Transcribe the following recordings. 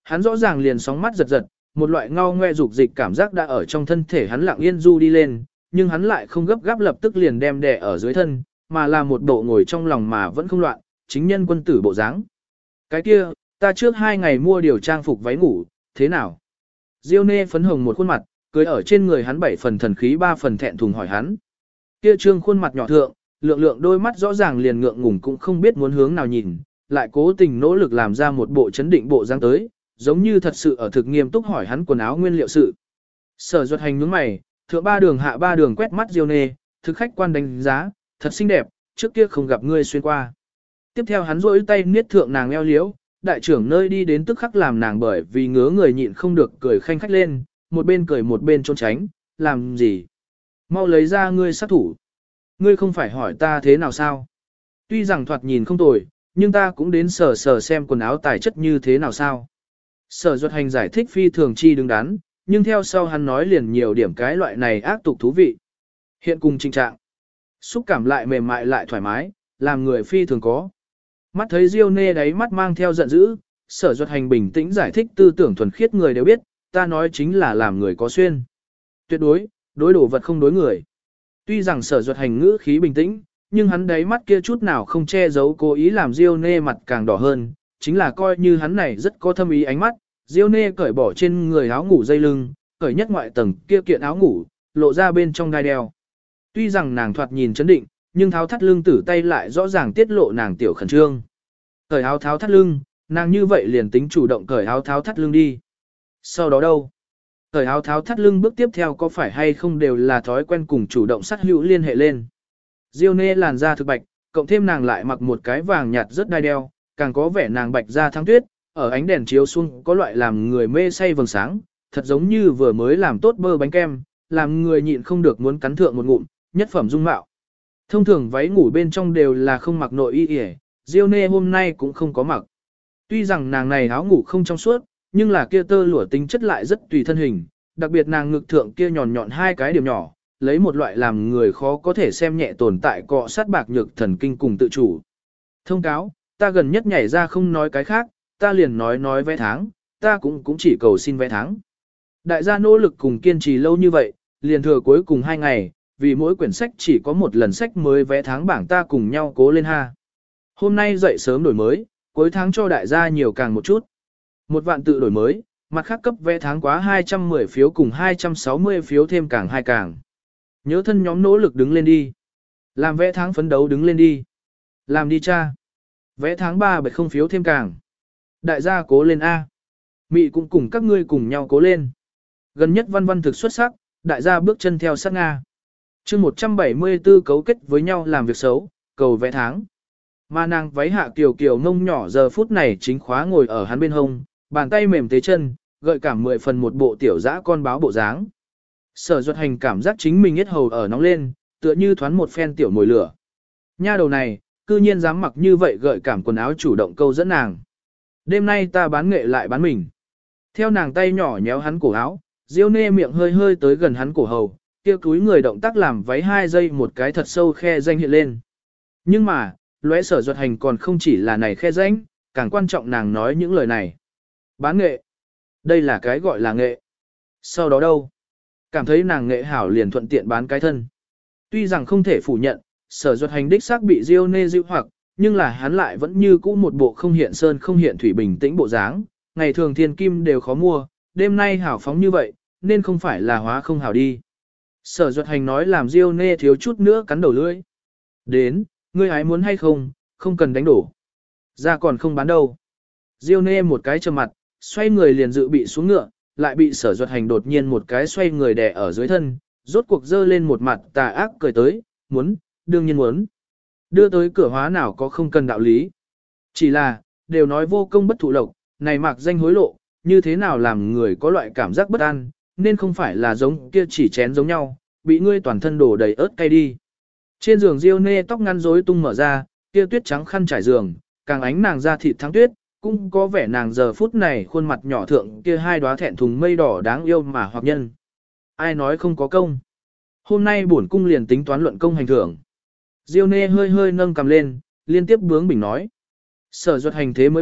Hắn rõ ràng liền sóng mắt giật giật, một loại ngao ngoe dục dịch cảm giác đã ở trong thân thể hắn lặng yên du đi lên, nhưng hắn lại không gấp gáp lập tức liền đem đè ở dưới thân, mà là một bộ ngồi trong lòng mà vẫn không loạn, chính nhân quân tử bộ dáng. Cái kia, ta trước 2 ngày mua điều trang phục váy ngủ, thế nào? Diêu Nê phấn hồng một khuôn mặt, cười ở trên người hắn 7 phần thần khí 3 phần thẹn thùng hỏi hắn. Kia trương khuôn mặt nhỏ thượng, lượng lượng đôi mắt rõ ràng liền ngượng ngùng cũng không biết muốn hướng nào nhìn, lại cố tình nỗ lực làm ra một bộ chấn định bộ dáng tới, giống như thật sự ở thực nghiêm túc hỏi hắn quần áo nguyên liệu sự. Sở Duật Hành nhướng mày, thượng 3 đường hạ 3 đường quét mắt Diêu Nê, thực khách quan đánh giá, thật xinh đẹp, trước kia không gặp ngươi xuyên qua. Tiếp theo hắn rỗi tay niết thượng nàng eo liễu, đại trưởng nơi đi đến tức khắc làm nàng bởi vì ngứa người nhịn không được cười khanh khách lên, một bên cười một bên trốn tránh, làm gì? Mau lấy ra ngươi sát thủ. Ngươi không phải hỏi ta thế nào sao? Tuy rằng thoạt nhìn không tồi, nhưng ta cũng đến sờ sờ xem quần áo tài chất như thế nào sao? Sở Duật Hành giải thích phi thường chi đứng đắn, nhưng theo sau hắn nói liền nhiều điểm cái loại này ác tục thú vị. Hiện cùng trình trạng, xúc cảm lại mềm mại lại thoải mái, làm người phi thường có. Mắt thấy Diêu Nê đáy mắt mang theo giận dữ, Sở Duật Hành bình tĩnh giải thích tư tưởng thuần khiết người đều biết, ta nói chính là làm người có xuyên. Tuyệt đối, đối đồ vật không đối người. Tuy rằng Sở Duật Hành ngữ khí bình tĩnh, nhưng hắn đáy mắt kia chút nào không che giấu cố ý làm Diêu Nê mặt càng đỏ hơn, chính là coi như hắn này rất có thâm ý ánh mắt, Diêu Nê cởi bỏ trên người áo ngủ dây lưng, cởi nhất ngoại tầng kia kiện áo ngủ, lộ ra bên trong đai đeo. Tuy rằng nàng thoạt nhìn chấn định, nhưng tháo thắt lưng tử tay lại rõ ràng tiết lộ nàng tiểu khẩn trương. Cởi áo tháo thắt lưng, nàng như vậy liền tính chủ động cởi áo tháo thắt lưng đi. Sau đó đâu? Cởi áo tháo thắt lưng bước tiếp theo có phải hay không đều là thói quen cùng chủ động sát hữu liên hệ lên. Diêu Nê làn da thực bạch, cộng thêm nàng lại mặc một cái vàng nhạt rất đai đeo, càng có vẻ nàng bạch da thăng tuyết, ở ánh đèn chiếu xuống có loại làm người mê say vầng sáng, thật giống như vừa mới làm tốt bơ bánh kem, làm người nhịn không được muốn cắn thượng một ngụm, nhất phẩm dung mạo. Thông thường váy ngủ bên trong đều là không mặc nội y yể, Diêu Nê hôm nay cũng không có mặc. Tuy rằng nàng này áo ngủ không trong suốt, nhưng là kia tơ lụa tính chất lại rất tùy thân hình, đặc biệt nàng ngực thượng kia nhọn nhọn 2 cái điểm nhỏ, lấy một loại làm người khó có thể xem nhẹ tồn tại cọ sát bạc nhược thần kinh cùng tự chủ. Thông cáo, ta gần nhất nhảy ra không nói cái khác, ta liền nói vé tháng, ta cũng chỉ cầu xin vé tháng. Đại gia nỗ lực cùng kiên trì lâu như vậy, liền thừa cuối cùng 2 ngày, vì mỗi quyển sách chỉ có một lần sách mới vé tháng bảng ta cùng nhau cố lên ha. Hôm nay dậy sớm đổi mới, cuối tháng cho đại gia nhiều càng một chút. 1 vạn tự đổi mới, mặt khác cấp vé tháng quá 210 phiếu cùng 260 phiếu thêm càng 2 càng. Nhớ thân nhóm nỗ lực đứng lên đi. Làm vé tháng phấn đấu đứng lên đi. Làm đi cha. Vé tháng 3 bạch không phiếu thêm càng. Đại gia cố lên A. Mị cũng cùng các ngươi cùng nhau cố lên. Gần nhất văn văn thực xuất sắc, đại gia bước chân theo sát Nga. chương 174 cấu kết với nhau làm việc xấu, cầu vé tháng. Mà nàng váy hạ kiều kiều ngông nhỏ giờ phút này chính khóa ngồi ở hắn bên hông, bàn tay mềm tế chân, gợi cảm 10 phần một bộ tiểu dã con báo bộ dáng. Sở Duật Hành cảm giác chính mình yết hầu ở nóng lên, tựa như thoán một phen tiểu mồi lửa. Nha đầu này, cư nhiên dám mặc như vậy gợi cảm quần áo chủ động câu dẫn nàng. Đêm nay ta bán nghệ lại bán mình. Theo nàng tay nhỏ nhéo hắn cổ áo, Diêu Nê miệng hơi hơi tới gần hắn cổ hầu, kia cúi người động tác làm váy 2 giây một cái thật sâu khe danh hiện lên. Nhưng mà, lóe Sở Duật Hành còn không chỉ là này khe danh, càng quan trọng nàng nói những lời này. Bán nghệ. Đây là cái gọi là nghệ. Sau đó đâu? Cảm thấy nàng nghệ hảo liền thuận tiện bán cái thân. Tuy rằng không thể phủ nhận, Sở Duật Hành đích xác bị Diêu Nê dịu hoặc, nhưng là hắn lại vẫn như cũ một bộ không hiện sơn không hiện thủy bình tĩnh bộ dáng, ngày thường thiên kim đều khó mua, đêm nay hảo phóng như vậy, nên không phải là hóa không hảo đi. Sở Duật Hành nói làm Diêu Nê thiếu chút nữa cắn đầu lưỡi. Đến, ngươi ái muốn hay không, không cần đánh đổ. Ra còn không bán đâu. Diêu Nê một cái trầm mặt, xoay người liền dự bị xuống ngựa, lại bị Sở Duật Hành đột nhiên một cái xoay người đè ở dưới thân, rốt cuộc dơ lên một mặt tà ác cười tới, muốn, đương nhiên muốn. Đưa tới cửa hóa nào có không cần đạo lý. Chỉ là, đều nói vô công bất thụ lộc, này mặc danh hối lộ, như thế nào làm người có loại cảm giác bất an, nên không phải là giống kia chỉ chén giống nhau, bị ngươi toàn thân đổ đầy ớt cay đi. Trên giường Diêu Nê tóc ngăn rối tung mở ra, kia tuyết trắng khăn trải giường, càng ánh nàng ra thịt thắng tuyết, cũng có vẻ nàng giờ phút này khuôn mặt nhỏ thượng kia 2 đóa thẹn thùng mây đỏ đáng yêu mà hoặc nhân. Ai nói không có công. Hôm nay bổn cung liền tính toán luận công hành thưởng. Diêu Nê hơi hơi nâng cầm lên, liên tiếp bướng bỉnh nói. Sở Duật Hành thế mới biết,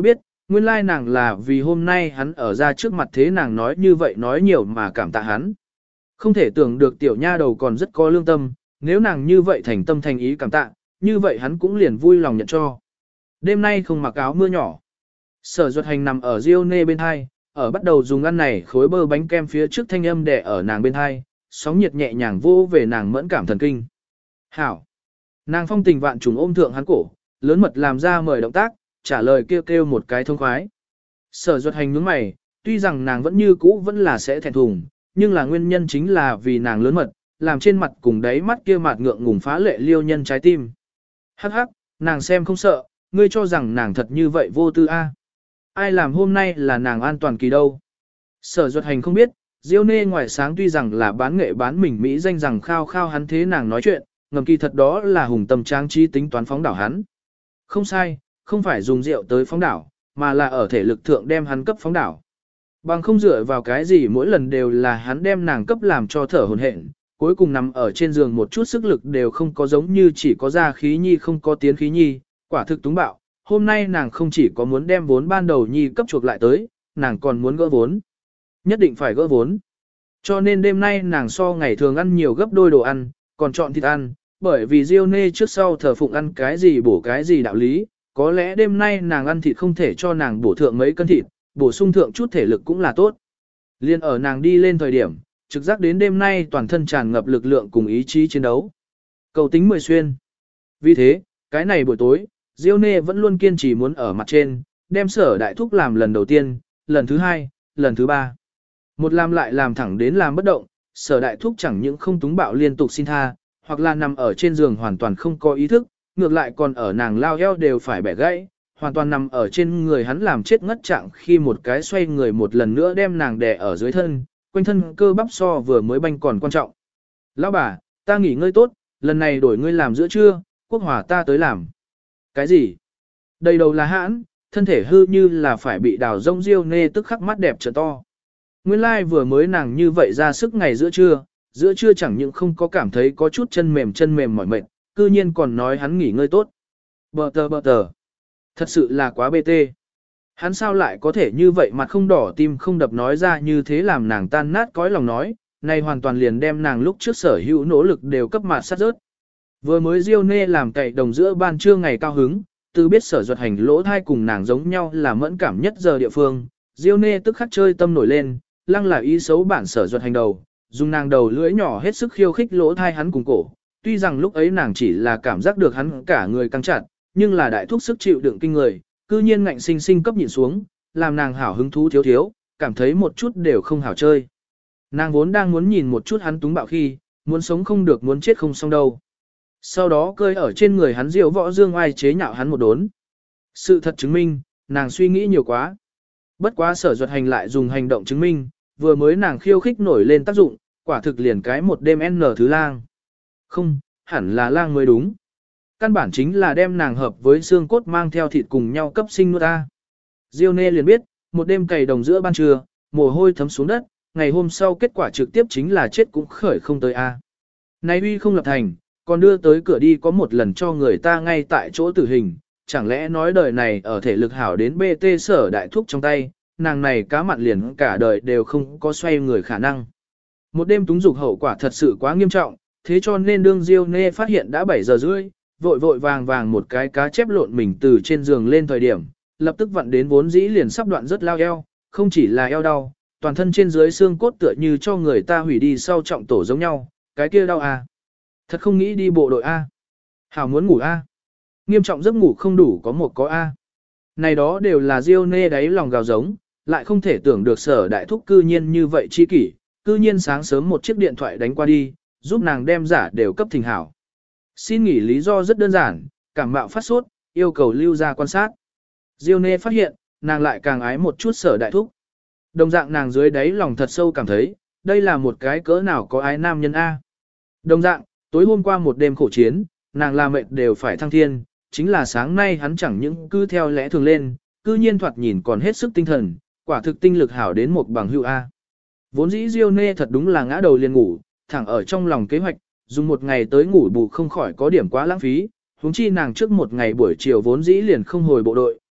Nguyên lai nàng là vì hôm nay hắn ở ra trước mặt thế nàng nói như vậy nói nhiều mà cảm tạ hắn. Không thể tưởng được tiểu nha đầu còn rất có lương tâm, nếu nàng như vậy thành tâm thành ý cảm tạ, như vậy hắn cũng liền vui lòng nhận cho. Đêm nay không mặc áo mưa nhỏ. Sở Duật Hành nằm ở Diêu Nê bên hai, ở bắt đầu dùng ăn này khối bơ bánh kem phía trước thanh âm đè ở nàng bên hai, sóng nhiệt nhẹ nhàng vô về nàng mẫn cảm thần kinh. Hảo! Nàng phong tình vạn trùng ôm thượng hắn cổ, lớn mật làm ra mời động tác, trả lời kêu kêu một cái thông khoái. Sở Duật Hành nhướng mày, tuy rằng nàng vẫn như cũ vẫn là sẽ thẹn thùng, nhưng là nguyên nhân chính là vì nàng lớn mật, làm trên mặt cùng đáy mắt kia mặt ngượng ngùng phá lệ liêu nhân trái tim. Hắc hắc, nàng xem không sợ, ngươi cho rằng nàng thật như vậy vô tư a? Ai làm hôm nay là nàng an toàn kỳ đâu? Sở Duật Hành không biết, Diêu Nê ngoài sáng tuy rằng là bán nghệ bán mình Mỹ danh rằng khao khao hắn thế nàng nói chuyện, ngầm kỳ thật đó là hùng tâm trang trí tính toán phóng đảo hắn. Không sai, không phải dùng rượu tới phóng đảo, mà là ở thể lực thượng đem hắn cấp phóng đảo. Bằng không dựa vào cái gì mỗi lần đều là hắn đem nàng cấp làm cho thở hổn hển, cuối cùng nằm ở trên giường một chút sức lực đều không có, giống như chỉ có ra khí nhi không có tiến khí nhi, quả thực túng bạo. Hôm nay nàng không chỉ có muốn đem vốn ban đầu nhi cấp chuộc lại tới, nàng còn muốn gỡ vốn. Nhất định phải gỡ vốn. Cho nên đêm nay nàng so ngày thường ăn nhiều gấp đôi đồ ăn, còn chọn thịt ăn, bởi vì Diêu Nê trước sau thờ phụng ăn cái gì bổ cái gì đạo lý, có lẽ đêm nay nàng ăn thịt không thể cho nàng bổ thượng mấy cân thịt, bổ sung thượng chút thể lực cũng là tốt. Liên ở nàng đi lên thời điểm, trực giác đến đêm nay toàn thân tràn ngập lực lượng cùng ý chí chiến đấu. Cầu tính 10 xuyên. Vì thế, cái này buổi tối, Diêu Nê vẫn luôn kiên trì muốn ở mặt trên, đem Sở Đại Thúc làm lần đầu tiên, lần thứ hai, lần thứ ba. Một làm lại làm thẳng đến làm bất động, Sở Đại Thúc chẳng những không túng bạo liên tục xin tha, hoặc là nằm ở trên giường hoàn toàn không có ý thức, ngược lại còn ở nàng lao eo đều phải bẻ gãy, hoàn toàn nằm ở trên người hắn làm chết ngất trạng khi một cái xoay người một lần nữa đem nàng đè ở dưới thân, quanh thân cơ bắp so vừa mới banh còn quan trọng. Lão bà, ta nghỉ ngơi tốt, lần này đổi ngươi làm giữa trưa, Quốc Hòa ta tới làm. Cái gì? Đầy đầu là hãn, thân thể hư như là phải bị đào rông. Diêu Nê tức khắc mắt đẹp trợ to. Nguyên lai vừa mới nàng như vậy ra sức ngày giữa trưa chẳng những không có cảm thấy có chút chân mềm mỏi mệt, cư nhiên còn nói hắn nghỉ ngơi tốt. Bờ tờ. Thật sự là quá bê tê. Hắn sao lại có thể như vậy mặt không đỏ tim không đập nói ra như thế làm nàng tan nát cõi lòng nói, này hoàn toàn liền đem nàng lúc trước sở hữu nỗ lực đều cấp mạt sát rớt. Vừa mới Diêu Nê làm cậy đồng giữa ban trưa ngày cao hứng, từ biết Sở Duật Hành lỗ thai cùng nàng giống nhau là mẫn cảm nhất giờ địa phương, Diêu Nê tức khắc chơi tâm nổi lên, lăng là ý xấu bản Sở Duật Hành đầu, dùng nàng đầu lưỡi nhỏ hết sức khiêu khích lỗ thai hắn cùng cổ. Tuy rằng lúc ấy nàng chỉ là cảm giác được hắn cả người căng chặt, nhưng là đại thúc sức chịu đựng kinh người, cư nhiên ngạnh sinh sinh cấp nhịn xuống, làm nàng hảo hứng thú thiếu, cảm thấy một chút đều không hảo chơi. Nàng vốn đang muốn nhìn một chút hắn túng bạo khi, muốn sống không được muốn chết không xong đâu. Sau đó cơi ở trên người hắn diệu võ dương oai chế nhạo hắn một đốn. Sự thật chứng minh, nàng suy nghĩ nhiều quá. Bất quá Sở Duật Hành lại dùng hành động chứng minh, vừa mới nàng khiêu khích nổi lên tác dụng, quả thực liền cái một đêm n thứ lang. Không, hẳn là lang mới đúng. Căn bản chính là đem nàng hợp với xương cốt mang theo thịt cùng nhau cấp sinh nuốt ta. Diêu Nê liền biết, một đêm cày đồng giữa ban trưa, mồ hôi thấm xuống đất, ngày hôm sau kết quả trực tiếp chính là chết cũng khởi không tới a. Này uy không lập thành, còn đưa tới cửa đi có một lần cho người ta ngay tại chỗ tử hình, chẳng lẽ nói đời này ở thể lực hảo đến BT Sở Đại Thúc trong tay, nàng này cá mặn liền cả đời đều không có xoay người khả năng. Một đêm túng dục hậu quả thật sự quá nghiêm trọng, thế cho nên đương Diêu Nê phát hiện đã 7 giờ rưỡi, vội vàng một cái cá chép lộn mình từ trên giường lên thời điểm, lập tức vặn đến vốn dĩ liền sắp đoạn rất lao eo, không chỉ là eo đau, toàn thân trên dưới xương cốt tựa như cho người ta hủy đi sau trọng tổ giống nhau, cái kia đau à. Thật không nghĩ đi bộ đội A. Hảo muốn ngủ A. Nghiêm trọng giấc ngủ không đủ có A. Này đó đều là Diêu Nê đáy lòng gào giống, lại không thể tưởng được Sở Đại Thúc cư nhiên như vậy chi kỷ, cư nhiên sáng sớm một chiếc điện thoại đánh qua đi, giúp nàng đem giả đều cấp thình hảo. Xin nghỉ lý do rất đơn giản, cảm mạo phát sốt, yêu cầu lưu ra quan sát. Diêu Nê phát hiện, nàng lại càng ái một chút Sở Đại Thúc. Đồng dạng nàng dưới đáy lòng thật sâu cảm thấy, đây là một cái cỡ nào có ái nam nhân A. Đồng dạng, tối hôm qua một đêm khổ chiến, nàng là mệt đều phải thăng thiên, chính là sáng nay hắn chẳng những cứ theo lẽ thường lên, cư nhiên thoạt nhìn còn hết sức tinh thần, quả thực tinh lực hảo đến một bằng hữu A. Vốn dĩ Diêu Nê thật đúng là ngã đầu liền ngủ, thẳng ở trong lòng kế hoạch, dùng một ngày tới ngủ bù không khỏi có điểm quá lãng phí, huống chi nàng trước một ngày buổi chiều vốn dĩ liền không hồi bộ đội,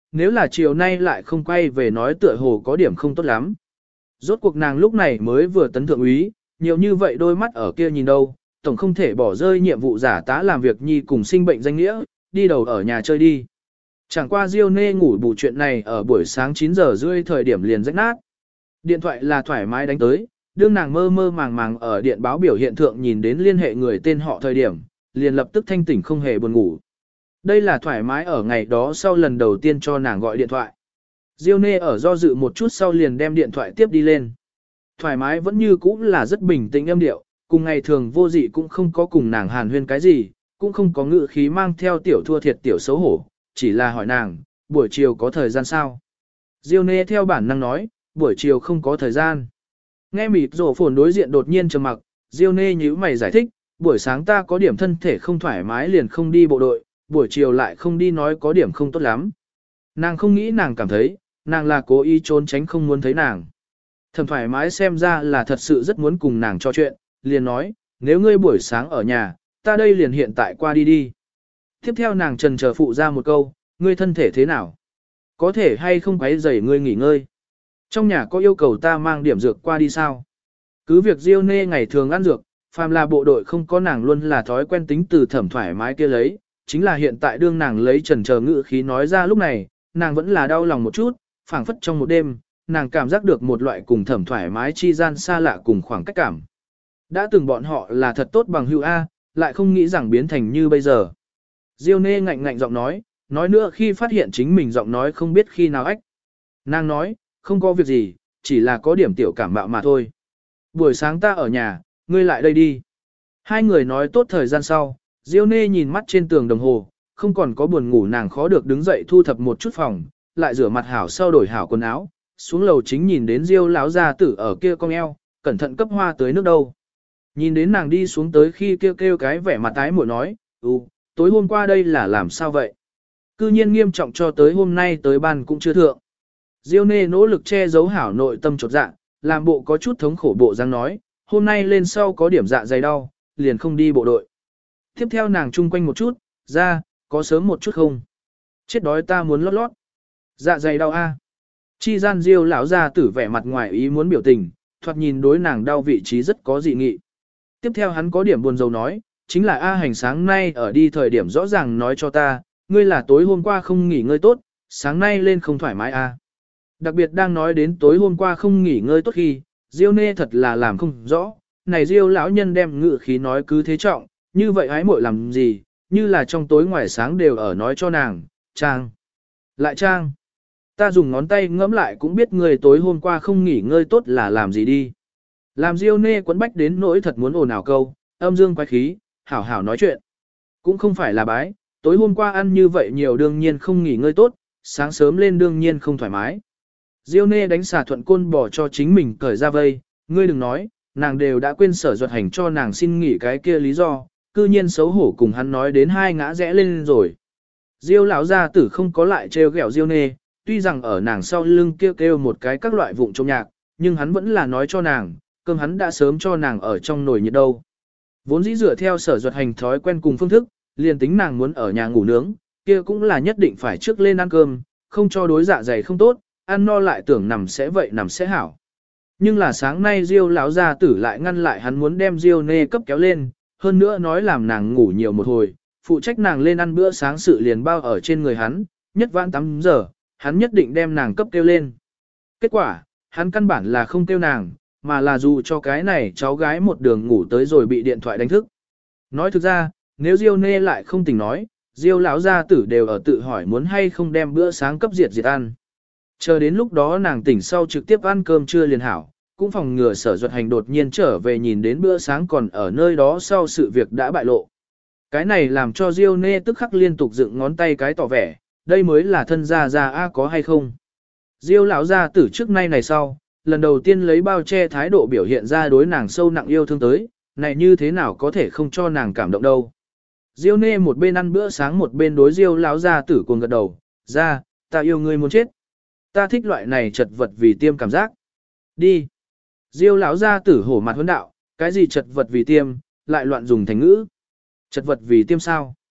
nếu là chiều nay lại không quay về nói tựa hồ có điểm không tốt lắm. Rốt cuộc nàng lúc này mới vừa tấn thượng úy, nhiều như vậy đôi mắt ở kia nhìn đâu, tổng không thể bỏ rơi nhiệm vụ giả tá làm việc nhi cùng sinh bệnh danh nghĩa, đi đầu ở nhà chơi đi. Chẳng qua Diêu Nê ngủ bù chuyện này ở buổi sáng 9 giờ rưỡi thời điểm liền rách nát. Điện thoại là thoải mái đánh tới, đương nàng mơ mơ màng màng ở điện báo biểu hiện thượng nhìn đến liên hệ người tên họ thời điểm, liền lập tức thanh tỉnh không hề buồn ngủ. Đây là thoải mái ở ngày đó sau lần đầu tiên cho nàng gọi điện thoại. Diêu Nê ở do dự một chút sau liền đem điện thoại tiếp đi lên. Thoải mái vẫn như cũ là rất bình tĩnh âm điệu, cùng ngày thường vô dị cũng không có cùng nàng hàn huyên cái gì, cũng không có ngữ khí mang theo tiểu thua thiệt tiểu xấu hổ, chỉ là hỏi nàng, buổi chiều có thời gian sao? Diêu Nê theo bản năng nói, buổi chiều không có thời gian. Nghe mịt rổ phồn đối diện đột nhiên trầm mặc, Diêu Nê nhíu mày giải thích, buổi sáng ta có điểm thân thể không thoải mái liền không đi bộ đội, buổi chiều lại không đi nói có điểm không tốt lắm. Nàng không nghĩ nàng cảm thấy, nàng là cố ý trốn tránh không muốn thấy nàng. Thầm thoải mái xem ra là thật sự rất muốn cùng nàng trò chuyện, liền nói, nếu ngươi buổi sáng ở nhà, ta đây liền hiện tại qua đi đi. Tiếp theo nàng trần chờ phụ ra một câu, ngươi thân thể thế nào? Có thể hay không quấy rầy ngươi nghỉ ngơi? Trong nhà có yêu cầu ta mang điểm dược qua đi sao? Cứ việc Diêu Nê ngày thường ăn dược, phàm là bộ đội không có nàng luôn là thói quen tính từ thẩm thoải mái kia lấy, chính là hiện tại đương nàng lấy trần chờ ngữ khí nói ra lúc này, nàng vẫn là đau lòng một chút, phảng phất trong một đêm, nàng cảm giác được một loại cùng thẩm thoải mái chi gian xa lạ cùng khoảng cách cảm. Đã từng bọn họ là thật tốt bằng hữu A, lại không nghĩ rằng biến thành như bây giờ. Diêu Nê ngạnh ngạnh giọng nói nữa khi phát hiện chính mình giọng nói không biết khi nào ách. Nàng nói, không có việc gì, chỉ là có điểm tiểu cảm mạo mà thôi. Buổi sáng ta ở nhà, ngươi lại đây đi. Hai người nói tốt thời gian sau, Diêu Nê nhìn mắt trên tường đồng hồ, không còn có buồn ngủ nàng khó được đứng dậy thu thập một chút phòng, lại rửa mặt hảo sau đổi hảo quần áo, xuống lầu chính nhìn đến Diêu lão gia tử ở kia cong eo, cẩn thận cấp hoa tới nước đâu. Nhìn đến nàng đi xuống tới khi kêu cái vẻ mặt tái muội nói, tối hôm qua đây là làm sao vậy? Cư nhiên nghiêm trọng cho tới hôm nay tới ban cũng chưa thượng. Diêu Nê nỗ lực che giấu hảo nội tâm chột dạ, làm bộ có chút thống khổ bộ dáng nói, hôm nay lên sau có điểm dạ dày đau, liền không đi bộ đội. Tiếp theo nàng chung quanh một chút, ra, có sớm một chút không? Chết đói ta muốn lót lót. Dạ dày đau a. Chi gian Diêu lão gia tử vẻ mặt ngoài ý muốn biểu tình, thoạt nhìn đối nàng đau vị trí rất có dị nghị. Tiếp theo hắn có điểm buồn rầu nói, chính là A Hành sáng nay ở đi thời điểm rõ ràng nói cho ta, ngươi là tối hôm qua không nghỉ ngơi tốt, sáng nay lên không thoải mái a. Đặc biệt đang nói đến tối hôm qua không nghỉ ngơi tốt khi, Diêu Nê thật là làm không rõ, này Diêu lão nhân đem ngự khí nói cứ thế trọng, như vậy hái muội làm gì, như là trong tối ngoài sáng đều ở nói cho nàng, Trang. Lại Trang. Ta dùng ngón tay ngẫm lại cũng biết người tối hôm qua không nghỉ ngơi tốt là làm gì đi. Làm Diêu Nê quấn bách đến nỗi thật muốn ồn ào câu, âm dương quái khí, hảo hảo nói chuyện. Cũng không phải là bái, tối hôm qua ăn như vậy nhiều đương nhiên không nghỉ ngơi tốt, sáng sớm lên đương nhiên không thoải mái. Diêu Nê đánh xà thuận côn bỏ cho chính mình cởi ra vây, ngươi đừng nói, nàng đều đã quên sở duật hành cho nàng xin nghỉ cái kia lý do, cư nhiên xấu hổ cùng hắn nói đến hai ngã rẽ lên rồi. Diêu lão gia tử không có lại trêu ghẹo Diêu Nê, tuy rằng ở nàng sau lưng kêu một cái các loại vụng trong nhạc, nhưng hắn vẫn là nói cho nàng, cơm hắn đã sớm cho nàng ở trong nồi nhiệt đâu. Vốn dĩ dựa theo sở duật hành thói quen cùng phương thức, liền tính nàng muốn ở nhà ngủ nướng, kia cũng là nhất định phải trước lên ăn cơm, không cho đối dạ dày không tốt, ăn no lại tưởng nằm sẽ vậy nằm sẽ hảo. Nhưng là sáng nay Diêu lão gia tử lại ngăn lại hắn muốn đem Diêu Nê cấp kéo lên, hơn nữa nói làm nàng ngủ nhiều một hồi, phụ trách nàng lên ăn bữa sáng sự liền bao ở trên người hắn, nhất vãn 8 giờ, hắn nhất định đem nàng cấp kêu lên. Kết quả, hắn căn bản là không kêu nàng, mà là dù cho cái này cháu gái một đường ngủ tới rồi bị điện thoại đánh thức. Nói thực ra, nếu Diêu Nê lại không tỉnh nói, Diêu lão gia tử đều ở tự hỏi muốn hay không đem bữa sáng cấp diệt ăn. Chờ đến lúc đó nàng tỉnh sau trực tiếp ăn cơm trưa liền hảo, cũng phòng ngừa sở duật hành đột nhiên trở về nhìn đến bữa sáng còn ở nơi đó sau sự việc đã bại lộ. Cái này làm cho Diêu Nê tức khắc liên tục dựng ngón tay cái tỏ vẻ, đây mới là thân gia gia a có hay không. Diêu lão gia tử trước nay này sau, lần đầu tiên lấy bao che thái độ biểu hiện ra đối nàng sâu nặng yêu thương tới, này như thế nào có thể không cho nàng cảm động đâu. Diêu Nê một bên ăn bữa sáng một bên đối Diêu lão gia tử cuồng gật đầu, ra, ta yêu ngươi muốn chết. Ta thích loại này chật vật vì tiêm cảm giác. Đi. Diêu lão gia tử hổ mặt huấn đạo, cái gì chật vật vì tiêm, lại loạn dùng thành ngữ. Chật vật vì tiêm sao?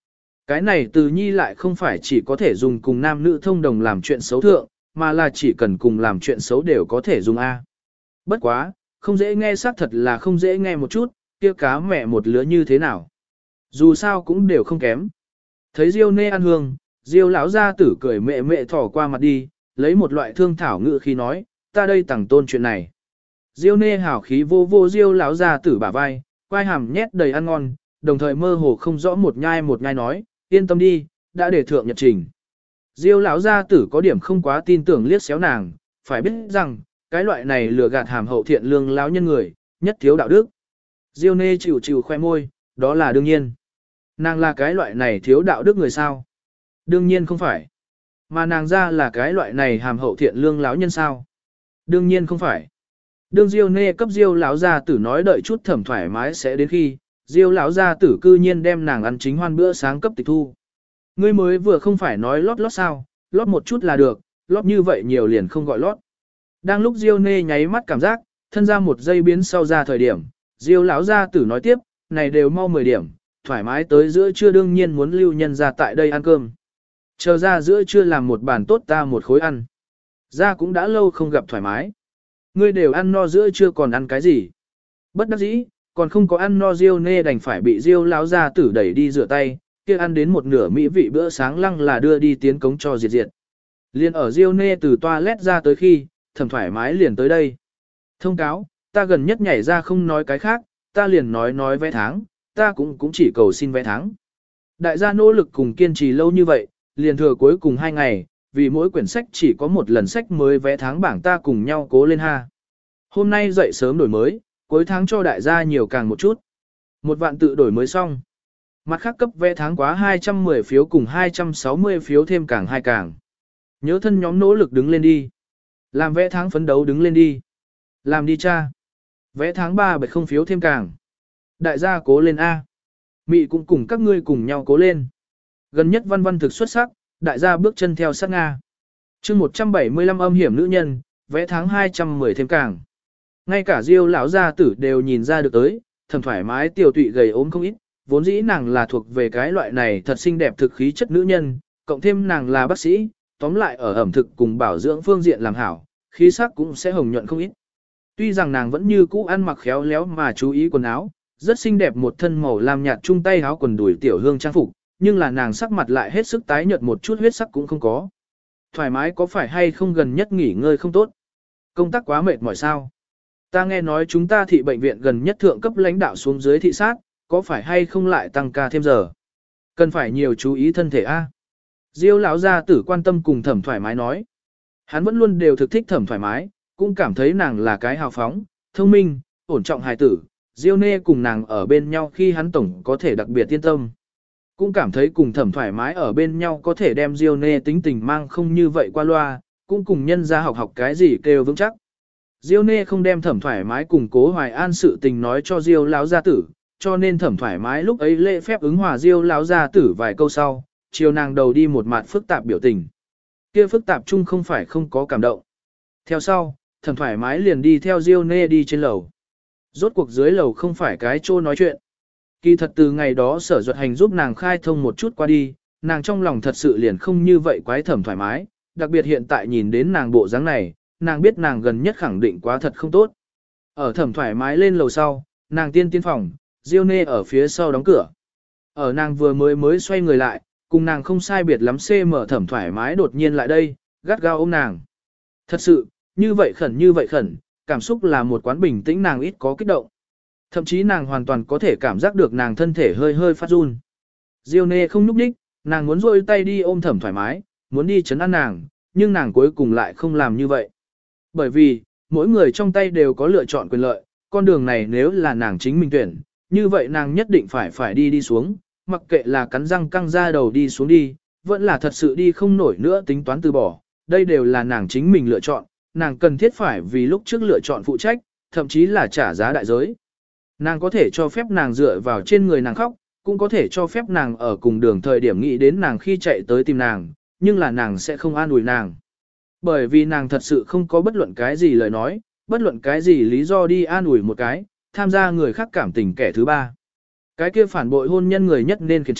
Cái này từ nhi lại không phải chỉ có thể dùng cùng nam nữ thông đồng làm chuyện xấu thượng, mà là chỉ cần cùng làm chuyện xấu đều có thể dùng A. Bất quá, không dễ nghe xác thật là không dễ nghe một chút, kia cá mẹ một lứa như thế nào. Dù sao cũng đều không kém. Thấy Diêu nê ăn hương, Diêu lão gia tử cười mẹ mẹ thỏ qua mặt đi, lấy một loại thương thảo ngữ khi nói, ta đây tặng tôn chuyện này. Diêu nê hảo khí vô vô Diêu lão gia tử bả vai, quai hàm nhét đầy ăn ngon, đồng thời mơ hồ không rõ một nhai nói, yên tâm đi, đã để thượng nhật trình. Diêu lão gia tử có điểm không quá tin tưởng liếc xéo nàng, phải biết rằng, cái loại này lừa gạt hàm hậu thiện lương lão nhân người, nhất thiếu đạo đức. Diêu nê chịu chịu khoe môi, đó là đương nhiên. Nàng là cái loại này thiếu đạo đức người sao? Đương nhiên không phải. Mà nàng ra là cái loại này hàm hậu thiện lương lão nhân sao? Đương nhiên không phải. Đương Diêu nê cấp Diêu lão gia tử nói đợi chút thẩm thoải mái sẽ đến khi, Diêu lão gia tử cư nhiên đem nàng ăn chính hoan bữa sáng cấp tịch thu. Ngươi mới vừa không phải nói lót sao, lót một chút là được, lót như vậy nhiều liền không gọi lót. Đang lúc Diêu nê nháy mắt cảm giác, thân ra một giây biến sau ra thời điểm, Diêu lão gia tử nói tiếp, này đều mau 10 điểm, thoải mái tới giữa trưa đương nhiên muốn lưu nhân ra tại đây ăn cơm. Chờ ra giữa trưa làm một bàn tốt ta một khối ăn. Ra cũng đã lâu không gặp thoải mái. Ngươi đều ăn no giữa trưa còn ăn cái gì? Bất đắc dĩ, còn không có ăn no Diêu nê đành phải bị Diêu lão gia tử đẩy đi rửa tay, kia ăn đến một nửa mỹ vị bữa sáng lăng là đưa đi tiến cống cho diệt. Liên ở Diêu nê từ toilet ra tới khi, thầm thoải mái liền tới đây. Thông cáo, ta gần nhất nhảy ra không nói cái khác, ta liền nói vé tháng, ta cũng chỉ cầu xin vé tháng. Đại gia nỗ lực cùng kiên trì lâu như vậy, liền thừa cuối cùng 2 ngày, vì mỗi quyển sách chỉ có một lần sách mới vé tháng bảng ta cùng nhau cố lên ha. Hôm nay dậy sớm đổi mới, cuối tháng cho đại gia nhiều càng một chút. 1 vạn tự đổi mới xong. Mặt khác cấp vé tháng quá 210 phiếu cùng 260 phiếu thêm càng 2 càng. Nhớ thân nhóm nỗ lực đứng lên đi. Làm vé tháng phấn đấu đứng lên đi. Làm đi cha. Vé tháng 3 bạch không phiếu thêm càng. Đại gia cố lên A. Mị cũng cùng các ngươi cùng nhau cố lên. Gần nhất văn văn thực xuất sắc, đại gia bước chân theo sát Nga. chương 175 âm hiểm nữ nhân, vé tháng 210 thêm càng. Ngay cả Diêu lão gia tử đều nhìn ra được tới, thầm thoải mái tiểu tụy gầy ốm không ít, vốn dĩ nàng là thuộc về cái loại này thật xinh đẹp thực khí chất nữ nhân, cộng thêm nàng là bác sĩ, tóm lại ở ẩm thực cùng bảo dưỡng phương diện làm hảo, khí sắc cũng sẽ hồng nhuận không ít. Tuy rằng nàng vẫn như cũ ăn mặc khéo léo mà chú ý quần áo, rất xinh đẹp một thân màu lam nhạt chung tay áo quần đùi tiểu hương trang phục, nhưng là nàng sắc mặt lại hết sức tái nhợt một chút huyết sắc cũng không có. Thoải mái có phải hay không gần nhất nghỉ ngơi không tốt? Công tác quá mệt mỏi sao? Ta nghe nói chúng ta thị bệnh viện gần nhất thượng cấp lãnh đạo xuống dưới thị sát, có phải hay không lại tăng ca thêm giờ? Cần phải nhiều chú ý thân thể a. Diêu lão gia tử quan tâm cùng thẩm thoải mái nói. Hắn vẫn luôn đều thực thích thẩm thoải mái, cũng cảm thấy nàng là cái hào phóng, thông minh, ổn trọng hài tử. Diêu nê cùng nàng ở bên nhau khi hắn tổng có thể đặc biệt yên tâm. Cũng cảm thấy cùng thẩm thoải mái ở bên nhau có thể đem Diêu nê tính tình mang không như vậy qua loa, cũng cùng nhân ra học cái gì kêu vững chắc. Diêu nê không đem thẩm thoải mái cùng Cố Hoài An sự tình nói cho Diêu lão gia tử, cho nên thẩm thoải mái lúc ấy lễ phép ứng hòa Diêu lão gia tử vài câu sau, chiều nàng đầu đi một mặt phức tạp biểu tình. Kia phức tạp chung không phải không có cảm động. Theo sau, thẩm thoải mái liền đi theo Diêu nê đi trên lầu. Rốt cuộc dưới lầu không phải cái chỗ nói chuyện. Kỳ thật từ ngày đó Sở Duật Hành giúp nàng khai thông một chút qua đi, nàng trong lòng thật sự liền không như vậy quái thẩm thoải mái, đặc biệt hiện tại nhìn đến nàng bộ dáng này, nàng biết nàng gần nhất khẳng định quá thật không tốt. Ở thẩm thoải mái lên lầu sau, nàng tiên phòng, Diêu nê ở phía sau đóng cửa. Ở nàng vừa mới xoay người lại, cùng nàng không sai biệt lắm mở thẩm thoải mái đột nhiên lại đây, gắt gao ôm nàng. Thật sự, như vậy khẩn, cảm xúc là một quán bình tĩnh nàng ít có kích động. Thậm chí nàng hoàn toàn có thể cảm giác được nàng thân thể hơi phát run. Diêu nê không núp đích, nàng muốn rôi tay đi ôm thẩm thoải mái, muốn đi chấn an nàng, nhưng nàng cuối cùng lại không làm như vậy. Bởi vì, mỗi người trong tay đều có lựa chọn quyền lợi, con đường này nếu là nàng chính mình tuyển, như vậy nàng nhất định phải đi xuống, mặc kệ là cắn răng căng ra đầu đi xuống đi, vẫn là thật sự đi không nổi nữa tính toán từ bỏ, đây đều là nàng chính mình lựa chọn, nàng cần thiết phải vì lúc trước lựa chọn phụ trách, thậm chí là trả giá đại giới. Nàng có thể cho phép nàng dựa vào trên người nàng khóc, cũng có thể cho phép nàng ở cùng đường thời điểm nghĩ đến nàng khi chạy tới tìm nàng, nhưng là nàng sẽ không an ủi nàng. Bởi vì nàng thật sự không có bất luận cái gì lời nói, bất luận cái gì lý do đi an ủi một cái, tham gia người khác cảm tình kẻ thứ ba. Cái kia phản bội hôn nhân người nhất nên khiển trách,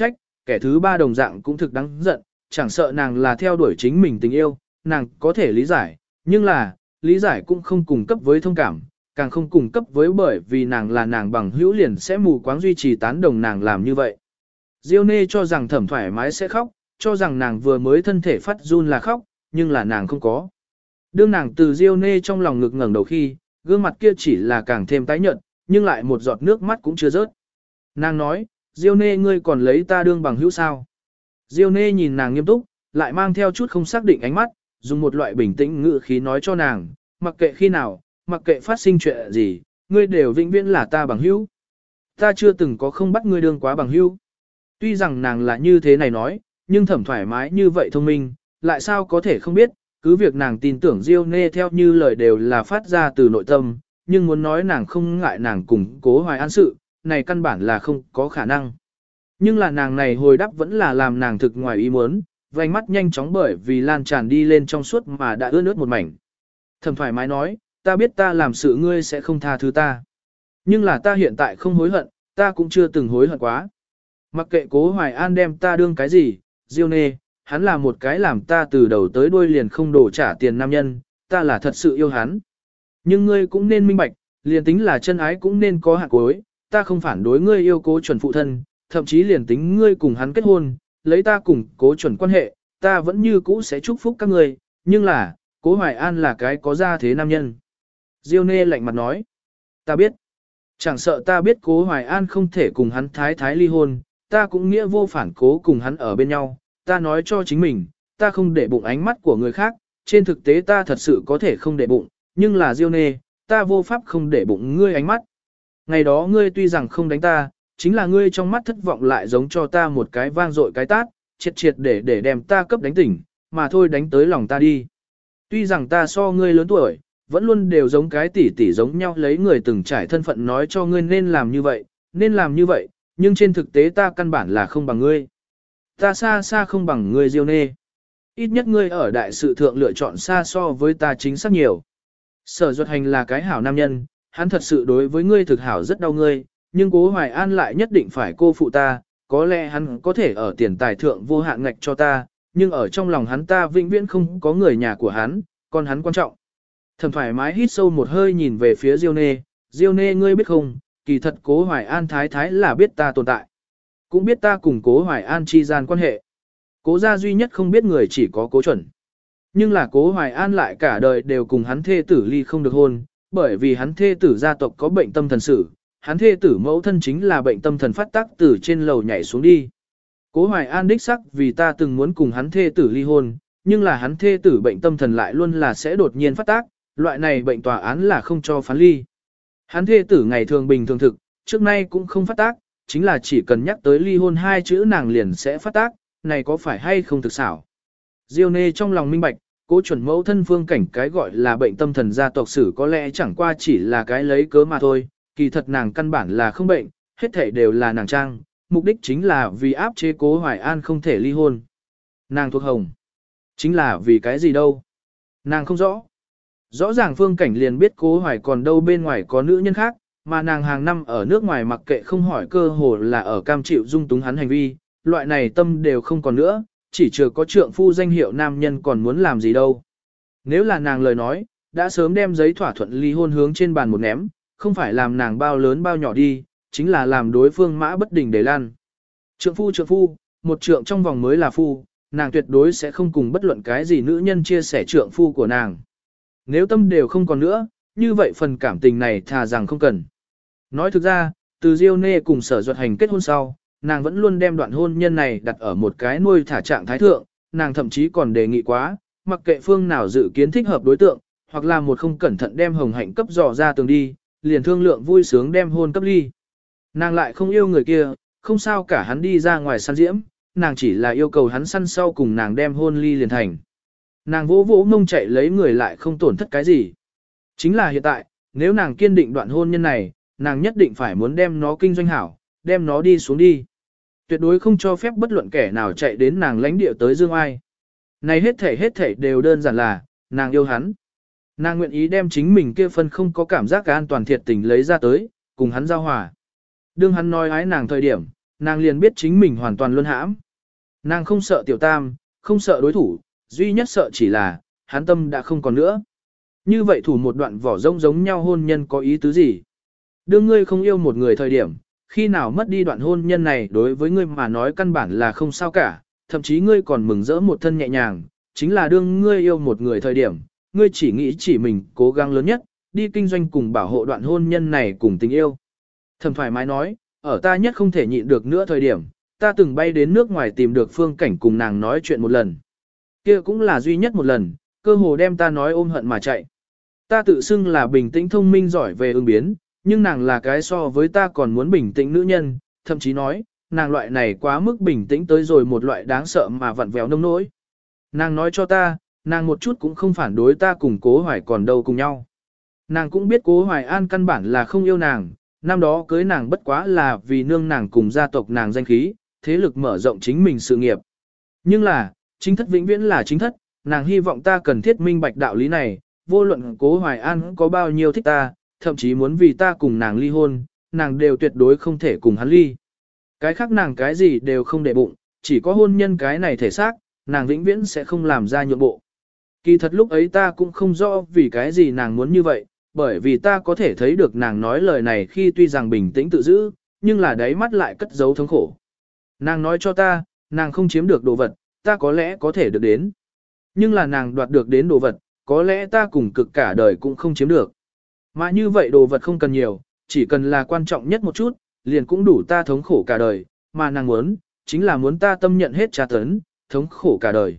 kẻ thứ ba đồng dạng cũng thực đáng giận, chẳng sợ nàng là theo đuổi chính mình tình yêu, nàng có thể lý giải, nhưng là, lý giải cũng không cùng cấp với thông cảm, càng không cùng cấp với bởi vì nàng là nàng bằng hữu liền sẽ mù quáng duy trì tán đồng nàng làm như vậy. Diêu Nê cho rằng Thẩm thoải mái sẽ khóc, cho rằng nàng vừa mới thân thể phát run là khóc, nhưng là nàng không có. Đương nàng từ Diêu Nê trong lòng ngực ngẩng đầu khi, gương mặt kia chỉ là càng thêm tái nhợt, nhưng lại một giọt nước mắt cũng chưa rớt. Nàng nói, Diêu Nê ngươi còn lấy ta đương bằng hữu sao? Diêu Nê nhìn nàng nghiêm túc, lại mang theo chút không xác định ánh mắt, dùng một loại bình tĩnh ngữ khí nói cho nàng, mặc kệ khi nào, mặc kệ phát sinh chuyện gì, ngươi đều vĩnh viễn là ta bằng hữu. Ta chưa từng có không bắt ngươi đương quá bằng hữu. Tuy rằng nàng là như thế này nói, nhưng Thẩm thoải mái như vậy thông minh, lại sao có thể không biết, cứ việc nàng tin tưởng Diêu Nê theo như lời đều là phát ra từ nội tâm, nhưng muốn nói nàng không ngại nàng cùng Cố Hoài An sự, này căn bản là không có khả năng. Nhưng là nàng này hồi đáp vẫn là làm nàng thực ngoài ý muốn, vành mắt nhanh chóng bởi vì lan tràn đi lên trong suốt mà đã ướt nước một mảnh. Thẩm thoải mái nói, ta biết ta làm sự ngươi sẽ không tha thứ ta. Nhưng là ta hiện tại không hối hận, ta cũng chưa từng hối hận quá. Mặc kệ Cố Hoài An đem ta đương cái gì, Diêu Nê, hắn là một cái làm ta từ đầu tới đuôi liền không đổ trả tiền nam nhân, ta là thật sự yêu hắn. Nhưng ngươi cũng nên minh bạch, liền tính là chân ái cũng nên có hạn cuối, ta không phản đối ngươi yêu Cố Chuẩn phụ thân, thậm chí liền tính ngươi cùng hắn kết hôn, lấy ta cùng Cố Chuẩn quan hệ, ta vẫn như cũ sẽ chúc phúc các ngươi, nhưng là, Cố Hoài An là cái có gia thế nam nhân. Diêu Nê lạnh mặt nói, ta biết, chẳng sợ ta biết Cố Hoài An không thể cùng hắn thái thái ly hôn, ta cũng nghĩa vô phản cố cùng hắn ở bên nhau, ta nói cho chính mình, ta không để bụng ánh mắt của người khác, trên thực tế ta thật sự có thể không để bụng, nhưng là Diêu Nê, ta vô pháp không để bụng ngươi ánh mắt. Ngày đó ngươi tuy rằng không đánh ta, chính là ngươi trong mắt thất vọng lại giống cho ta một cái vang dội cái tát, triệt triệt để đem ta cấp đánh tỉnh, mà thôi đánh tới lòng ta đi. Tuy rằng ta so ngươi lớn tuổi, vẫn luôn đều giống cái tỷ tỷ giống nhau lấy người từng trải thân phận nói cho ngươi nên làm như vậy, nhưng trên thực tế ta căn bản là không bằng ngươi. Ta xa xa không bằng ngươi Diêu Nê. Ít nhất ngươi ở đại sự thượng lựa chọn xa so với ta chính xác nhiều. Sở Duật Hành là cái hảo nam nhân, hắn thật sự đối với ngươi thực hảo rất đau ngươi, nhưng Cố Hoài An lại nhất định phải cô phụ ta, có lẽ hắn có thể ở tiền tài thượng vô hạn ngạch cho ta, nhưng ở trong lòng hắn ta vĩnh viễn không có người nhà của hắn, còn hắn quan trọng. Thẩm thoải mái hít sâu một hơi nhìn về phía Diêu Nê, Diêu Nê ngươi biết không, kỳ thật Cố Hoài An thái thái là biết ta tồn tại. Cũng biết ta cùng Cố Hoài An chi gian quan hệ. Cố gia duy nhất không biết người chỉ có Cố Chuẩn. Nhưng là Cố Hoài An lại cả đời đều cùng hắn thê tử ly không được hôn, bởi vì hắn thê tử gia tộc có bệnh tâm thần sử, hắn thê tử mẫu thân chính là bệnh tâm thần phát tác từ trên lầu nhảy xuống đi. Cố Hoài An đích sắc vì ta từng muốn cùng hắn thê tử ly hôn, nhưng là hắn thê tử bệnh tâm thần lại luôn là sẽ đột nhiên phát tác, loại này bệnh tòa án là không cho phán ly. Hắn thê tử ngày thường bình thường thực, trước nay cũng không phát tác, chính là chỉ cần nhắc tới ly hôn hai chữ nàng liền sẽ phát tác, này có phải hay không thực xảo. Diêu Nê trong lòng minh bạch, Cố Chuẩn mẫu thân Phương Cảnh cái gọi là bệnh tâm thần gia tộc sử có lẽ chẳng qua chỉ là cái lấy cớ mà thôi, kỳ thật nàng căn bản là không bệnh, hết thảy đều là nàng trang, mục đích chính là vì áp chế Cố Hoài An không thể ly hôn. Nàng thuộc hồng, chính là vì cái gì đâu? Nàng không rõ. Rõ ràng Phương Cảnh liền biết Cố Hoài còn đâu bên ngoài có nữ nhân khác, mà nàng hàng năm ở nước ngoài mặc kệ không hỏi cơ hồ là ở cam chịu dung túng hắn hành vi, loại này tâm đều không còn nữa, chỉ chờ có trượng phu danh hiệu nam nhân còn muốn làm gì đâu. Nếu là nàng lời nói, đã sớm đem giấy thỏa thuận ly hôn hướng trên bàn một ném, không phải làm nàng bao lớn bao nhỏ đi, chính là làm đối phương mã bất đình để lan. Trượng phu, một trượng trong vòng mới là phu, nàng tuyệt đối sẽ không cùng bất luận cái gì nữ nhân chia sẻ trượng phu của nàng. Nếu tâm đều không còn nữa, như vậy phần cảm tình này thà rằng không cần. Nói thực ra, từ Diêu Nê cùng Sở Duật Hành kết hôn sau, nàng vẫn luôn đem đoạn hôn nhân này đặt ở một cái nuôi thả trạng thái thượng, nàng thậm chí còn đề nghị quá, mặc kệ phương nào dự kiến thích hợp đối tượng, hoặc là một không cẩn thận đem Hồng Hạnh cấp dò ra tường đi, liền thương lượng vui sướng đem hôn cấp ly. Nàng lại không yêu người kia, không sao cả hắn đi ra ngoài săn diễm, nàng chỉ là yêu cầu hắn săn sau cùng nàng đem hôn ly liền thành. Nàng vỗ vỗ mông chạy lấy người lại không tổn thất cái gì. Chính là hiện tại, nếu nàng kiên định đoạn hôn nhân này, nàng nhất định phải muốn đem nó kinh doanh hảo, đem nó đi xuống đi. Tuyệt đối không cho phép bất luận kẻ nào chạy đến nàng lãnh địa tới dương ai. Này hết thảy đều đơn giản là, nàng yêu hắn. Nàng nguyện ý đem chính mình kia phân không có cảm giác cả an toàn thiệt tình lấy ra tới, cùng hắn giao hòa. Đương hắn nói ái nàng thời điểm, nàng liền biết chính mình hoàn toàn luân hãm. Nàng không sợ tiểu tam, không sợ đối thủ, duy nhất sợ chỉ là, hắn tâm đã không còn nữa. Như vậy thủ một đoạn vỏ rông giống nhau hôn nhân có ý tứ gì? Đương ngươi không yêu một người thời điểm, khi nào mất đi đoạn hôn nhân này đối với ngươi mà nói căn bản là không sao cả, thậm chí ngươi còn mừng rỡ một thân nhẹ nhàng, chính là đương ngươi yêu một người thời điểm, ngươi chỉ nghĩ chỉ mình cố gắng lớn nhất, đi kinh doanh cùng bảo hộ đoạn hôn nhân này cùng tình yêu. Thầm thoải mái nói, ở ta nhất không thể nhịn được nữa thời điểm, ta từng bay đến nước ngoài tìm được Phương Cảnh cùng nàng nói chuyện một lần. Kia cũng là duy nhất một lần, cơ hồ đem ta nói ôm hận mà chạy. Ta tự xưng là bình tĩnh thông minh giỏi về ứng biến, nhưng nàng là cái so với ta còn muốn bình tĩnh nữ nhân, thậm chí nói, nàng loại này quá mức bình tĩnh tới rồi một loại đáng sợ mà vặn vẹo nông nỗi. Nàng nói cho ta, nàng một chút cũng không phản đối ta cùng Cố Hoài còn đâu cùng nhau. Nàng cũng biết Cố Hoài An căn bản là không yêu nàng, năm đó cưới nàng bất quá là vì nương nàng cùng gia tộc nàng danh khí, thế lực mở rộng chính mình sự nghiệp. Nhưng là, chính thất vĩnh viễn là chính thất, nàng hy vọng ta cần thiết minh bạch đạo lý này, vô luận Cố Hoài An có bao nhiêu thích ta, thậm chí muốn vì ta cùng nàng ly hôn, nàng đều tuyệt đối không thể cùng hắn ly. Cái khác nàng cái gì đều không để bụng, chỉ có hôn nhân cái này thể xác, nàng vĩnh viễn sẽ không làm ra nhượng bộ. Kỳ thật lúc ấy ta cũng không rõ vì cái gì nàng muốn như vậy, bởi vì ta có thể thấy được nàng nói lời này khi tuy rằng bình tĩnh tự giữ, nhưng là đáy mắt lại cất giấu thống khổ. Nàng nói cho ta, nàng không chiếm được đồ vật, ta có lẽ có thể được đến. Nhưng là nàng đoạt được đến đồ vật, có lẽ ta cùng cực cả đời cũng không chiếm được. Mà như vậy đồ vật không cần nhiều, chỉ cần là quan trọng nhất một chút, liền cũng đủ ta thống khổ cả đời, mà nàng muốn, chính là muốn ta tâm nhận hết tra tấn, thống khổ cả đời.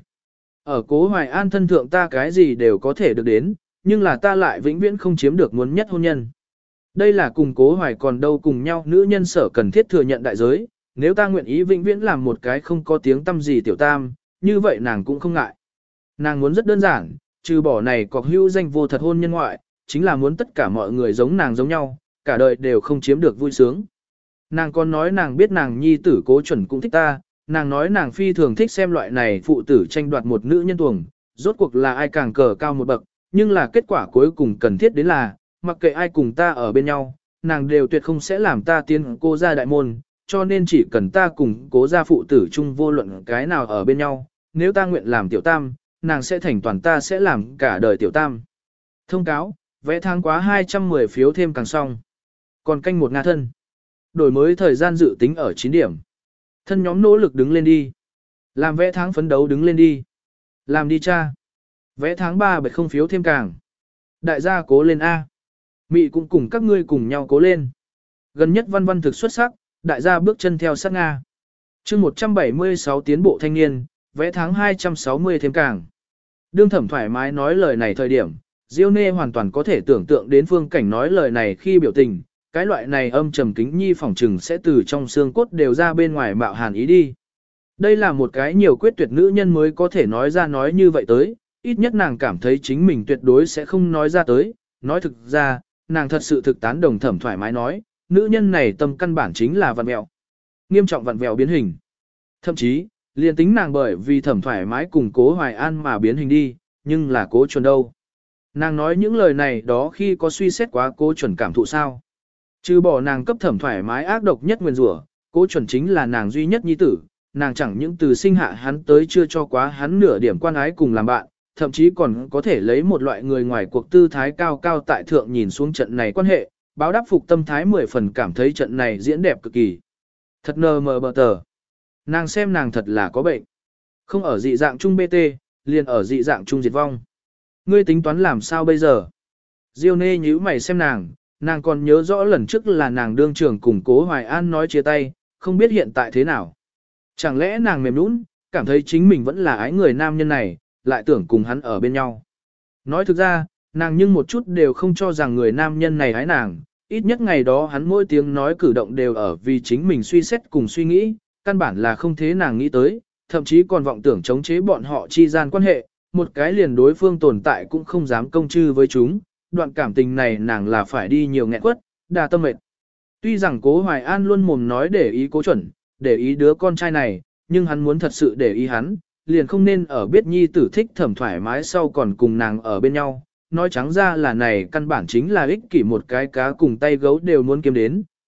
Ở Cố Hoài An thân thượng ta cái gì đều có thể được đến, nhưng là ta lại vĩnh viễn không chiếm được muốn nhất hôn nhân. Đây là cùng Cố Hoài còn đâu cùng nhau nữ nhân sở cần thiết thừa nhận đại giới, nếu ta nguyện ý vĩnh viễn làm một cái không có tiếng tâm gì tiểu tam, như vậy nàng cũng không ngại. Nàng muốn rất đơn giản, trừ bỏ này cọc hữu danh vô thật hôn nhân ngoại, chính là muốn tất cả mọi người giống nàng giống nhau, cả đời đều không chiếm được vui sướng. Nàng còn nói nàng biết nàng nhi tử Cố Chuẩn cũng thích ta, nàng nói nàng phi thường thích xem loại này phụ tử tranh đoạt một nữ nhân tuồng, rốt cuộc là ai càng cờ cao một bậc, nhưng là kết quả cuối cùng cần thiết đến là, mặc kệ ai cùng ta ở bên nhau, nàng đều tuyệt không sẽ làm ta tiến Cố gia đại môn, cho nên chỉ cần ta cùng Cố gia phụ tử chung vô luận cái nào ở bên nhau, nếu ta nguyện làm tiểu tam, nàng sẽ thành toàn ta sẽ làm cả đời tiểu tam. Thông cáo, vẽ tháng quá 210 phiếu thêm càng xong. Còn canh một Nga thân. Đổi mới thời gian dự tính ở 9 điểm. Thân nhóm nỗ lực đứng lên đi. Làm vẽ tháng phấn đấu đứng lên đi. Làm đi cha. Vẽ tháng 3 bạch không phiếu thêm càng. Đại gia cố lên A. Mị cũng cùng các ngươi cùng nhau cố lên. Gần nhất văn văn thực xuất sắc, đại gia bước chân theo sát Nga. chương 176 tiến bộ thanh niên, vẽ tháng 260 thêm càng. Đương Thẩm thoải mái nói lời này thời điểm, Diêu Nê hoàn toàn có thể tưởng tượng đến Phương Cảnh nói lời này khi biểu tình, cái loại này âm trầm kính nhi phỏng trừng sẽ từ trong xương cốt đều ra bên ngoài mạo hàn ý đi. Đây là một cái nhiều quyết tuyệt nữ nhân mới có thể nói ra nói như vậy tới, ít nhất nàng cảm thấy chính mình tuyệt đối sẽ không nói ra tới, nói thực ra, nàng thật sự thực tán đồng Thẩm thoải mái nói, nữ nhân này tâm căn bản chính là vặn vẹo, nghiêm trọng vặn vẹo biến hình. Thậm chí, liền tính nàng bởi vì Thẩm thoải mái cùng Cố Hoài An mà biến hình đi, nhưng là Cố Chuẩn đâu. Nàng nói những lời này đó khi có suy xét quá Cố Chuẩn cảm thụ sao. Trừ bỏ nàng cấp Thẩm thoải mái ác độc nhất nguyên rủa, Cố Chuẩn chính là nàng duy nhất nhi tử, nàng chẳng những từ sinh hạ hắn tới chưa cho quá hắn nửa điểm quan ái cùng làm bạn, thậm chí còn có thể lấy một loại người ngoài cuộc tư thái cao cao tại thượng nhìn xuống trận này quan hệ, báo đáp phục tâm thái 10 phần cảm thấy trận này diễn đẹp cực kỳ. Thật nờ mờ bờ tờ. Nàng xem nàng thật là có bệnh. Không ở dị dạng chung BT, liền ở dị dạng chung diệt vong. Ngươi tính toán làm sao bây giờ? Diêu Nê nhíu mày xem nàng còn nhớ rõ lần trước là nàng đương trưởng cùng Cố Hoài An nói chia tay, không biết hiện tại thế nào. Chẳng lẽ nàng mềm nũng, cảm thấy chính mình vẫn là ái người nam nhân này, lại tưởng cùng hắn ở bên nhau. Nói thực ra, nàng nhưng một chút đều không cho rằng người nam nhân này ái nàng, ít nhất ngày đó hắn mỗi tiếng nói cử động đều ở vì chính mình suy xét cùng suy nghĩ, căn bản là không thế nàng nghĩ tới, thậm chí còn vọng tưởng chống chế bọn họ chi gian quan hệ, một cái liền đối phương tồn tại cũng không dám công chư với chúng, đoạn cảm tình này nàng là phải đi nhiều nghẹn quất, đa tâm mệt. Tuy rằng Cố Hoài An luôn mồm nói để ý Cố Chuẩn, để ý đứa con trai này, nhưng hắn muốn thật sự để ý hắn, liền không nên ở biết nhi tử thích Thẩm thoải mái sau còn cùng nàng ở bên nhau. Nói trắng ra là này căn bản chính là ích kỷ một cái cá cùng tay gấu đều muốn kiếm đến,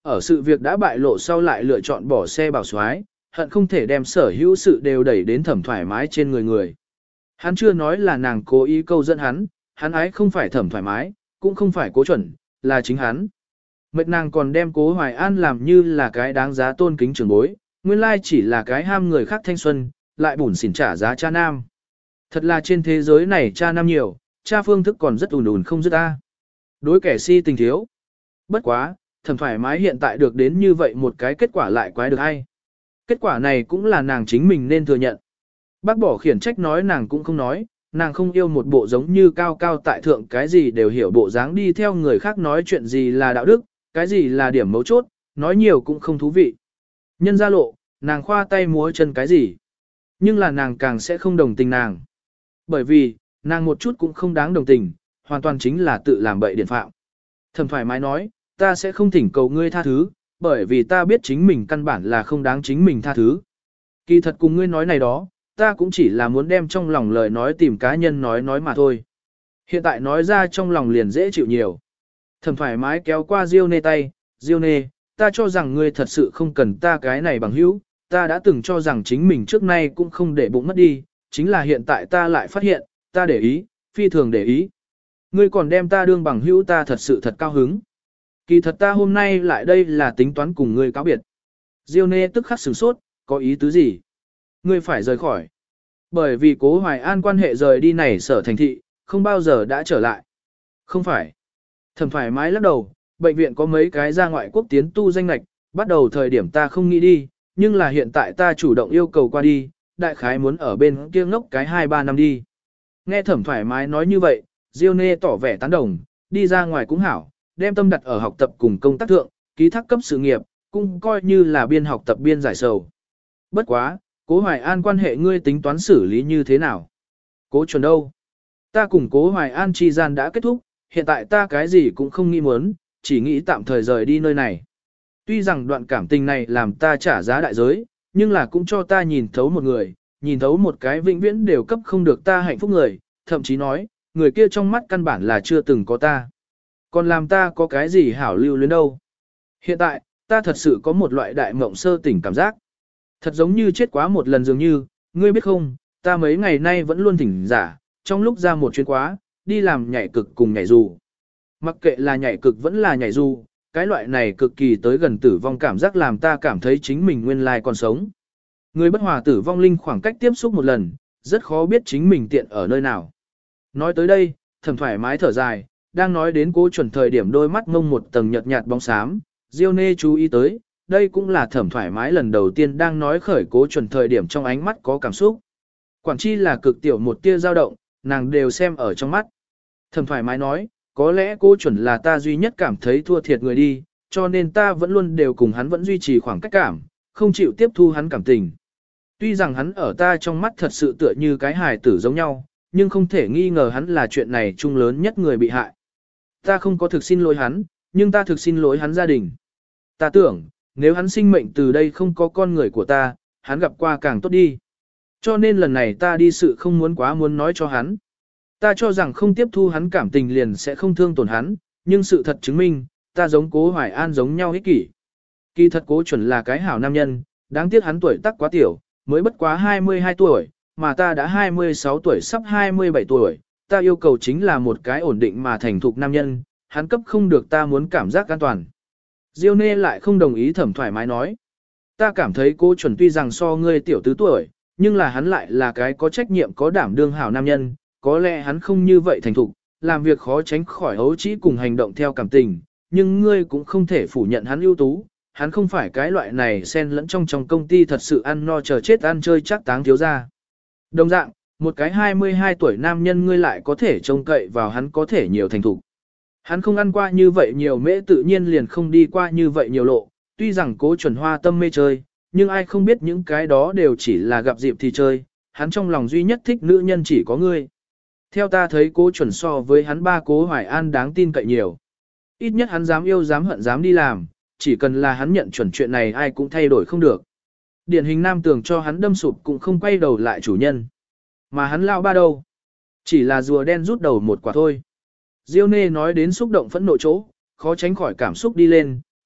ở sự việc đã bại lộ sau lại lựa chọn bỏ xe bảo xoái, hận không thể đem sở hữu sự đều đẩy đến Thẩm Thoải Mái trên người người. Hắn chưa nói là nàng cố ý câu dẫn hắn ái không phải Thẩm Thoải Mái, cũng không phải Cố Chuẩn, là chính hắn. Mệt nàng còn đem Cố Hoài An làm như là cái đáng giá tôn kính trưởng bối, nguyên lai chỉ là cái ham người khác thanh xuân, lại bủn xỉn trả giá cha nam. Thật là trên thế giới này cha nam nhiều, cha phương thức còn rất ùn ùn không dứt ta. Đối kẻ si tình thiếu. Bất quá, Thẩm Thoải Mái hiện tại được đến như vậy một cái kết quả lại quái được hay. Kết quả này cũng là nàng chính mình nên thừa nhận. Bác bỏ khiển trách nói nàng cũng không nói, nàng không yêu một bộ giống như cao cao tại thượng cái gì đều hiểu bộ dáng đi theo người khác nói chuyện gì là đạo đức, cái gì là điểm mấu chốt, nói nhiều cũng không thú vị. Nhân ra lộ, nàng khoa tay múa chân cái gì. Nhưng là nàng càng sẽ không đồng tình nàng. Bởi vì, nàng một chút cũng không đáng đồng tình, hoàn toàn chính là tự làm bậy điển phạm. Thẩm Thoải Mái nói, ta sẽ không thỉnh cầu ngươi tha thứ, bởi vì ta biết chính mình căn bản là không đáng chính mình tha thứ. Kỳ thật cùng ngươi nói này đó, ta cũng chỉ là muốn đem trong lòng lời nói tìm cá nhân nói mà thôi. Hiện tại nói ra trong lòng liền dễ chịu nhiều. Thẩm Thoải Mái kéo qua Diêu Nê tay, Diêu Nê, ta cho rằng ngươi thật sự không cần ta cái này bằng hữu, ta đã từng cho rằng chính mình trước nay cũng không để bụng mất đi, chính là hiện tại ta lại phát hiện, ta để ý, phi thường để ý. Ngươi còn đem ta đương bằng hữu ta thật sự thật cao hứng. Kỳ thật ta hôm nay lại đây là tính toán cùng ngươi cáo biệt. Diêu Nê tức khắc sửng sốt, có ý tứ gì? Ngươi phải rời khỏi. Bởi vì Cố Hoài An quan hệ rời đi này Sở Thành thị, không bao giờ đã trở lại. Không phải. Thẩm Thoải Mái lắc đầu, bệnh viện có mấy cái ra ngoại quốc tiến tu danh lạch, bắt đầu thời điểm ta không nghĩ đi, nhưng là hiện tại ta chủ động yêu cầu qua đi, đại khái muốn ở bên kia ngốc cái 2-3 năm đi. Nghe Thẩm Thoải Mái nói như vậy, Diêu Nê tỏ vẻ tán đồng, đi ra ngoài cũng hảo, đem tâm đặt ở học tập cùng công tác thượng, ký thác cấp sự nghiệp, cũng coi như là biên học tập biên giải sầu. Bất quá, Cố Hoài An quan hệ ngươi tính toán xử lý như thế nào? Cố Chuẩn đâu? Ta cùng Cố Hoài An chi gian đã kết thúc, hiện tại ta cái gì cũng không nghĩ muốn, chỉ nghĩ tạm thời rời đi nơi này. Tuy rằng đoạn cảm tình này làm ta trả giá đại giới, nhưng là cũng cho ta nhìn thấu một người, nhìn thấu một cái vĩnh viễn đều cấp không được ta hạnh phúc người, thậm chí nói, người kia trong mắt căn bản là chưa từng có ta. Còn làm ta có cái gì hảo lưu luyến đâu. Hiện tại, ta thật sự có một loại đại mộng sơ tỉnh cảm giác. Thật giống như chết quá một lần dường như, ngươi biết không, ta mấy ngày nay vẫn luôn thỉnh giả, trong lúc ra một chuyến quá, đi làm nhảy cực cùng nhảy dù. Mặc kệ là nhảy cực vẫn là nhảy dù, cái loại này cực kỳ tới gần tử vong cảm giác làm ta cảm thấy chính mình nguyên lai còn sống. Người bất hòa tử vong linh khoảng cách tiếp xúc một lần, rất khó biết chính mình tiện ở nơi nào. Nói tới đây, Thẩm Thoải Mái thở dài, đang nói đến Cố Chuẩn thời điểm đôi mắt ngông một tầng nhợt nhạt bóng xám, Diêu Nê chú ý tới, đây cũng là Thẩm Thoải Mái lần đầu tiên đang nói khởi Cố Chuẩn thời điểm trong ánh mắt có cảm xúc. Quản chi là cực tiểu một tia dao động, nàng đều xem ở trong mắt. Thẩm Thoải Mái nói, có lẽ Cố Chuẩn là ta duy nhất cảm thấy thua thiệt người đi, cho nên ta vẫn luôn đều cùng hắn vẫn duy trì khoảng cách cảm, không chịu tiếp thu hắn cảm tình. Tuy rằng hắn ở ta trong mắt thật sự tựa như cái hài tử giống nhau, nhưng không thể nghi ngờ hắn là chuyện này chung lớn nhất người bị hại. Ta không có thực xin lỗi hắn, nhưng ta thực xin lỗi hắn gia đình. Ta tưởng, nếu hắn sinh mệnh từ đây không có con người của ta, hắn gặp qua càng tốt đi. Cho nên lần này ta đi sự không muốn quá muốn nói cho hắn. Ta cho rằng không tiếp thu hắn cảm tình liền sẽ không thương tổn hắn, nhưng sự thật chứng minh, ta giống Cố Hoài An giống nhau ích kỷ. Kỳ thật Cố Chuẩn là cái hảo nam nhân, đáng tiếc hắn tuổi tác quá tiểu, mới bất quá 22 tuổi, mà ta đã 26 tuổi sắp 27 tuổi, ta yêu cầu chính là một cái ổn định mà thành thục nam nhân, hắn cấp không được ta muốn cảm giác an toàn. Diêu Nê lại không đồng ý Thẩm Thoải Mái nói. Ta cảm thấy Cố Chuẩn tuy rằng so ngươi tiểu tứ tuổi, nhưng là hắn lại là cái có trách nhiệm có đảm đương hảo nam nhân, có lẽ hắn không như vậy thành thục, làm việc khó tránh khỏi ấu trĩ cùng hành động theo cảm tình, nhưng ngươi cũng không thể phủ nhận hắn ưu tú, hắn không phải cái loại này xen lẫn trong công ty thật sự ăn no chờ chết ăn chơi chắc táng thiếu ra. Đồng dạng, một cái 22 tuổi nam nhân ngươi lại có thể trông cậy vào hắn có thể nhiều thành thục. Hắn không ăn qua như vậy nhiều mễ tự nhiên liền không đi qua như vậy nhiều lộ, tuy rằng Cố Chuẩn hoa tâm mê chơi, nhưng ai không biết những cái đó đều chỉ là gặp dịp thì chơi, hắn trong lòng duy nhất thích nữ nhân chỉ có ngươi. Theo ta thấy Cố Chuẩn so với hắn ba Cố Hoài An đáng tin cậy nhiều. Ít nhất hắn dám yêu dám hận dám đi làm, chỉ cần là hắn nhận chuẩn chuyện này ai cũng thay đổi không được. Điển hình nam tường cho hắn đâm sụp cũng không quay đầu lại chủ nhân. Mà hắn lao ba đâu? Chỉ là rùa đen rút đầu một quả thôi. Diêu Nê nói đến xúc động phẫn nộ chỗ, khó tránh khỏi cảm xúc đi lên,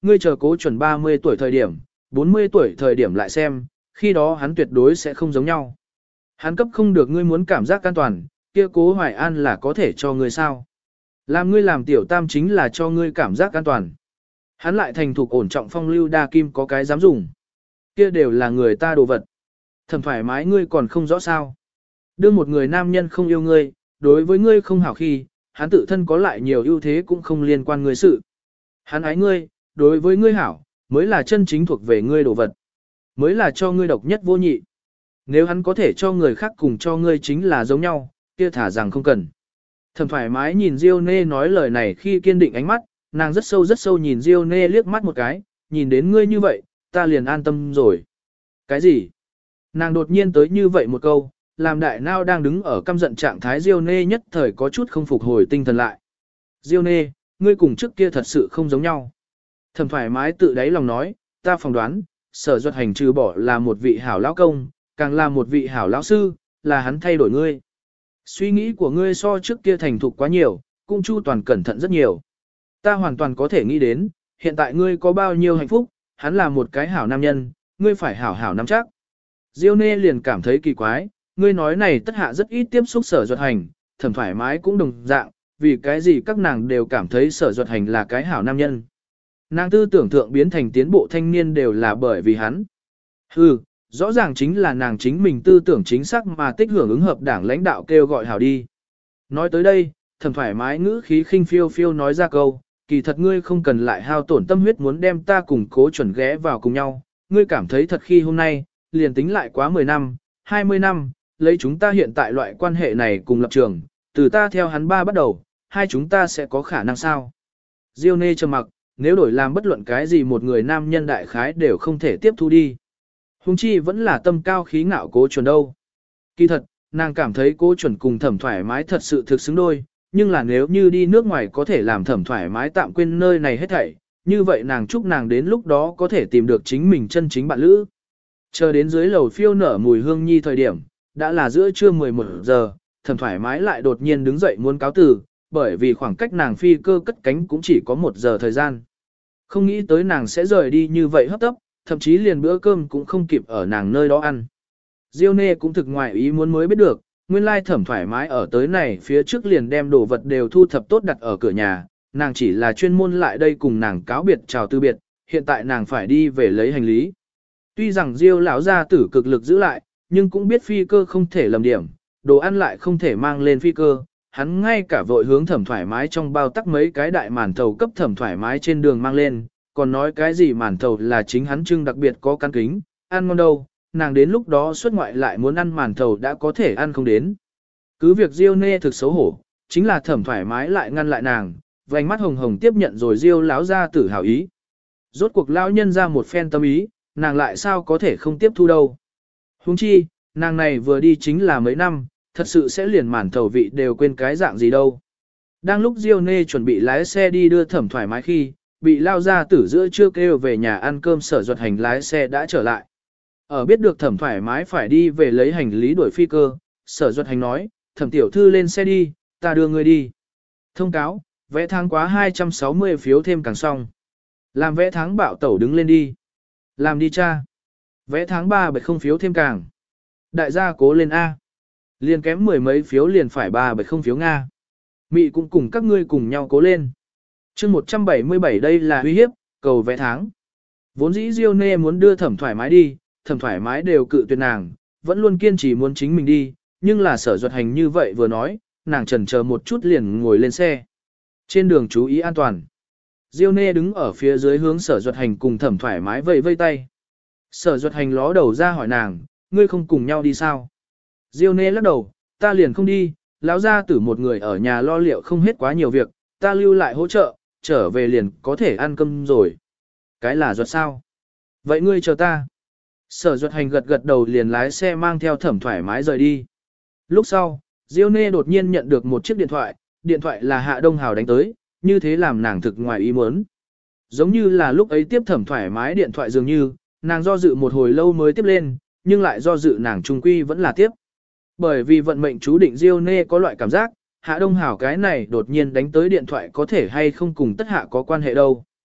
ngươi chờ Cố Chuẩn 30 tuổi thời điểm, 40 tuổi thời điểm lại xem, khi đó hắn tuyệt đối sẽ không giống nhau. Hắn cấp không được ngươi muốn cảm giác an toàn, kia Cố Hoài An là có thể cho ngươi sao? Làm ngươi làm tiểu tam chính là cho ngươi cảm giác an toàn. Hắn lại thành thục ổn trọng phong lưu đa kim có cái dám dùng. Kia đều là người ta đồ vật. Thầm thoải mái ngươi còn không rõ sao. Đưa một người nam nhân không yêu ngươi, đối với ngươi không hảo khi, hắn tự thân có lại nhiều ưu thế cũng không liên quan ngươi sự. Hắn ái ngươi, đối với ngươi hảo, mới là chân chính thuộc về ngươi đồ vật. Mới là cho ngươi độc nhất vô nhị. Nếu hắn có thể cho người khác cùng cho ngươi chính là giống nhau, kia thả rằng không cần. Thầm thoải mái nhìn Diêu Nê nói lời này khi kiên định ánh mắt, nàng rất sâu nhìn Diêu Nê liếc mắt một cái, nhìn đến ngươi như vậy, ta liền an tâm rồi. Cái gì? Nàng đột nhiên tới như vậy một câu, làm đại nao đang đứng ở căm giận trạng thái Diêu Nê nhất thời có chút không phục hồi tinh thần lại. Diêu Nê, ngươi cùng trước kia thật sự không giống nhau. Thầm thoải mái tự đáy lòng nói, ta phỏng đoán, Sở Duật Hành trừ bỏ là một vị hảo lão công, càng là một vị hảo lão sư, là hắn thay đổi ngươi. Suy nghĩ của ngươi so trước kia thành thục quá nhiều, cũng chu toàn cẩn thận rất nhiều. Ta hoàn toàn có thể nghĩ đến, hiện tại ngươi có bao nhiêu hạnh phúc, hắn là một cái hảo nam nhân, ngươi phải hảo hảo nắm chắc. Diêu Nê liền cảm thấy kỳ quái, ngươi nói này tất hạ rất ít tiếp xúc Sở Duật Hành, thầm thoải mái cũng đồng dạng, vì cái gì các nàng đều cảm thấy Sở Duật Hành là cái hảo nam nhân. Nàng tư tưởng thượng biến thành tiến bộ thanh niên đều là bởi vì hắn. Hừ, rõ ràng chính là nàng chính mình tư tưởng chính xác mà tích hưởng ứng hợp đảng lãnh đạo kêu gọi hảo đi. Nói tới đây, thầm thoải mái ngữ khí khinh phiêu phiêu nói ra câu, kỳ thật ngươi không cần lại hao tổn tâm huyết muốn đem ta cùng Cố Chuẩn ghé vào cùng nhau, ngươi cảm thấy thật khi hôm nay, liền tính lại quá 10 năm, 20 năm, lấy chúng ta hiện tại loại quan hệ này cùng lập trường, từ ta theo hắn ba bắt đầu, hai chúng ta sẽ có khả năng sao? Diêu Nê trầm mặc, nếu đổi làm bất luận cái gì một người nam nhân đại khái đều không thể tiếp thu đi. Hùng chi vẫn là tâm cao khí ngạo Cố Chuẩn đâu. Kỳ thật, nàng cảm thấy Cố Chuẩn cùng Thẩm thoải mái thật sự thực xứng đôi, nhưng là nếu như đi nước ngoài có thể làm Thẩm thoải mái tạm quên nơi này hết thảy, như vậy nàng chúc nàng đến lúc đó có thể tìm được chính mình chân chính bạn lữ. Chờ đến dưới lầu phiêu nở mùi hương nhi thời điểm, đã là giữa trưa 11 giờ, Thẩm thoải mái lại đột nhiên đứng dậy muốn cáo từ, bởi vì khoảng cách nàng phi cơ cất cánh cũng chỉ có 1 giờ thời gian. Không nghĩ tới nàng sẽ rời đi như vậy hấp tấp, thậm chí liền bữa cơm cũng không kịp ở nàng nơi đó ăn. Diêu Nê cũng thực ngoại ý muốn mới biết được, nguyên lai Thẩm thoải mái ở tới này phía trước liền đem đồ vật đều thu thập tốt đặt ở cửa nhà, nàng chỉ là chuyên môn lại đây cùng nàng cáo biệt chào từ biệt, hiện tại nàng phải đi về lấy hành lý. Tuy rằng Diêu lão gia tử cực lực giữ lại, nhưng cũng biết phi cơ không thể lầm điểm, đồ ăn lại không thể mang lên phi cơ, hắn ngay cả vội hướng Thẩm thoải mái trong bao tắc mấy cái đại màn thầu cấp Thẩm thoải mái trên đường mang lên, còn nói cái gì màn thầu là chính hắn trưng đặc biệt có căn kính, ăn ngon đâu, nàng đến lúc đó xuất ngoại lại muốn ăn màn thầu đã có thể ăn không đến. Cứ việc Diêu Nê thực xấu hổ, chính là Thẩm thoải mái lại ngăn lại nàng, vành mắt hồng hồng tiếp nhận rồi Diêu lão gia tử hảo ý. Rốt cuộc lão nhân ra một phen tâm ý, nàng lại sao có thể không tiếp thu đâu. Huống chi, nàng này vừa đi chính là mấy năm, thật sự sẽ liền màn thầu vị đều quên cái dạng gì đâu. Đang lúc Diêu Nê chuẩn bị lái xe đi đưa Thẩm thoải mái khi, bị lao ra tử giữa trưa kêu về nhà ăn cơm Sở Duật Hành lái xe đã trở lại. Ở biết được Thẩm thoải mái phải đi về lấy hành lý đuổi phi cơ, Sở Duật Hành nói, Thẩm tiểu thư lên xe đi, ta đưa người đi. Thông cáo, vẽ tháng quá 260 phiếu thêm càng xong. Làm vẽ tháng bạo tẩu đứng lên đi. Làm đi cha. Vẽ tháng 3 bạch không phiếu thêm càng. Đại gia cố lên A. Liền kém 10 mấy phiếu liền phải 3 bạch không phiếu Nga. Mị cũng cùng các ngươi cùng nhau cố lên. chương 177 đây là uy hiếp, cầu vẽ tháng. Vốn dĩ Diêu Nê muốn đưa Thẩm thoải mái đi, Thẩm thoải mái đều cự tuyệt nàng, vẫn luôn kiên trì muốn chính mình đi, nhưng là Sở Duật Hành như vậy vừa nói, nàng chần chờ một chút liền ngồi lên xe. Trên đường chú ý an toàn. Diêu Nê đứng ở phía dưới hướng Sở Duật Hành cùng Thẩm thoải mái vây vây tay. Sở Duật Hành ló đầu ra hỏi nàng, ngươi không cùng nhau đi sao? Diêu Nê lắc đầu, ta liền không đi, lão gia tử một người ở nhà lo liệu không hết quá nhiều việc, ta lưu lại hỗ trợ, trở về liền có thể ăn cơm rồi. Cái là Duật sao? Vậy ngươi chờ ta. Sở Duật Hành gật gật đầu liền lái xe mang theo Thẩm thoải mái rời đi. Lúc sau, Diêu Nê đột nhiên nhận được một chiếc điện thoại là Hạ Đông Hào đánh tới, như thế làm nàng thực ngoài ý muốn. Giống như là lúc ấy tiếp Thẩm thoải mái điện thoại dường như, nàng do dự một hồi lâu mới tiếp lên, nhưng lại do dự nàng trung quy vẫn là tiếp. Bởi vì vận mệnh chú định Diêu Nê có loại cảm giác, Hạ Đông Hảo cái này đột nhiên đánh tới điện thoại có thể hay không cùng tất hạ có quan hệ đâu.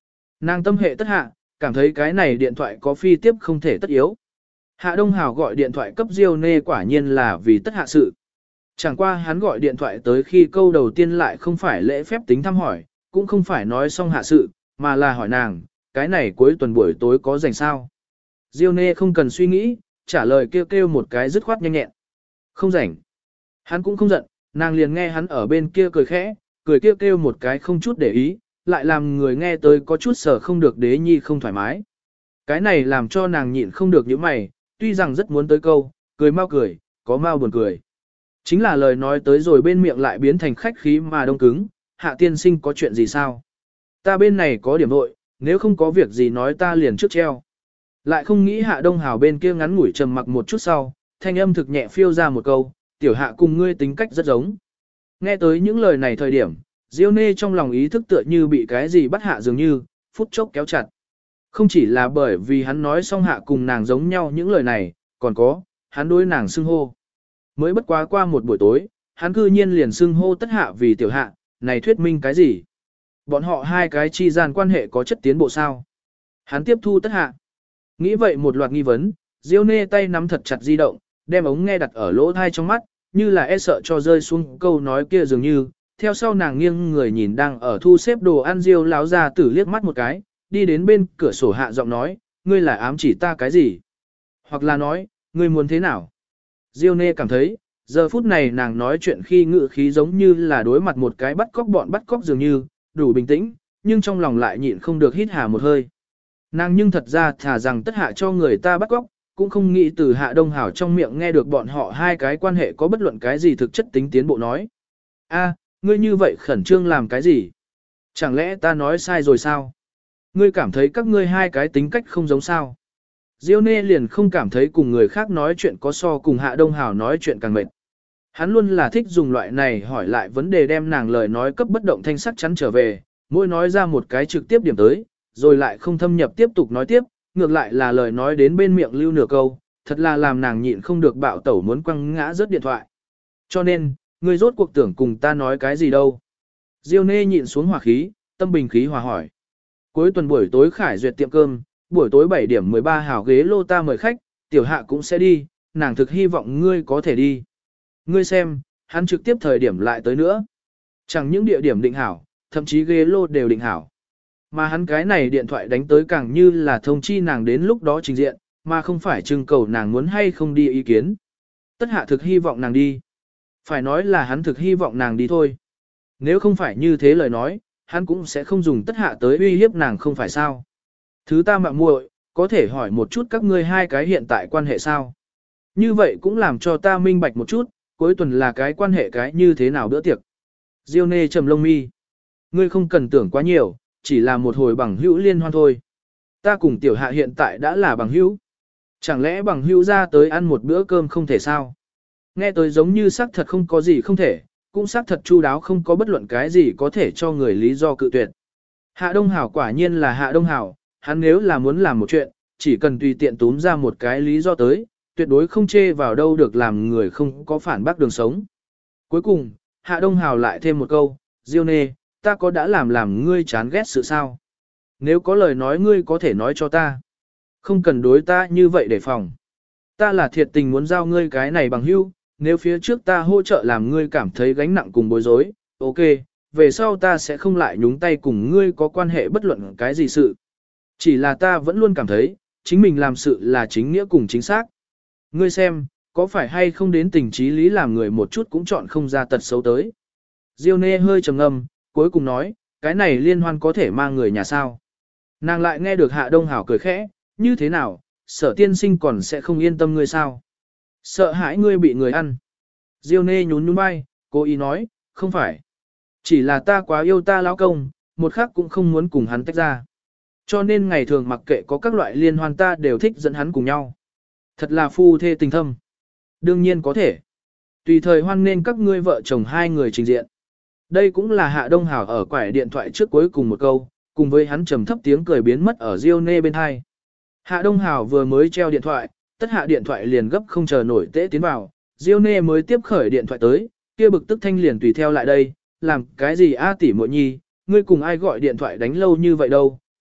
Nàng tâm hệ tất hạ, cảm thấy cái này điện thoại có phi tiếp không thể tất yếu. Hạ Đông Hào gọi điện thoại cấp Diêu Nê quả nhiên là vì tất hạ sự. Chẳng qua hắn gọi điện thoại tới khi câu đầu tiên lại không phải lễ phép tính thăm hỏi, cũng không phải nói xong hạ sự, mà là hỏi nàng, cái này cuối tuần buổi tối có rảnh sao? Diêu Nê không cần suy nghĩ, trả lời kêu kêu một cái dứt khoát nhanh nhẹn. Không rảnh. Hắn cũng không giận, nàng liền nghe hắn ở bên kia cười khẽ, cười kêu kêu một cái không chút để ý, lại làm người nghe tới có chút sở không được đế nhi không thoải mái. Cái này làm cho nàng nhịn không được những mày, tuy rằng rất muốn tới câu, cười mau cười, có mau buồn cười. Chính là lời nói tới rồi bên miệng lại biến thành khách khí mà đông cứng, Hạ tiên sinh có chuyện gì sao? Ta bên này có điểm nội, nếu không có việc gì nói ta liền trước treo. Lại không nghĩ Hạ Đông Hào bên kia ngắn ngủi trầm mặc một chút sau, thanh âm thực nhẹ phiêu ra một câu, tiểu hạ cùng ngươi tính cách rất giống. Nghe tới những lời này thời điểm, Diêu Nê trong lòng ý thức tựa như bị cái gì bắt hạ dường như, phút chốc kéo chặt. Không chỉ là bởi vì hắn nói xong hạ cùng nàng giống nhau những lời này, còn có, hắn đối nàng xưng hô. Mới bất quá qua một buổi tối, hắn cư nhiên liền xưng hô tất hạ vì tiểu hạ, này thuyết minh cái gì? Bọn họ hai cái chi gian quan hệ có chất tiến bộ sao? Hắn tiếp thu tất hạ. Nghĩ vậy một loạt nghi vấn, Diêu Nê tay nắm thật chặt di động, đem ống nghe đặt ở lỗ thai trong mắt, như là e sợ cho rơi xuống câu nói kia dường như. Theo sau nàng nghiêng người nhìn đang ở thu xếp đồ ăn Diêu láo ra tử liếc mắt một cái, đi đến bên cửa sổ hạ giọng nói, ngươi là ám chỉ ta cái gì? Hoặc là nói, ngươi muốn thế nào? Diêu Nê cảm thấy, giờ phút này nàng nói chuyện khi ngự khí giống như là đối mặt một cái bắt cóc bọn bắt cóc dường như, đủ bình tĩnh, nhưng trong lòng lại nhịn không được hít hà một hơi. Nàng nhưng thật ra thả rằng tất hạ cho người ta bắt cóc, cũng không nghĩ từ Hạ Đông Hảo trong miệng nghe được bọn họ hai cái quan hệ có bất luận cái gì thực chất tính tiến bộ nói. A, ngươi như vậy khẩn trương làm cái gì? Chẳng lẽ ta nói sai rồi sao? Ngươi cảm thấy các ngươi hai cái tính cách không giống sao? Diêu Nê liền không cảm thấy cùng người khác nói chuyện có so cùng Hạ Đông Hảo nói chuyện càng mệt. Hắn luôn là thích dùng loại này hỏi lại vấn đề đem nàng lời nói cấp bất động thanh sắc chắn trở về, mỗi nói ra một cái trực tiếp điểm tới, rồi lại không thâm nhập tiếp tục nói tiếp, ngược lại là lời nói đến bên miệng lưu nửa câu, thật là làm nàng nhịn không được bạo tẩu muốn quăng ngã rớt điện thoại. Cho nên, ngươi rốt cuộc tưởng cùng ta nói cái gì đâu? Diêu Nê nhịn xuống hỏa khí, tâm bình khí hòa hỏi. Cuối tuần buổi tối Khải duyệt tiệm cơm, buổi tối 7 điểm 13 hào ghế lô ta mời khách, tiểu hạ cũng sẽ đi, nàng thực hy vọng ngươi có thể đi. Ngươi xem, hắn trực tiếp thời điểm lại tới nữa. Chẳng những địa điểm định hảo, thậm chí ghế lô đều định hảo. Mà hắn cái này điện thoại đánh tới càng như là thông chi nàng đến lúc đó trình diện, mà không phải trưng cầu nàng muốn hay không đi ý kiến. Tất hạ thực hy vọng nàng đi. Phải nói là hắn thực hy vọng nàng đi thôi. Nếu không phải như thế lời nói, hắn cũng sẽ không dùng tất hạ tới uy hiếp nàng không phải sao. Thứ ta mạo muội, có thể hỏi một chút các ngươi hai cái hiện tại quan hệ sao? Như vậy cũng làm cho ta minh bạch một chút, cuối tuần là cái quan hệ cái như thế nào bữa tiệc. Diêu Nê trầm lông mi. Ngươi không cần tưởng quá nhiều, chỉ là một hồi bằng hữu liên hoan thôi. Ta cùng tiểu hạ hiện tại đã là bằng hữu. Chẳng lẽ bằng hữu ra tới ăn một bữa cơm không thể sao? Nghe tới giống như xác thật không có gì không thể, cũng xác thật chu đáo không có bất luận cái gì có thể cho người lý do cự tuyệt. Hạ Đông Hảo quả nhiên là Hạ Đông Hảo, hắn nếu là muốn làm một chuyện, chỉ cần tùy tiện túm ra một cái lý do tới, tuyệt đối không chê vào đâu được làm người không có phản bác đường sống. Cuối cùng, Hạ Đông Hảo lại thêm một câu, Diêu Nê, ta có đã làm ngươi chán ghét sự sao? Nếu có lời nói ngươi có thể nói cho ta. Không cần đối ta như vậy để phòng. Ta là thiệt tình muốn giao ngươi cái này bằng hữu, nếu phía trước ta hỗ trợ làm ngươi cảm thấy gánh nặng cùng bối rối, ok, về sau ta sẽ không lại nhúng tay cùng ngươi có quan hệ bất luận cái gì sự. Chỉ là ta vẫn luôn cảm thấy, chính mình làm sự là chính nghĩa cùng chính xác. Ngươi xem, có phải hay không đến tình trí lý làm người một chút cũng chọn không ra tật xấu tới. Diêu Nê hơi trầm ngâm, cuối cùng nói, cái này liên hoan có thể mang người nhà sao. Nàng lại nghe được Hạ Đông Hảo cười khẽ, như thế nào, Sở tiên sinh còn sẽ không yên tâm ngươi sao? Sợ hãi ngươi bị người ăn. Diêu Nê nhún nhún vai, cố ý nói, không phải. Chỉ là ta quá yêu ta lão công, một khắc cũng không muốn cùng hắn tách ra. Cho nên ngày thường mặc kệ có các loại liên hoan ta đều thích dẫn hắn cùng nhau. Thật là phu thê tình thâm. Đương nhiên có thể. Tùy thời hoan nên các ngươi vợ chồng hai người trình diện. Đây cũng là Hạ Đông Hảo ở quải điện thoại trước cuối cùng một câu, cùng với hắn trầm thấp tiếng cười biến mất ở Diêu Nê bên hai. Hạ Đông Hảo vừa mới treo điện thoại, tất hạ điện thoại liền gấp không chờ nổi tễ tiến vào, Diêu Nê mới tiếp khởi điện thoại tới, kia bực tức thanh liền tùy theo lại đây, làm cái gì a tỷ muội nhi, ngươi cùng ai gọi điện thoại đánh lâu như vậy đâu,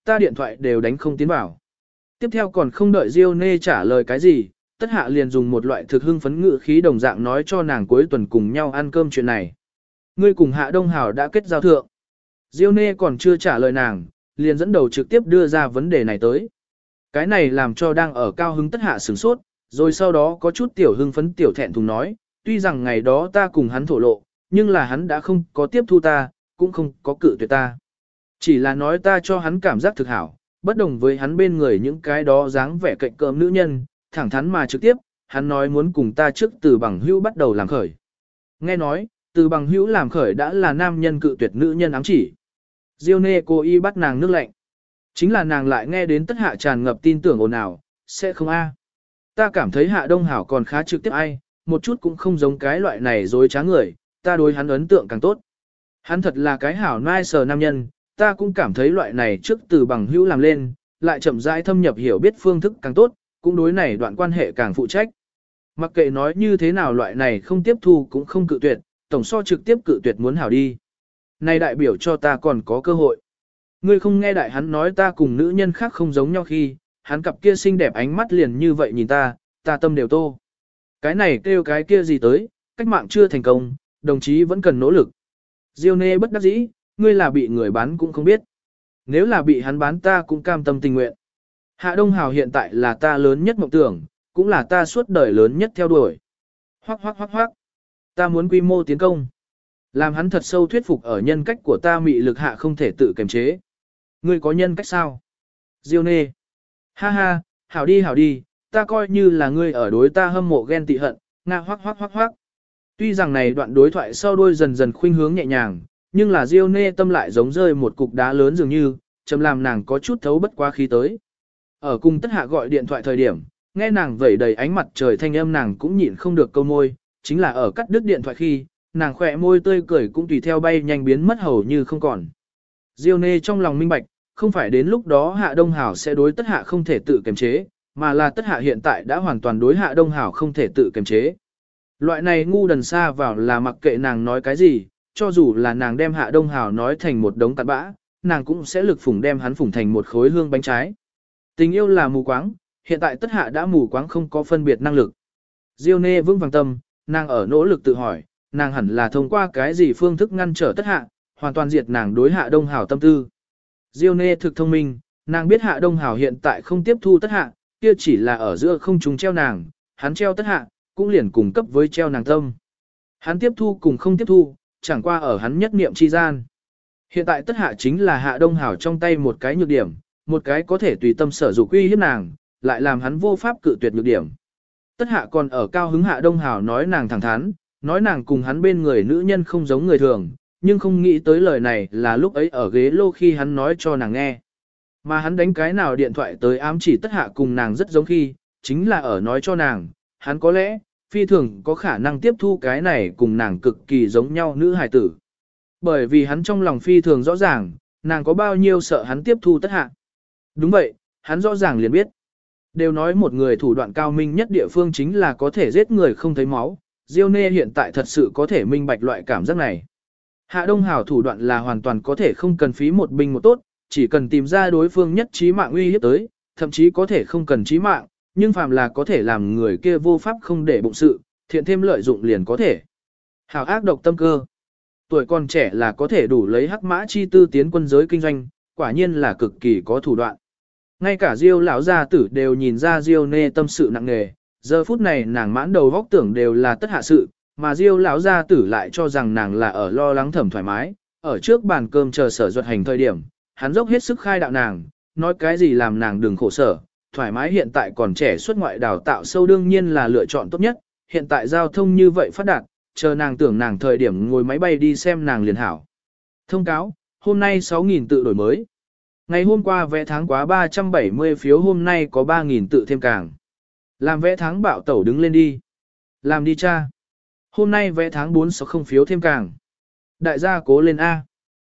ta điện thoại đều đánh không tiến vào. Tiếp theo còn không đợi Diêu Nê trả lời cái gì, Tất Hạ liền dùng một loại thực hưng phấn ngữ khí đồng dạng nói cho nàng cuối tuần cùng nhau ăn cơm chuyện này. Ngươi cùng Hạ Đông Hào đã kết giao thượng. Diêu Nê còn chưa trả lời nàng, liền dẫn đầu trực tiếp đưa ra vấn đề này tới. Cái này làm cho đang ở cao hứng Tất Hạ sửng sốt, rồi sau đó có chút tiểu hưng phấn tiểu thẹn thùng nói, tuy rằng ngày đó ta cùng hắn thổ lộ, nhưng là hắn đã không có tiếp thu ta, cũng không có cự tuyệt ta. Chỉ là nói ta cho hắn cảm giác thực hảo, bất đồng với hắn bên người những cái đó dáng vẻ cạnh cợm nữ nhân, thẳng thắn mà trực tiếp, hắn nói muốn cùng ta trước từ bằng hữu bắt đầu làm khởi. Nghe nói, từ bằng hữu làm khởi đã là nam nhân cự tuyệt nữ nhân ám chỉ. Diêu Nê cố ý bắt nàng nước lạnh. Chính là nàng lại nghe đến Tất Hạ tràn ngập tin tưởng ồn ào, sẽ không a. Ta cảm thấy Hạ Đông Hảo còn khá trực tiếp ai, một chút cũng không giống cái loại này dối trá người, ta đối hắn ấn tượng càng tốt. Hắn thật là cái hảo nice nam nhân, ta cũng cảm thấy loại này trước từ bằng hữu làm lên, lại chậm rãi thâm nhập hiểu biết phương thức càng tốt, cũng đối này đoạn quan hệ càng phụ trách. Mặc kệ nói như thế nào loại này không tiếp thu cũng không cự tuyệt, tổng so trực tiếp cự tuyệt muốn hảo đi. Này đại biểu cho ta còn có cơ hội. Ngươi không nghe đại hắn nói ta cùng nữ nhân khác không giống nhau khi, hắn cặp kia xinh đẹp ánh mắt liền như vậy nhìn ta, ta tâm đều tô. Cái này kêu cái kia gì tới, cách mạng chưa thành công, đồng chí vẫn cần nỗ lực. Diêu Nê bất đắc dĩ, ngươi là bị người bán cũng không biết. Nếu là bị hắn bán ta cũng cam tâm tình nguyện. Hạ Đông Hào hiện tại là ta lớn nhất mộng tưởng, cũng là ta suốt đời lớn nhất theo đuổi. Hoắc hoắc hoắc hoắc. Ta muốn quy mô tiến công. Làm hắn thật sâu thuyết phục ở nhân cách của ta mị lực hạ không thể tự kiềm chế. Ngươi có nhân cách sao? Diêu Nê. Ha ha, hảo đi, ta coi như là ngươi ở đối ta hâm mộ ghen tị hận, nga hoắc hoắc hoắc hoắc. Tuy rằng này đoạn đối thoại sau đôi dần dần khuynh hướng nhẹ nhàng, nhưng là Diêu Nê tâm lại giống rơi một cục đá lớn dường như, chầm làm nàng có chút thấu bất quá khí tới. Ở cùng Tất Hạ gọi điện thoại thời điểm, nghe nàng vẩy đầy ánh mặt trời thanh âm nàng cũng nhịn không được câu môi, chính là ở cắt đứt điện thoại khi, nàng khỏe môi tươi cười cũng tùy theo bay nhanh biến mất hầu như không còn. Diêu Nê trong lòng minh bạch, không phải đến lúc đó Hạ Đông Hảo sẽ đối Tất Hạ không thể tự kiềm chế, mà là Tất Hạ hiện tại đã hoàn toàn đối Hạ Đông Hảo không thể tự kiềm chế. Loại này ngu đần xa vào là mặc kệ nàng nói cái gì, cho dù là nàng đem Hạ Đông Hảo nói thành một đống cặn bã, nàng cũng sẽ lực phủng đem hắn phủng thành một khối hương bánh trái. Tình yêu là mù quáng, hiện tại Tất Hạ đã mù quáng không có phân biệt năng lực. Diêu Nê vững vàng tâm, nàng ở nỗ lực tự hỏi, nàng hẳn là thông qua cái gì phương thức ngăn trở Tất Hạ, hoàn toàn diệt nàng đối Hạ Đông Hảo tâm tư. Diêu Nê thực thông minh, nàng biết Hạ Đông Hảo hiện tại không tiếp thu Tất Hạ, kia chỉ là ở giữa không trùng treo nàng, hắn treo Tất Hạ, cũng liền cùng cấp với treo nàng tâm. Hắn tiếp thu cùng không tiếp thu, chẳng qua ở hắn nhất niệm chi gian. Hiện tại Tất Hạ chính là Hạ Đông Hảo trong tay một cái nhược điểm, một cái có thể tùy tâm sở dục uy hiếp nàng, lại làm hắn vô pháp cự tuyệt nhược điểm. Tất Hạ còn ở cao hứng Hạ Đông Hảo nói nàng thẳng thắn, nói nàng cùng hắn bên người nữ nhân không giống người thường, nhưng không nghĩ tới lời này là lúc ấy ở ghế lô khi hắn nói cho nàng nghe. Mà hắn đánh cái nào điện thoại tới ám chỉ Tất Hạ cùng nàng rất giống khi, chính là ở nói cho nàng, hắn có lẽ, phi thường có khả năng tiếp thu cái này cùng nàng cực kỳ giống nhau nữ hài tử. Bởi vì hắn trong lòng phi thường rõ ràng, nàng có bao nhiêu sợ hắn tiếp thu Tất Hạ. Đúng vậy, hắn rõ ràng liền biết. Đều nói một người thủ đoạn cao minh nhất địa phương chính là có thể giết người không thấy máu, Diêu Nê hiện tại thật sự có thể minh bạch loại cảm giác này. Hạ Đông Hảo thủ đoạn là hoàn toàn có thể không cần phí một binh một tốt, chỉ cần tìm ra đối phương nhất trí mạng uy hiếp tới, thậm chí có thể không cần chí mạng, nhưng phàm là có thể làm người kia vô pháp không để bụng sự, thiện thêm lợi dụng liền có thể. Hảo ác độc tâm cơ. Tuổi còn trẻ là có thể đủ lấy hắc mã chi tư tiến quân giới kinh doanh, quả nhiên là cực kỳ có thủ đoạn. Ngay cả Diêu lão gia tử đều nhìn ra Diêu Nê tâm sự nặng nề, giờ phút này nàng mãn đầu góc tưởng đều là Tất Hạ sự, mà Diêu lão gia tử lại cho rằng nàng là ở lo lắng thầm thoải mái, ở trước bàn cơm chờ Sở Duật Hành thời điểm, hắn dốc hết sức khai đạo nàng, nói cái gì làm nàng đừng khổ sở, thoải mái hiện tại còn trẻ xuất ngoại đào tạo sâu đương nhiên là lựa chọn tốt nhất, hiện tại giao thông như vậy phát đạt, chờ nàng tưởng nàng thời điểm ngồi máy bay đi xem nàng liền hảo. Thông cáo, hôm nay 6.000 tự đổi mới. Ngày hôm qua vé tháng quá 370 phiếu, hôm nay có 3.000 tự thêm càng. Làm vé tháng bạo tẩu đứng lên đi. Làm đi cha. Hôm nay vé tháng 460 phiếu thêm càng. Đại gia cố lên A.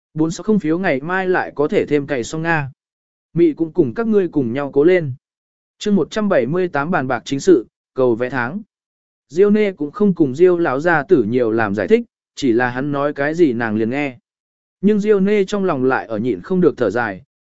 460 phiếu ngày mai lại có thể thêm cày xong A. Mị cũng cùng các ngươi cùng nhau cố lên. chương 178 bàn bạc chính sự, cầu vé tháng. Diêu Nê cũng không cùng Diêu lão gia tử nhiều làm giải thích, chỉ là hắn nói cái gì nàng liền nghe. Nhưng Diêu Nê trong lòng lại ở nhịn không được thở dài,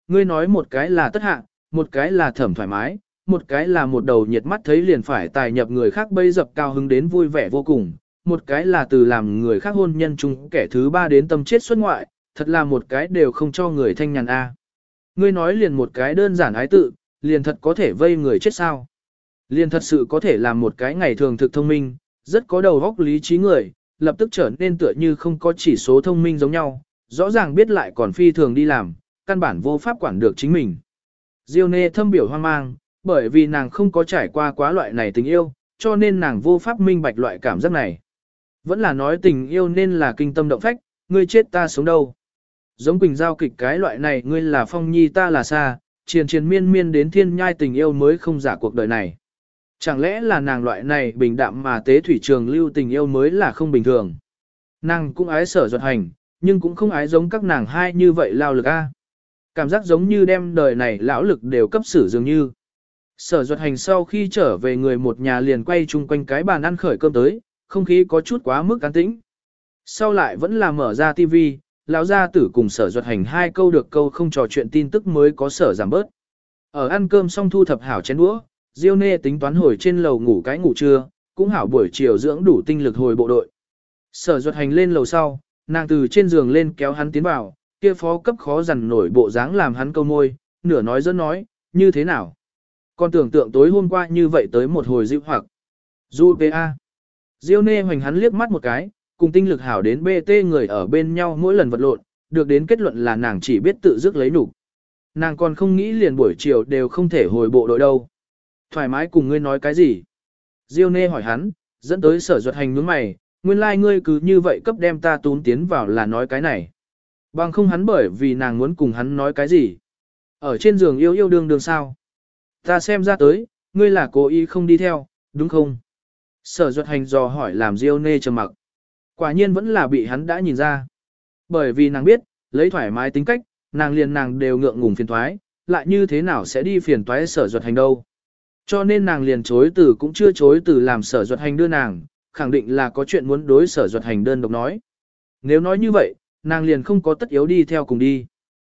ngươi nói một cái là tất hạ, một cái là thẩm thoải mái, một cái là một đầu nhiệt mắt thấy liền phải tài nhập người khác bây dập cao hứng đến vui vẻ vô cùng, một cái là từ làm người khác hôn nhân chung kẻ thứ ba đến tâm chết xuất ngoại, thật là một cái đều không cho người thanh nhàn a. Ngươi nói liền một cái đơn giản ái tự, liền thật có thể vây người chết sao. Liền thật sự có thể làm một cái ngày thường thực thông minh, rất có đầu óc lý trí người, lập tức trở nên tựa như không có chỉ số thông minh giống nhau, rõ ràng biết lại còn phi thường đi làm, căn bản vô pháp quản được chính mình. Diêu Nê thâm biểu hoang mang, bởi vì nàng không có trải qua quá loại này tình yêu, cho nên nàng vô pháp minh bạch loại cảm giác này. Vẫn là nói tình yêu nên là kinh tâm động phách, ngươi chết ta sống đâu. Giống Quỳnh Giao kịch cái loại này ngươi là phong nhi ta là xa, triền triền miên miên đến thiên nhai tình yêu mới không giả cuộc đời này. Chẳng lẽ là nàng loại này bình đạm mà tế thủy trường lưu tình yêu mới là không bình thường. Nàng cũng ái Sở Duật Hành, nhưng cũng không ái giống các nàng hai như vậy lao lực a. Cảm giác giống như đem đời này lão lực đều cấp xử dường như. Sở Duật Hành sau khi trở về người một nhà liền quay chung quanh cái bàn ăn khởi cơm tới, không khí có chút quá mức an tĩnh. Sau lại vẫn là mở ra tivi, lão gia tử cùng Sở Duật Hành hai câu được câu không trò chuyện tin tức mới có sở giảm bớt. Ở ăn cơm xong thu thập hảo chén đũa, Diêu Nê tính toán hồi trên lầu ngủ cái ngủ trưa, cũng hảo buổi chiều dưỡng đủ tinh lực hồi bộ đội. Sở Duật Hành lên lầu sau, nàng từ trên giường lên kéo hắn tiến vào, kia phó cấp khó dằn nổi bộ dáng làm hắn câu môi, nửa nói dẫn nói, như thế nào? Con tưởng tượng tối hôm qua như vậy tới một hồi dịu hoặc. Du P.A. Diêu Nê hoành hắn liếc mắt một cái, cùng tinh lực hảo đến BT người ở bên nhau mỗi lần vật lộn, được đến kết luận là nàng chỉ biết tự dứt lấy nhục. Nàng còn không nghĩ liền buổi chiều đều không thể hồi bộ đội đâu. Thoải mái cùng ngươi nói cái gì? Diêu Nê hỏi hắn, dẫn tới Sở Duật Hành nhướng mày, nguyên lai ngươi cứ như vậy cấp đem ta tún tiến vào là nói cái này. Bằng không hắn bởi vì nàng muốn cùng hắn nói cái gì. Ở trên giường yêu yêu đương đương sao? Ta xem ra tới, ngươi là cố ý không đi theo, đúng không? Sở Duật Hành dò hỏi làm Diêu Nê trầm mặc. Quả nhiên vẫn là bị hắn đã nhìn ra. Bởi vì nàng biết, lấy thoải mái tính cách, nàng đều ngượng ngùng phiền toái, lại như thế nào sẽ đi phiền toái Sở Duật Hành đâu. Cho nên nàng liền chối từ cũng chưa chối từ làm Sở Duật Hành đưa nàng, khẳng định là có chuyện muốn đối Sở Duật Hành đơn độc nói. Nếu nói như vậy, nàng liền không có tất yếu đi theo cùng đi.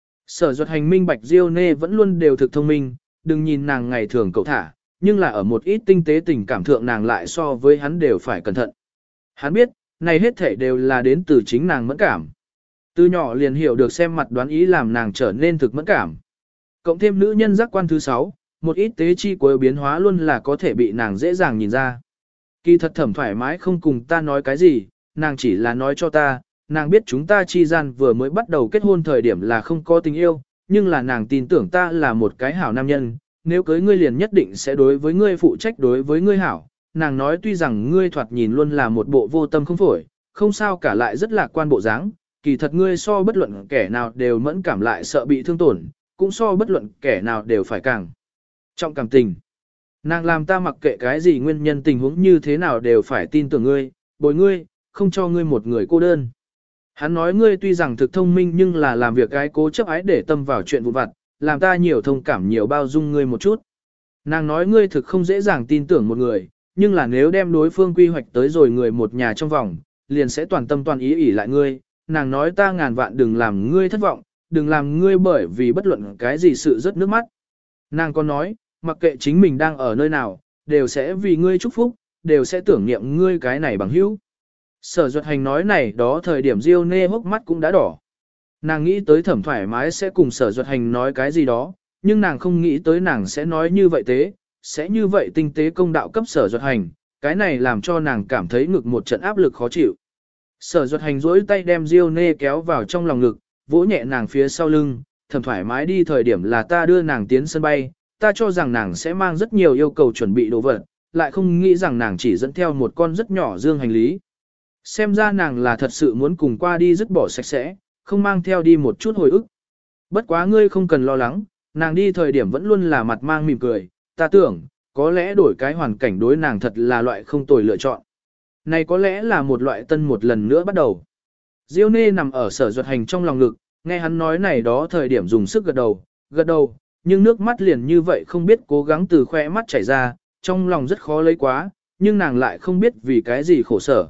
Sở Duật Hành minh bạch Diêu Nê vẫn luôn đều thực thông minh, đừng nhìn nàng ngày thường cậu thả, nhưng là ở một ít tinh tế tình cảm thượng nàng lại so với hắn đều phải cẩn thận. Hắn biết, này hết thể đều là đến từ chính nàng mẫn cảm. Từ nhỏ liền hiểu được xem mặt đoán ý làm nàng trở nên thực mẫn cảm. Cộng thêm nữ nhân giác quan thứ 6, một ít tế chi của biến hóa luôn là có thể bị nàng dễ dàng nhìn ra. Kỳ thật thẩm thoải mái không cùng ta nói cái gì, nàng chỉ là nói cho ta, nàng biết chúng ta chi gian vừa mới bắt đầu kết hôn thời điểm là không có tình yêu, nhưng là nàng tin tưởng ta là một cái hảo nam nhân, nếu cưới ngươi liền nhất định sẽ đối với ngươi phụ trách đối với ngươi hảo. Nàng nói tuy rằng ngươi thoạt nhìn luôn là một bộ vô tâm không phổi, không sao cả lại rất lạc quan bộ dáng, kỳ thật ngươi so bất luận kẻ nào đều mẫn cảm lại sợ bị thương tổn, cũng so bất luận kẻ nào đều phải càng trọng cảm tình. Nàng làm ta mặc kệ cái gì nguyên nhân tình huống như thế nào đều phải tin tưởng ngươi, bồi ngươi, không cho ngươi một người cô đơn. Hắn nói ngươi tuy rằng thực thông minh nhưng là làm việc gái cố chấp ái để tâm vào chuyện vụn vặt, làm ta nhiều thông cảm nhiều bao dung ngươi một chút. Nàng nói ngươi thực không dễ dàng tin tưởng một người, nhưng là nếu đem đối phương quy hoạch tới rồi người một nhà trong vòng, liền sẽ toàn tâm toàn ý ỷ lại ngươi. Nàng nói ta ngàn vạn đừng làm ngươi thất vọng, đừng làm ngươi bởi vì bất luận cái gì sự rớt nước mắt. Nàng còn nói, mặc kệ chính mình đang ở nơi nào, đều sẽ vì ngươi chúc phúc, đều sẽ tưởng niệm ngươi cái này bằng hữu. Sở Duật Hành nói này đó thời điểm Diêu Nê hốc mắt cũng đã đỏ. Nàng nghĩ tới thẩm thoải mái sẽ cùng Sở Duật Hành nói cái gì đó, nhưng nàng không nghĩ tới nàng sẽ nói như vậy tế, sẽ như vậy tinh tế công đạo cấp Sở Duật Hành, cái này làm cho nàng cảm thấy ngực một trận áp lực khó chịu. Sở Duật Hành duỗi tay đem Diêu Nê kéo vào trong lòng ngực, vỗ nhẹ nàng phía sau lưng, thẩm thoải mái đi thời điểm là ta đưa nàng tiến sân bay, ta cho rằng nàng sẽ mang rất nhiều yêu cầu chuẩn bị đồ vật, lại không nghĩ rằng nàng chỉ dẫn theo một con rất nhỏ dương hành lý. Xem ra nàng là thật sự muốn cùng qua đi dứt bỏ sạch sẽ, không mang theo đi một chút hồi ức. Bất quá ngươi không cần lo lắng, nàng đi thời điểm vẫn luôn là mặt mang mỉm cười, ta tưởng, có lẽ đổi cái hoàn cảnh đối nàng thật là loại không tồi lựa chọn. Này có lẽ là một loại tân một lần nữa bắt đầu. Diêu Nê nằm ở Sở Duật Hành trong lòng ngực, nghe hắn nói này đó thời điểm dùng sức gật đầu, nhưng nước mắt liền như vậy không biết cố gắng từ khoe mắt chảy ra, trong lòng rất khó lấy quá, nhưng nàng lại không biết vì cái gì khổ sở.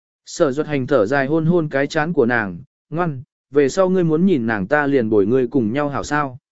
Sở Duật Hành thở dài hôn hôn cái chán của nàng, ngoan, về sau ngươi muốn nhìn nàng ta liền bồi ngươi cùng nhau hảo sao.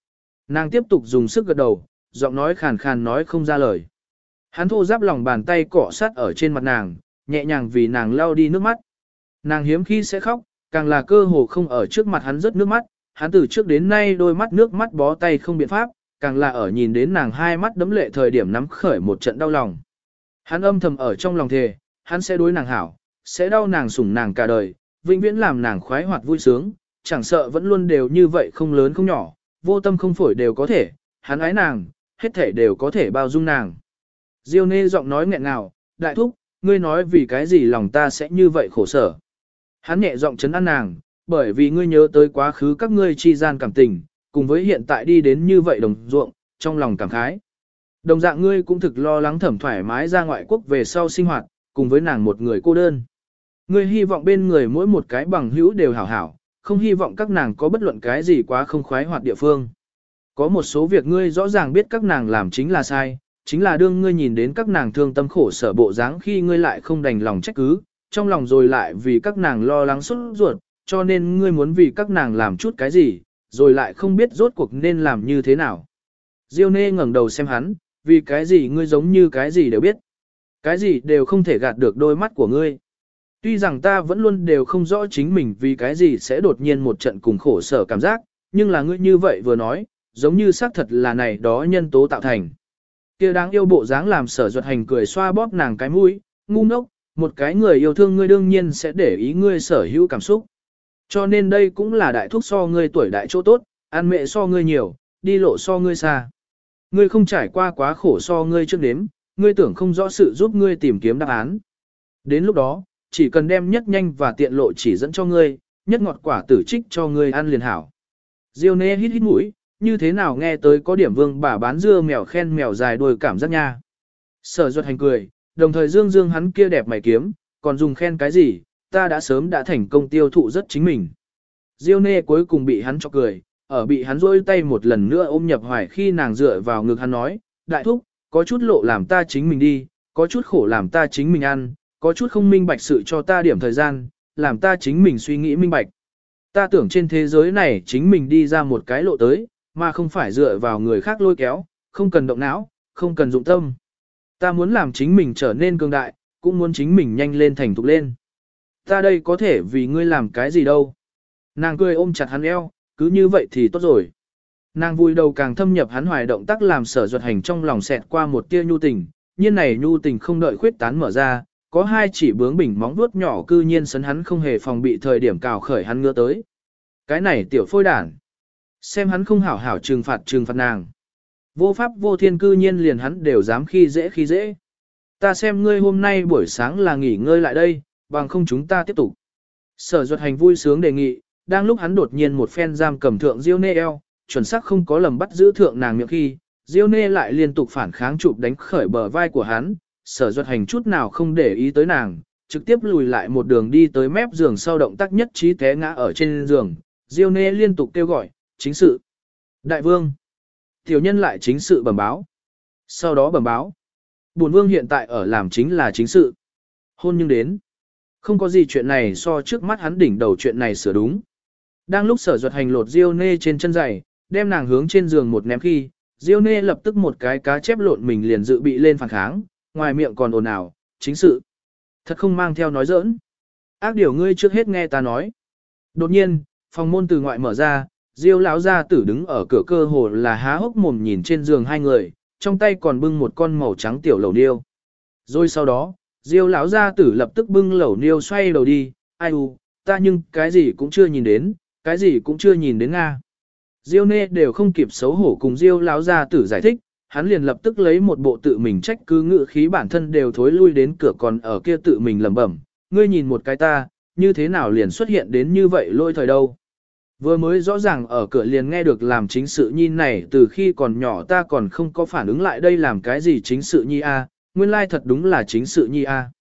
Nàng tiếp tục dùng sức gật đầu, giọng nói khàn khàn nói không ra lời. Hắn thô giáp lòng bàn tay cọ sát ở trên mặt nàng, nhẹ nhàng vì nàng lau đi nước mắt. Nàng hiếm khi sẽ khóc, càng là cơ hồ không ở trước mặt hắn rớt nước mắt, hắn từ trước đến nay đôi mắt nước mắt bó tay không biện pháp, càng là ở nhìn đến nàng hai mắt đấm lệ thời điểm nắm khởi một trận đau lòng. Hắn âm thầm ở trong lòng thề, hắn sẽ đối nàng hảo, sẽ đau nàng sủng nàng cả đời, vĩnh viễn làm nàng khoái hoạt vui sướng, chẳng sợ vẫn luôn đều như vậy không lớn không nhỏ, vô tâm không phổi đều có thể, hắn ái nàng, hết thể đều có thể bao dung nàng. Diêu Nê giọng nói nghẹn ngào, đại thúc, ngươi nói vì cái gì lòng ta sẽ như vậy khổ sở. Hắn nhẹ giọng chấn an nàng, bởi vì ngươi nhớ tới quá khứ các ngươi chi gian cảm tình, cùng với hiện tại đi đến như vậy đồng ruộng, trong lòng cảm khái. Đồng dạng ngươi cũng thực lo lắng thẩm thoải mái ra ngoại quốc về sau sinh hoạt, cùng với nàng một người cô đơn. Ngươi hy vọng bên người mỗi một cái bằng hữu đều hảo hảo, không hy vọng các nàng có bất luận cái gì quá không khoái hoạt địa phương. Có một số việc ngươi rõ ràng biết các nàng làm chính là sai, chính là đương ngươi nhìn đến các nàng thương tâm khổ sở bộ dáng khi ngươi lại không đành lòng trách cứ, trong lòng rồi lại vì các nàng lo lắng sốt ruột, cho nên ngươi muốn vì các nàng làm chút cái gì, rồi lại không biết rốt cuộc nên làm như thế nào. Diêu Nê ngẩng đầu xem hắn, vì cái gì ngươi giống như cái gì đều biết. Cái gì đều không thể gạt được đôi mắt của ngươi. Tuy rằng ta vẫn luôn đều không rõ chính mình vì cái gì sẽ đột nhiên một trận cùng khổ sở cảm giác, nhưng là ngươi như vậy vừa nói, giống như xác thật là này đó nhân tố tạo thành. Kia đáng yêu bộ dáng làm Sở Duật Hành cười xoa bóp nàng cái mũi, ngu ngốc, một cái người yêu thương ngươi đương nhiên sẽ để ý ngươi sở hữu cảm xúc. Cho nên đây cũng là đại thúc so ngươi tuổi đại chỗ tốt, ăn mẹ so ngươi nhiều, đi lộ so ngươi xa. Ngươi không trải qua quá khổ so ngươi trước đếm, ngươi tưởng không rõ sự giúp ngươi tìm kiếm đáp án. Đến lúc đó, chỉ cần đem nhất nhanh và tiện lộ chỉ dẫn cho ngươi, nhất ngọt quả tử trích cho ngươi ăn liền hảo. Diêu Nê hít hít mũi, như thế nào nghe tới có điểm vương bà bán dưa mèo khen mèo dài đuôi cảm giác nha. Sở Duật Hành cười, đồng thời dương dương hắn kia đẹp mày kiếm, còn dùng khen cái gì, ta đã sớm đã thành công tiêu thụ rất chính mình. Diêu Nê cuối cùng bị hắn cho cười, ở bị hắn rôi tay một lần nữa ôm nhập hoài khi nàng dựa vào ngực hắn nói, đại thúc, có chút lộ làm ta chính mình đi, có chút khổ làm ta chính mình ăn, có chút không minh bạch sự cho ta điểm thời gian, làm ta chính mình suy nghĩ minh bạch. Ta tưởng trên thế giới này chính mình đi ra một cái lộ tới, mà không phải dựa vào người khác lôi kéo, không cần động não, không cần dụng tâm. Ta muốn làm chính mình trở nên cường đại, cũng muốn chính mình nhanh lên thành thục lên. Ta đây có thể vì ngươi làm cái gì đâu. Nàng cười ôm chặt hắn eo, cứ như vậy thì tốt rồi. Nàng vui đầu càng thâm nhập hắn hoài động tác làm Sở Duật Hành trong lòng xẹt qua một tia nhu tình, nhiên này nhu tình không đợi khuyết tán mở ra, có hai chỉ bướng bỉnh móng vuốt nhỏ cư nhiên sấn hắn không hề phòng bị thời điểm cào khởi hắn ngứa tới. Cái này tiểu phôi đản. Xem hắn không hảo hảo trừng phạt nàng. Vô pháp vô thiên cư nhiên liền hắn đều dám khi dễ. Ta xem ngươi hôm nay buổi sáng là nghỉ ngơi lại đây, bằng không chúng ta tiếp tục. Sở Duật Hành vui sướng đề nghị, đang lúc hắn đột nhiên một phen giam cầm thượng Diêu Nê eo, chuẩn xác không có lầm bắt giữ thượng nàng miệng khi, Diêu Nê lại liên tục phản kháng chụp đánh khởi bờ vai của hắn, Sở Duật Hành chút nào không để ý tới nàng, trực tiếp lùi lại một đường đi tới mép giường sau động tác nhất trí té ngã ở trên giường, Diêu Nê liên tục kêu gọi, chính sự. Đại vương. Tiểu nhân lại chính sự bẩm báo. Sau đó bẩm báo. Bổn vương hiện tại ở làm chính là chính sự. Hôn nhưng đến. Không có gì chuyện này so trước mắt hắn đỉnh đầu chuyện này sửa đúng. Đang lúc Sở Duật Hành lột Diêu Nê trên chân giày, đem nàng hướng trên giường một ném khi, Diêu Nê lập tức một cái cá chép lộn mình liền dự bị lên phản kháng, ngoài miệng còn ồn ào, chính sự. Thật không mang theo nói giỡn. Ác điều ngươi trước hết nghe ta nói. Đột nhiên, phòng môn từ ngoại mở ra, Diêu lão gia tử đứng ở cửa cơ hồ là há hốc mồm nhìn trên giường hai người, trong tay còn bưng một con màu trắng tiểu lẩu niêu. Rồi sau đó, Diêu lão gia tử lập tức bưng lẩu niêu xoay đầu đi, ai u, ta nhưng cái gì cũng chưa nhìn đến, cái gì cũng chưa nhìn đến Nga. Diêu Nê đều không kịp xấu hổ cùng Diêu lão gia tử giải thích, hắn liền lập tức lấy một bộ tự mình trách cứ ngự khí bản thân đều thối lui đến cửa còn ở kia tự mình lẩm bẩm, ngươi nhìn một cái ta, như thế nào liền xuất hiện đến như vậy lôi thời đâu. Vừa mới rõ ràng ở cửa liền nghe được làm chính sự nhi này từ khi còn nhỏ ta còn không có phản ứng lại đây làm cái gì chính sự nhi a, nguyên lai thật đúng là chính sự nhi a.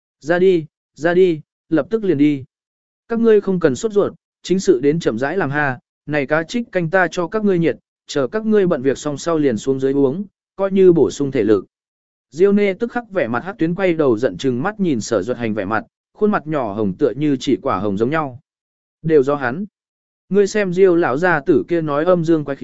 Ra đi, lập tức liền đi. Các ngươi không cần sốt ruột, chính sự đến chậm rãi làm ha, này cá trích canh ta cho các ngươi nhiệt, chờ các ngươi bận việc xong sau liền xuống dưới uống, coi như bổ sung thể lực. Diêu Nê tức khắc vẻ mặt hắc tuyến quay đầu giận chừng mắt nhìn Sở Duật Hành vẻ mặt, khuôn mặt nhỏ hồng tựa như chỉ quả hồng giống nhau. Đều do hắn. Ngươi xem Diêu lão gia tử kia nói âm dương quái khí,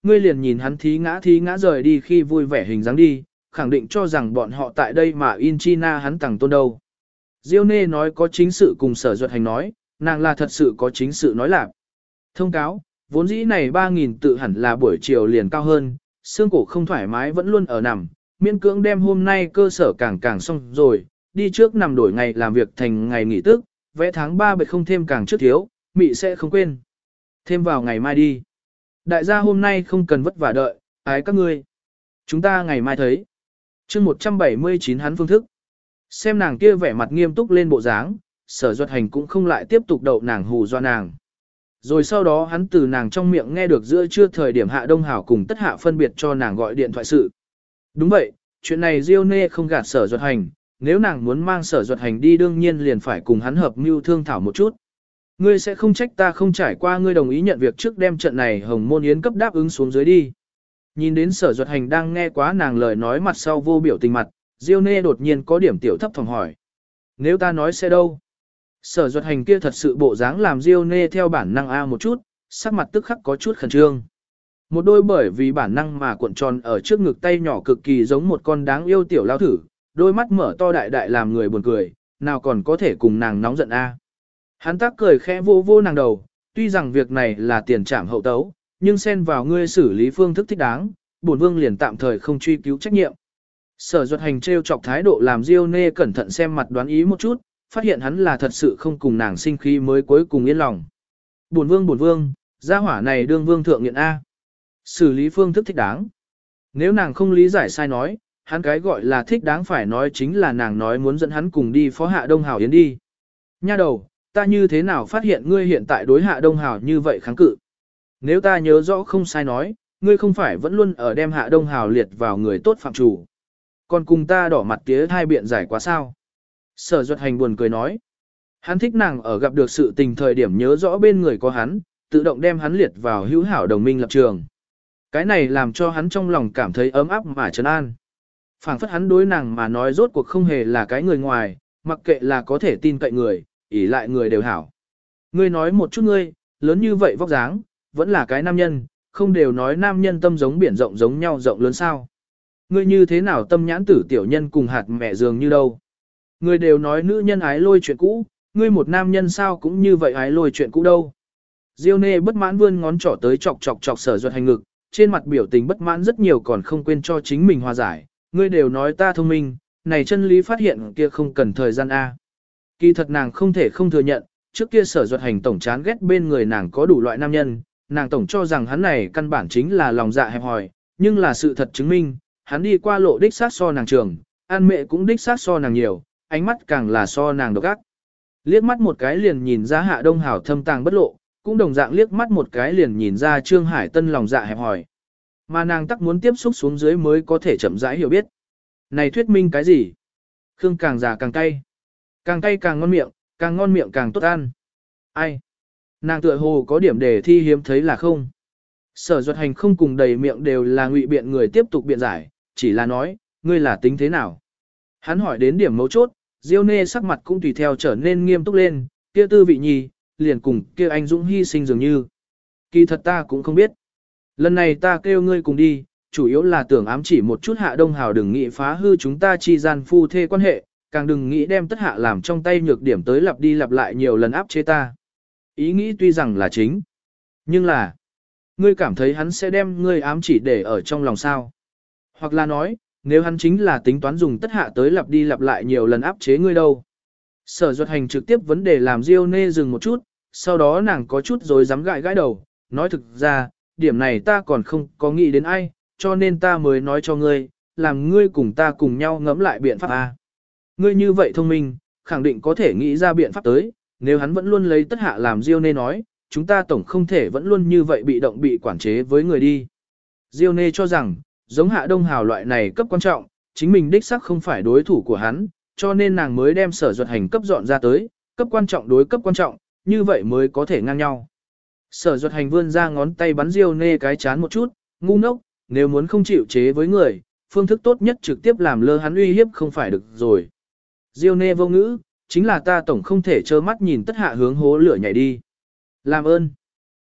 ngươi liền nhìn hắn thí ngã rời đi khi vui vẻ hình dáng đi, khẳng định cho rằng bọn họ tại đây mà in China hắn tàng tôn đâu. Diêu Nê nói có chính sự cùng Sở Duật Hành nói, nàng là thật sự có chính sự nói lạc. Thông cáo, vốn dĩ này 3.000 tự hẳn là buổi chiều liền cao hơn, xương cổ không thoải mái vẫn luôn ở nằm, miễn cưỡng đem hôm nay cơ sở càng xong rồi, đi trước nằm đổi ngày làm việc thành ngày nghỉ tức, vẽ tháng 3 bệt không thêm càng trước thiếu, mị sẽ không quên. Thêm vào ngày mai đi. Đại gia hôm nay không cần vất vả đợi, ái các ngươi. Chúng ta ngày mai thấy. chương 179 hắn phương thức. Xem nàng kia vẻ mặt nghiêm túc lên bộ dáng, Sở Duật Hành cũng không lại tiếp tục đậu nàng hù do nàng. Rồi sau đó hắn từ nàng trong miệng nghe được giữa trưa thời điểm Hạ Đông Hảo cùng Tất Hạ phân biệt cho nàng gọi điện thoại sự. Đúng vậy, chuyện này Diêu Nê không gạt Sở Duật Hành, nếu nàng muốn mang Sở Duật Hành đi đương nhiên liền phải cùng hắn hợp mưu thương thảo một chút. Ngươi sẽ không trách ta không trải qua ngươi đồng ý nhận việc trước đem trận này Hồng Môn Yến cấp đáp ứng xuống dưới đi. Nhìn đến Sở Duật Hành đang nghe quá nàng lời nói mặt sau vô biểu tình mặt, Diêu Nê đột nhiên có điểm tiểu thấp phòng hỏi. Nếu ta nói sẽ đâu? Sở Duật Hành kia thật sự bộ dáng làm Diêu Nê theo bản năng a một chút, sắc mặt tức khắc có chút khẩn trương. Một đôi bởi vì bản năng mà cuộn tròn ở trước ngực tay nhỏ cực kỳ giống một con đáng yêu tiểu lao thử, đôi mắt mở to đại đại làm người buồn cười, nào còn có thể cùng nàng nóng giận a. Hắn tác cười khẽ vô vô nàng đầu, tuy rằng việc này là tiền trảm hậu tấu, nhưng xen vào ngươi xử lý phương thức thích đáng, bổn vương liền tạm thời không truy cứu trách nhiệm. Sở Duật Hành trêu chọc thái độ làm Diêu Nê cẩn thận xem mặt đoán ý một chút, phát hiện hắn là thật sự không cùng nàng sinh khí mới cuối cùng yên lòng. Bổn vương, gia hỏa này đương vương thượng nghiện A. Xử lý phương thức thích đáng. Nếu nàng không lý giải sai nói, hắn cái gọi là thích đáng phải nói chính là nàng nói muốn dẫn hắn cùng đi phó Hạ Đông Hảo Yến đi. Nha đầu, ta như thế nào phát hiện ngươi hiện tại đối Hạ Đông Hảo như vậy kháng cự? Nếu ta nhớ rõ không sai nói, ngươi không phải vẫn luôn ở đem Hạ Đông Hảo liệt vào người tốt phạm chủ. Còn cùng ta đỏ mặt tía hai biện giải quá sao? Sở Duật Hành buồn cười nói. Hắn thích nàng ở gặp được sự tình thời điểm nhớ rõ bên người có hắn, tự động đem hắn liệt vào hữu hảo đồng minh lập trường. Cái này làm cho hắn trong lòng cảm thấy ấm áp mà trấn an. Phảng phất hắn đối nàng mà nói rốt cuộc không hề là cái người ngoài, mặc kệ là có thể tin cậy người, ỷ lại người đều hảo. Ngươi nói một chút ngươi, lớn như vậy vóc dáng, vẫn là cái nam nhân, không đều nói nam nhân tâm giống biển rộng giống nhau rộng lớn sao. Ngươi như thế nào tâm nhãn tử tiểu nhân cùng hạt mẹ dường như đâu. Ngươi đều nói nữ nhân ái lôi chuyện cũ, ngươi một nam nhân sao cũng như vậy ái lôi chuyện cũ đâu. Diêu Nê bất mãn vươn ngón trỏ tới chọc Sở Duật Hành ngực, trên mặt biểu tình bất mãn rất nhiều còn không quên cho chính mình hòa giải. Ngươi đều nói ta thông minh, này chân lý phát hiện kia không cần thời gian A. Kỳ thật nàng không thể không thừa nhận, trước kia Sở Duật Hành tổng chán ghét bên người nàng có đủ loại nam nhân, nàng tổng cho rằng hắn này căn bản chính là lòng dạ hẹp hòi, nhưng là sự thật chứng minh, hắn đi qua lộ đích sát so nàng trường, an mẹ cũng đích sát so nàng nhiều, ánh mắt càng là so nàng độc ác. Liếc mắt một cái liền nhìn ra Hạ Đông Hảo thâm tàng bất lộ, cũng đồng dạng liếc mắt một cái liền nhìn ra Trương Hải Tân lòng dạ hẹp hòi. Mà nàng tắc muốn tiếp xúc xuống dưới mới có thể chậm rãi hiểu biết. Này thuyết minh cái gì? Khương càng già càng cay. Càng cay càng ngon miệng càng tốt ăn. Ai? Nàng tựa hồ có điểm đề thi hiếm thấy là không? Sở Duật Hành không cùng đầy miệng đều là ngụy biện người tiếp tục biện giải, chỉ là nói, ngươi là tính thế nào? Hắn hỏi đến điểm mấu chốt, Diêu Nê sắc mặt cũng tùy theo trở nên nghiêm túc lên, kia Tư Vị Nhi, liền cùng kia anh Dũng hy sinh dường như. Kỳ thật ta cũng không biết. Lần này ta kêu ngươi cùng đi, chủ yếu là tưởng ám chỉ một chút Hạ Đông Hảo đừng nghĩ phá hư chúng ta chi gian phu thê quan hệ, càng đừng nghĩ đem Tất Hạ làm trong tay nhược điểm tới lặp đi lặp lại nhiều lần áp chế ta. Ý nghĩ tuy rằng là chính, nhưng là, ngươi cảm thấy hắn sẽ đem ngươi ám chỉ để ở trong lòng sao? Hoặc là nói, nếu hắn chính là tính toán dùng Tất Hạ tới lặp đi lặp lại nhiều lần áp chế ngươi đâu? Sở Duật Hành trực tiếp vấn đề làm Diêu Nê dừng một chút, sau đó nàng có chút rồi dám gãi gãi đầu, nói thực ra, điểm này ta còn không có nghĩ đến ai, cho nên ta mới nói cho ngươi, làm ngươi cùng ta cùng nhau ngẫm lại biện pháp A. Ngươi như vậy thông minh, khẳng định có thể nghĩ ra biện pháp tới, nếu hắn vẫn luôn lấy Tất Hạ làm Diêu Nê nói, chúng ta tổng không thể vẫn luôn như vậy bị động bị quản chế với người đi. Diêu Nê cho rằng, giống Hạ Đông Hảo loại này cấp quan trọng, chính mình đích xác không phải đối thủ của hắn, cho nên nàng mới đem Sở Duật Hành cấp dọn ra tới, cấp quan trọng đối cấp quan trọng, như vậy mới có thể ngang nhau. Sở Duật Hành vươn ra ngón tay bắn Diêu Nê cái chán một chút, ngu ngốc, nếu muốn không chịu chế với người, phương thức tốt nhất trực tiếp làm lơ hắn uy hiếp không phải được rồi. Diêu Nê vô ngữ, chính là ta tổng không thể trơ mắt nhìn Tất Hạ hướng hố lửa nhảy đi. Làm ơn.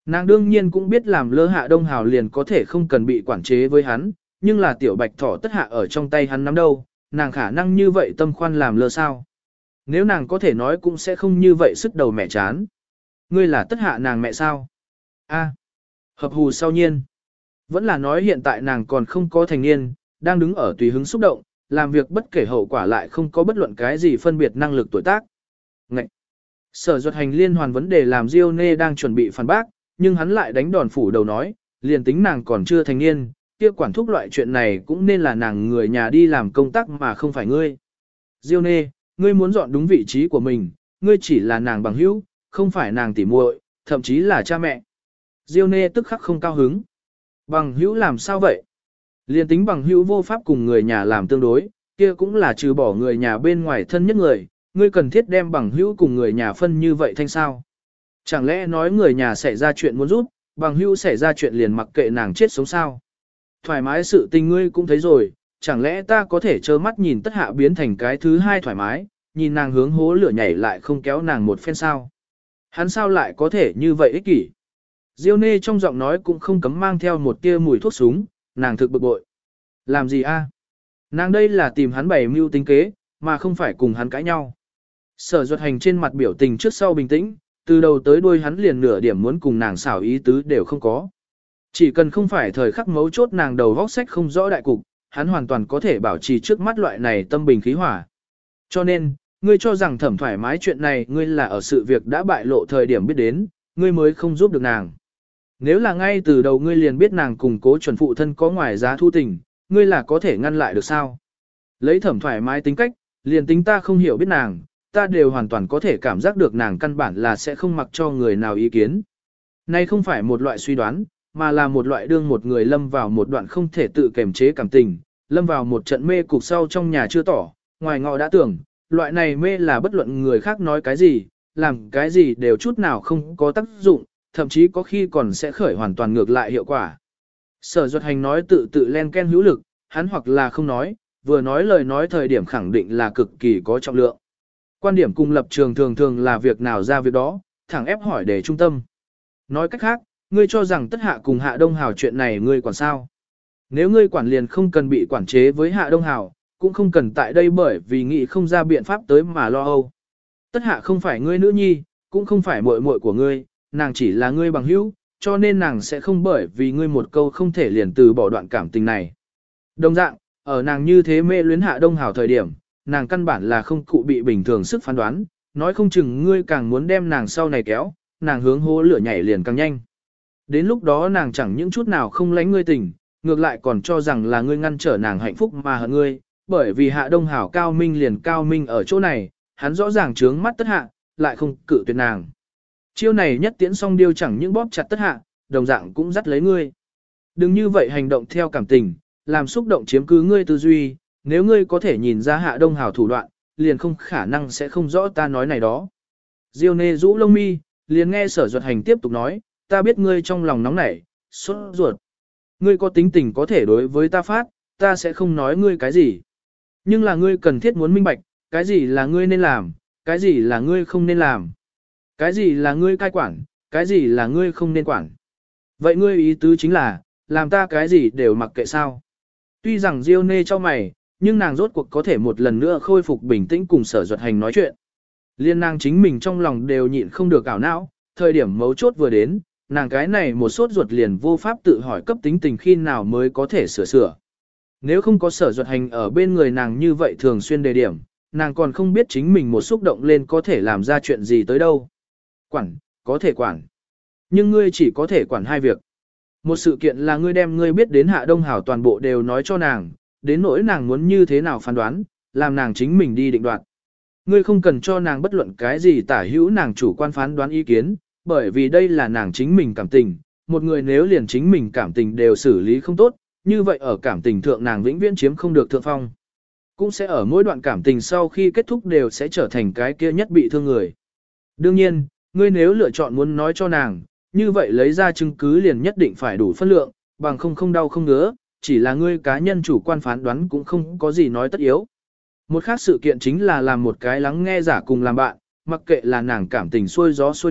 Nàng đương nhiên cũng biết làm lơ Hạ Đông Hào liền có thể không cần bị quản chế với hắn, nhưng là tiểu bạch thỏ tất hạ ở trong tay hắn nắm đâu, nàng khả năng như vậy tâm khoan làm lơ sao. Nếu nàng có thể nói cũng sẽ không như vậy sức đầu mẹ chán. Ngươi là tất hạ nàng mẹ sao? A, hợp hù sau nhiên. Vẫn là nói hiện tại nàng còn không có thành niên, đang đứng ở tùy hứng xúc động, làm việc bất kể hậu quả lại không có bất luận cái gì phân biệt năng lực tuổi tác. Ngậy! Sở Duật Hành liên hoàn vấn đề làm Diêu Nê đang chuẩn bị phản bác, nhưng hắn lại đánh đòn phủ đầu nói, liền tính nàng còn chưa thành niên, kia quản thúc loại chuyện này cũng nên là nàng người nhà đi làm công tác mà không phải ngươi. Diêu Nê, ngươi muốn dọn đúng vị trí của mình, ngươi chỉ là nàng bằng hữu, không phải nàng tỉ muội, thậm chí là cha mẹ. Diêu Nê tức khắc không cao hứng. Bằng hữu làm sao vậy? Liên tính bằng hữu vô pháp cùng người nhà làm tương đối, kia cũng là trừ bỏ người nhà bên ngoài thân nhất người, ngươi cần thiết đem bằng hữu cùng người nhà phân như vậy thanh sao? Chẳng lẽ nói người nhà xảy ra chuyện muốn giúp, bằng hữu xảy ra chuyện liền mặc kệ nàng chết sống sao? Thoải mái sự tình ngươi cũng thấy rồi, chẳng lẽ ta có thể trơ mắt nhìn tất hạ biến thành cái thứ hai thoải mái, nhìn nàng hướng hố lửa nhảy lại không kéo nàng một phen sao? Hắn sao lại có thể như vậy ích kỷ? Diêu Nê trong giọng nói cũng không cấm mang theo một tia mùi thuốc súng, nàng thực bực bội. Làm gì a? Nàng đây là tìm hắn bày mưu tính kế, mà không phải cùng hắn cãi nhau. Sở Duật Hành trên mặt biểu tình trước sau bình tĩnh, từ đầu tới đuôi hắn liền nửa điểm muốn cùng nàng xảo ý tứ đều không có. Chỉ cần không phải thời khắc mấu chốt nàng đầu vóc sách không rõ đại cục, hắn hoàn toàn có thể bảo trì trước mắt loại này tâm bình khí hỏa. Cho nên, ngươi cho rằng thẩm thoải mái chuyện này ngươi là ở sự việc đã bại lộ thời điểm biết đến, ngươi mới không giúp được nàng. Nếu là ngay từ đầu ngươi liền biết nàng cùng Cố Chuẩn phụ thân có ngoài giá thu tình, ngươi là có thể ngăn lại được sao? Lấy thẩm thoải mái tính cách, liền tính ta không hiểu biết nàng, ta đều hoàn toàn có thể cảm giác được nàng căn bản là sẽ không mặc cho người nào ý kiến. Này không phải một loại suy đoán, mà là một loại đương một người lâm vào một đoạn không thể tự kiềm chế cảm tình, lâm vào một trận mê cục sau trong nhà chưa tỏ, ngoài ngọ đã tưởng, loại này mê là bất luận người khác nói cái gì, làm cái gì đều chút nào không có tác dụng, thậm chí có khi còn sẽ khởi hoàn toàn ngược lại hiệu quả. Sở Duật Hành nói tự tự len ken hữu lực, hắn hoặc là không nói, vừa nói lời nói thời điểm khẳng định là cực kỳ có trọng lượng. Quan điểm cùng lập trường thường thường là việc nào ra việc đó, thẳng ép hỏi để trung tâm. Nói cách khác, ngươi cho rằng tất hạ cùng Hạ Đông Hào chuyện này ngươi quản sao? Nếu ngươi quản liền không cần bị quản chế với Hạ Đông Hào, cũng không cần tại đây bởi vì nghĩ không ra biện pháp tới mà lo âu. Tất hạ không phải ngươi nữ nhi, cũng không phải muội muội của ngươi, nàng chỉ là ngươi bằng hữu, cho nên nàng sẽ không bởi vì ngươi một câu không thể liền từ bỏ đoạn cảm tình này. Đồng dạng, ở nàng như thế mê luyến Hạ Đông Hào thời điểm, nàng căn bản là không cụ bị bình thường sức phán đoán, nói không chừng ngươi càng muốn đem nàng sau này kéo, nàng hướng hố lửa nhảy liền càng nhanh. Đến lúc đó nàng chẳng những chút nào không lánh ngươi tình, ngược lại còn cho rằng là ngươi ngăn trở nàng hạnh phúc mà hận ngươi, bởi vì Hạ Đông Hảo cao minh liền cao minh ở chỗ này, hắn rõ ràng trướng mắt tất hạ, lại không cự tuyệt nàng. Chiêu này nhất tiễn song điêu chẳng những bóp chặt tất hạ, đồng dạng cũng dắt lấy ngươi. Đừng như vậy hành động theo cảm tình, làm xúc động chiếm cứ ngươi tư duy, nếu ngươi có thể nhìn ra Hạ Đông Hảo thủ đoạn, liền không khả năng sẽ không rõ ta nói này đó. Diêu Nê rũ lông mi, liền nghe Sở Duật Hành tiếp tục nói, ta biết ngươi trong lòng nóng nảy, sốt ruột. Ngươi có tính tình có thể đối với ta phát, ta sẽ không nói ngươi cái gì. Nhưng là ngươi cần thiết muốn minh bạch, cái gì là ngươi nên làm, cái gì là ngươi không nên làm. Cái gì là ngươi cai quản, cái gì là ngươi không nên quản. Vậy ngươi ý tứ chính là, làm ta cái gì đều mặc kệ sao. Tuy rằng Diêu Nê cho mày, nhưng nàng rốt cuộc có thể một lần nữa khôi phục bình tĩnh cùng Sở Duật Hành nói chuyện. Liên nàng chính mình trong lòng đều nhịn không được ảo não, thời điểm mấu chốt vừa đến, nàng cái này một sốt ruột liền vô pháp tự hỏi cấp tính tình khi nào mới có thể sửa. Nếu không có Sở Duật Hành ở bên người nàng như vậy thường xuyên đề điểm, nàng còn không biết chính mình một xúc động lên có thể làm ra chuyện gì tới đâu. Quản, có thể quản. Nhưng ngươi chỉ có thể quản hai việc. Một sự kiện là ngươi đem ngươi biết đến Hạ Đông Hảo toàn bộ đều nói cho nàng, đến nỗi nàng muốn như thế nào phán đoán, làm nàng chính mình đi định đoạt. Ngươi không cần cho nàng bất luận cái gì tả hữu nàng chủ quan phán đoán ý kiến, bởi vì đây là nàng chính mình cảm tình. Một người nếu liền chính mình cảm tình đều xử lý không tốt, như vậy ở cảm tình thượng nàng vĩnh viễn chiếm không được thượng phong. Cũng sẽ ở mỗi đoạn cảm tình sau khi kết thúc đều sẽ trở thành cái kia nhất bị thương người. Đương nhiên, ngươi nếu lựa chọn muốn nói cho nàng, như vậy lấy ra chứng cứ liền nhất định phải đủ phân lượng, bằng không đau không ngứa, chỉ là ngươi cá nhân chủ quan phán đoán cũng không có gì nói tất yếu. Một khác sự kiện chính là làm một cái lắng nghe giả cùng làm bạn, mặc kệ là nàng cảm tình xuôi gió xuôi nước,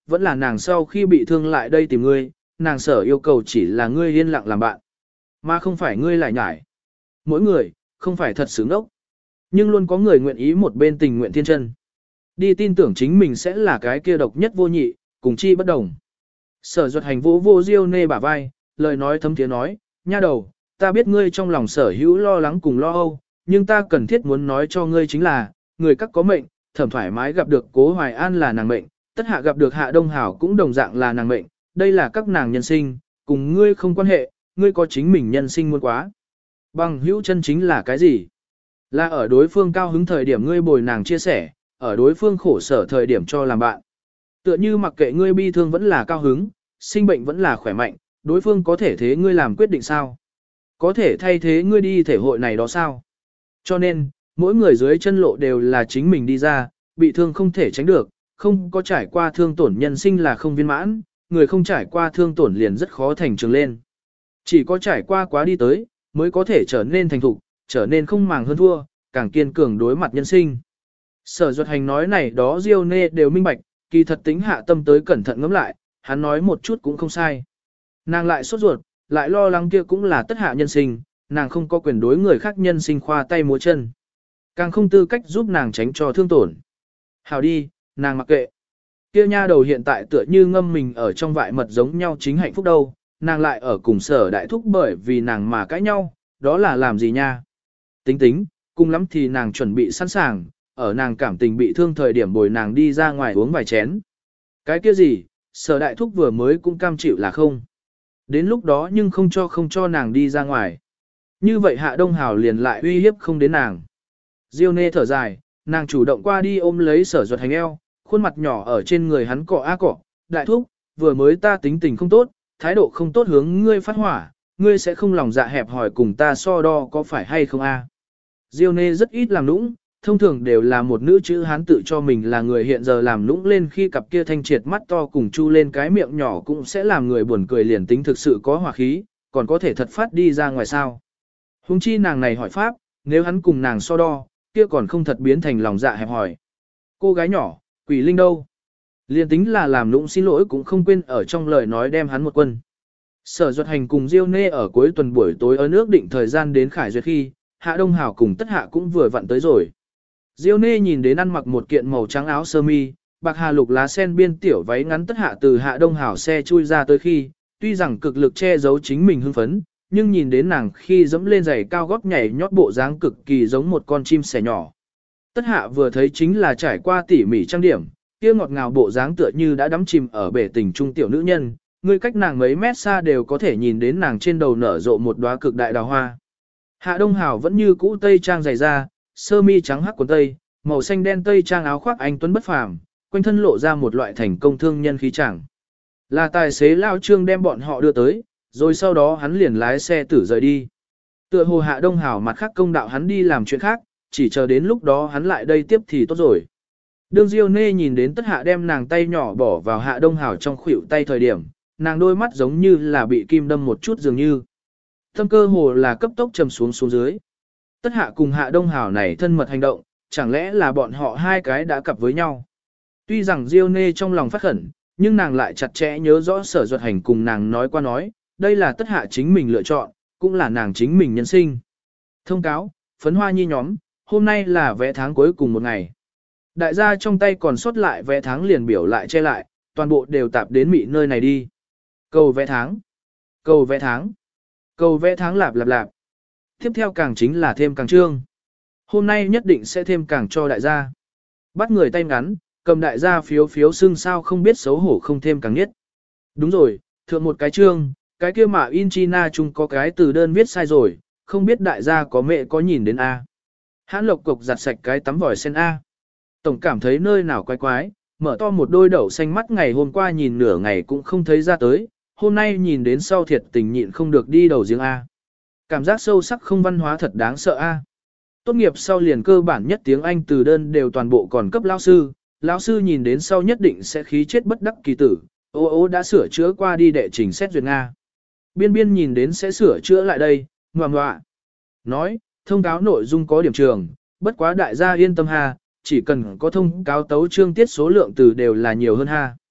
vẫn là nàng sau khi bị thương lại đây tìm ngươi, nàng sở yêu cầu chỉ là ngươi yên lặng làm bạn, mà không phải ngươi lại nhải. Mỗi người, không phải thật sự ngốc, nhưng luôn có người nguyện ý một bên tình nguyện thiên chân. Đi tin tưởng chính mình sẽ là cái kia độc nhất vô nhị, cùng chi bất đồng. Sở Duật Hành vô vô Diêu Nê bả vai, lời nói thấm thiế nói, nha đầu, ta biết ngươi trong lòng sở hữu lo lắng cùng lo âu, nhưng ta cần thiết muốn nói cho ngươi chính là, người các có mệnh, Thẩm thoải mái gặp được Cố Hoài An là nàng mệnh, Tất Hạ gặp được Hạ Đông Hảo cũng đồng dạng là nàng mệnh, đây là các nàng nhân sinh, cùng ngươi không quan hệ, ngươi có chính mình nhân sinh muốn quá. Bằng hữu chân chính là cái gì? Là ở đối phương cao hứng thời điểm ngươi bồi nàng chia sẻ, ở đối phương khổ sở thời điểm cho làm bạn. Tựa như mặc kệ ngươi bi thương vẫn là cao hứng, sinh bệnh vẫn là khỏe mạnh, đối phương có thể thế ngươi làm quyết định sao? Có thể thay thế ngươi đi thể hội này đó sao? Cho nên, mỗi người dưới chân lộ đều là chính mình đi ra, bị thương không thể tránh được, không có trải qua thương tổn nhân sinh là không viên mãn, người không trải qua thương tổn liền rất khó thành trường lên. Chỉ có trải qua quá đi tới, mới có thể trở nên thành thục, trở nên không màng hơn thua, càng kiên cường đối mặt nhân sinh. Sở Duật Hành nói này đó Diêu Nê đều minh bạch, kỳ thật tính hạ tâm tới cẩn thận ngẫm lại, hắn nói một chút cũng không sai. Nàng lại sốt ruột, lại lo lắng kia cũng là Tất Hạ nhân sinh, nàng không có quyền đối người khác nhân sinh khoa tay múa chân. Càng không tư cách giúp nàng tránh cho thương tổn. Hào đi, nàng mặc kệ. Kia nha đầu hiện tại tựa như ngâm mình ở trong vại mật giống nhau chính hạnh phúc đâu, nàng lại ở cùng Sở Đại Thúc bởi vì nàng mà cãi nhau, đó là làm gì nha? Tính tính, cùng lắm thì nàng chuẩn bị sẵn sàng, ở nàng cảm tình bị thương thời điểm bồi nàng đi ra ngoài uống vài chén. Cái kia gì, Sở Đại Thúc vừa mới cũng cam chịu là không. Đến lúc đó nhưng không cho nàng đi ra ngoài. Như vậy Hạ Đông Hào liền lại uy hiếp không đến nàng. Diêu Nê thở dài, nàng chủ động qua đi ôm lấy Sở Duật Hành eo, khuôn mặt nhỏ ở trên người hắn cọ á cọ. Đại Thúc, vừa mới ta tính tình không tốt, thái độ không tốt hướng ngươi phát hỏa, ngươi sẽ không lòng dạ hẹp hỏi cùng ta so đo có phải hay không a? Diêu Nê rất ít làm nũng, thông thường đều là một nữ chữ hán tự cho mình là người hiện giờ làm nũng lên khi cặp kia thanh triệt mắt to cùng chu lên cái miệng nhỏ cũng sẽ làm người buồn cười liền tính thực sự có hỏa khí, còn có thể thật phát đi ra ngoài sao. Hùng chi nàng này hỏi pháp, nếu hắn cùng nàng so đo, kia còn không thật biến thành lòng dạ hẹp hỏi. Cô gái nhỏ, quỷ linh đâu? Liền tính là làm nũng xin lỗi cũng không quên ở trong lời nói đem hắn một quân. Sở Duật Hành cùng Diêu Nê ở cuối tuần buổi tối ở nước định thời gian đến Khải Duyệt khi, Hạ Đông Hảo cùng Tất Hạ cũng vừa vặn tới rồi. Diêu Nê nhìn đến ăn mặc một kiện màu trắng áo sơ mi, bạc hà lục lá sen biên tiểu váy ngắn Tất Hạ từ Hạ Đông Hảo xe chui ra tới khi, tuy rằng cực lực che giấu chính mình hưng phấn, nhưng nhìn đến nàng khi dẫm lên giày cao gót nhảy nhót bộ dáng cực kỳ giống một con chim sẻ nhỏ. Tất Hạ vừa thấy chính là trải qua tỉ mỉ trang điểm, kia ngọt ngào bộ dáng tựa như đã đắm chìm ở bể tình trung tiểu nữ nhân, người cách nàng mấy mét xa đều có thể nhìn đến nàng trên đầu nở rộ một đóa cực đại đào hoa. Hạ Đông Hảo vẫn như cũ tây trang dày da, sơ mi trắng hắc quần tây, màu xanh đen tây trang áo khoác anh tuấn bất phàm, quanh thân lộ ra một loại thành công thương nhân khí chẳng. Là tài xế lao Trương đem bọn họ đưa tới, rồi sau đó hắn liền lái xe tử rời đi. Tựa hồ Hạ Đông Hảo mặt khác công đạo hắn đi làm chuyện khác, chỉ chờ đến lúc đó hắn lại đây tiếp thì tốt rồi. Đương Diêu Nê nhìn đến Tất Hạ đem nàng tay nhỏ bỏ vào Hạ Đông Hảo trong khuỷu tay thời điểm, nàng đôi mắt giống như là bị kim đâm một chút dường như. Tâm cơ hồ là cấp tốc trầm xuống dưới. Tất Hạ cùng Hạ Đông Hảo này thân mật hành động, chẳng lẽ là bọn họ hai cái đã cặp với nhau. Tuy rằng Diêu Nê trong lòng phát khẩn, nhưng nàng lại chặt chẽ nhớ rõ Sở Duật Hành cùng nàng nói qua nói, đây là Tất Hạ chính mình lựa chọn, cũng là nàng chính mình nhân sinh. Thông cáo, phấn hoa nhi nhóm, hôm nay là vé tháng cuối cùng một ngày. Đại gia trong tay còn sót lại vé tháng liền biểu lại che lại, toàn bộ đều tạp đến mị nơi này đi. Cầu vé tháng, cầu vé tháng, cầu vé tháng lạp lạp lạp. Tiếp theo càng chính là thêm càng trương. Hôm nay nhất định sẽ thêm càng cho đại gia. Bắt người tay ngắn, cầm đại gia phiếu phiếu xưng sao không biết xấu hổ không thêm càng nhất. Đúng rồi, thượng một cái trương, cái kia mà in China chung có cái từ đơn viết sai rồi, không biết đại gia có mẹ có nhìn đến A. Hãn Lộc Cộc giặt sạch cái tắm vòi sen A. Tổng cảm thấy nơi nào quái quái, mở to một đôi đậu xanh mắt ngày hôm qua nhìn nửa ngày cũng không thấy ra tới, hôm nay nhìn đến sau thiệt tình nhịn không được đi đầu giếng A. Cảm giác sâu sắc không văn hóa thật đáng sợ A. Tốt nghiệp sau liền cơ bản nhất tiếng Anh từ đơn đều toàn bộ còn cấp lão sư nhìn đến sau nhất định sẽ khí chết bất đắc kỳ tử, ô đã sửa chữa qua đi đệ trình xét duyệt Nga. Biên biên nhìn đến sẽ sửa chữa lại đây, ngoạ. Nói, thông cáo nội dung có điểm trường, bất quá đại gia yên tâm ha, chỉ cần có thông cáo tấu chương tiết số lượng từ đều là nhiều hơn ha.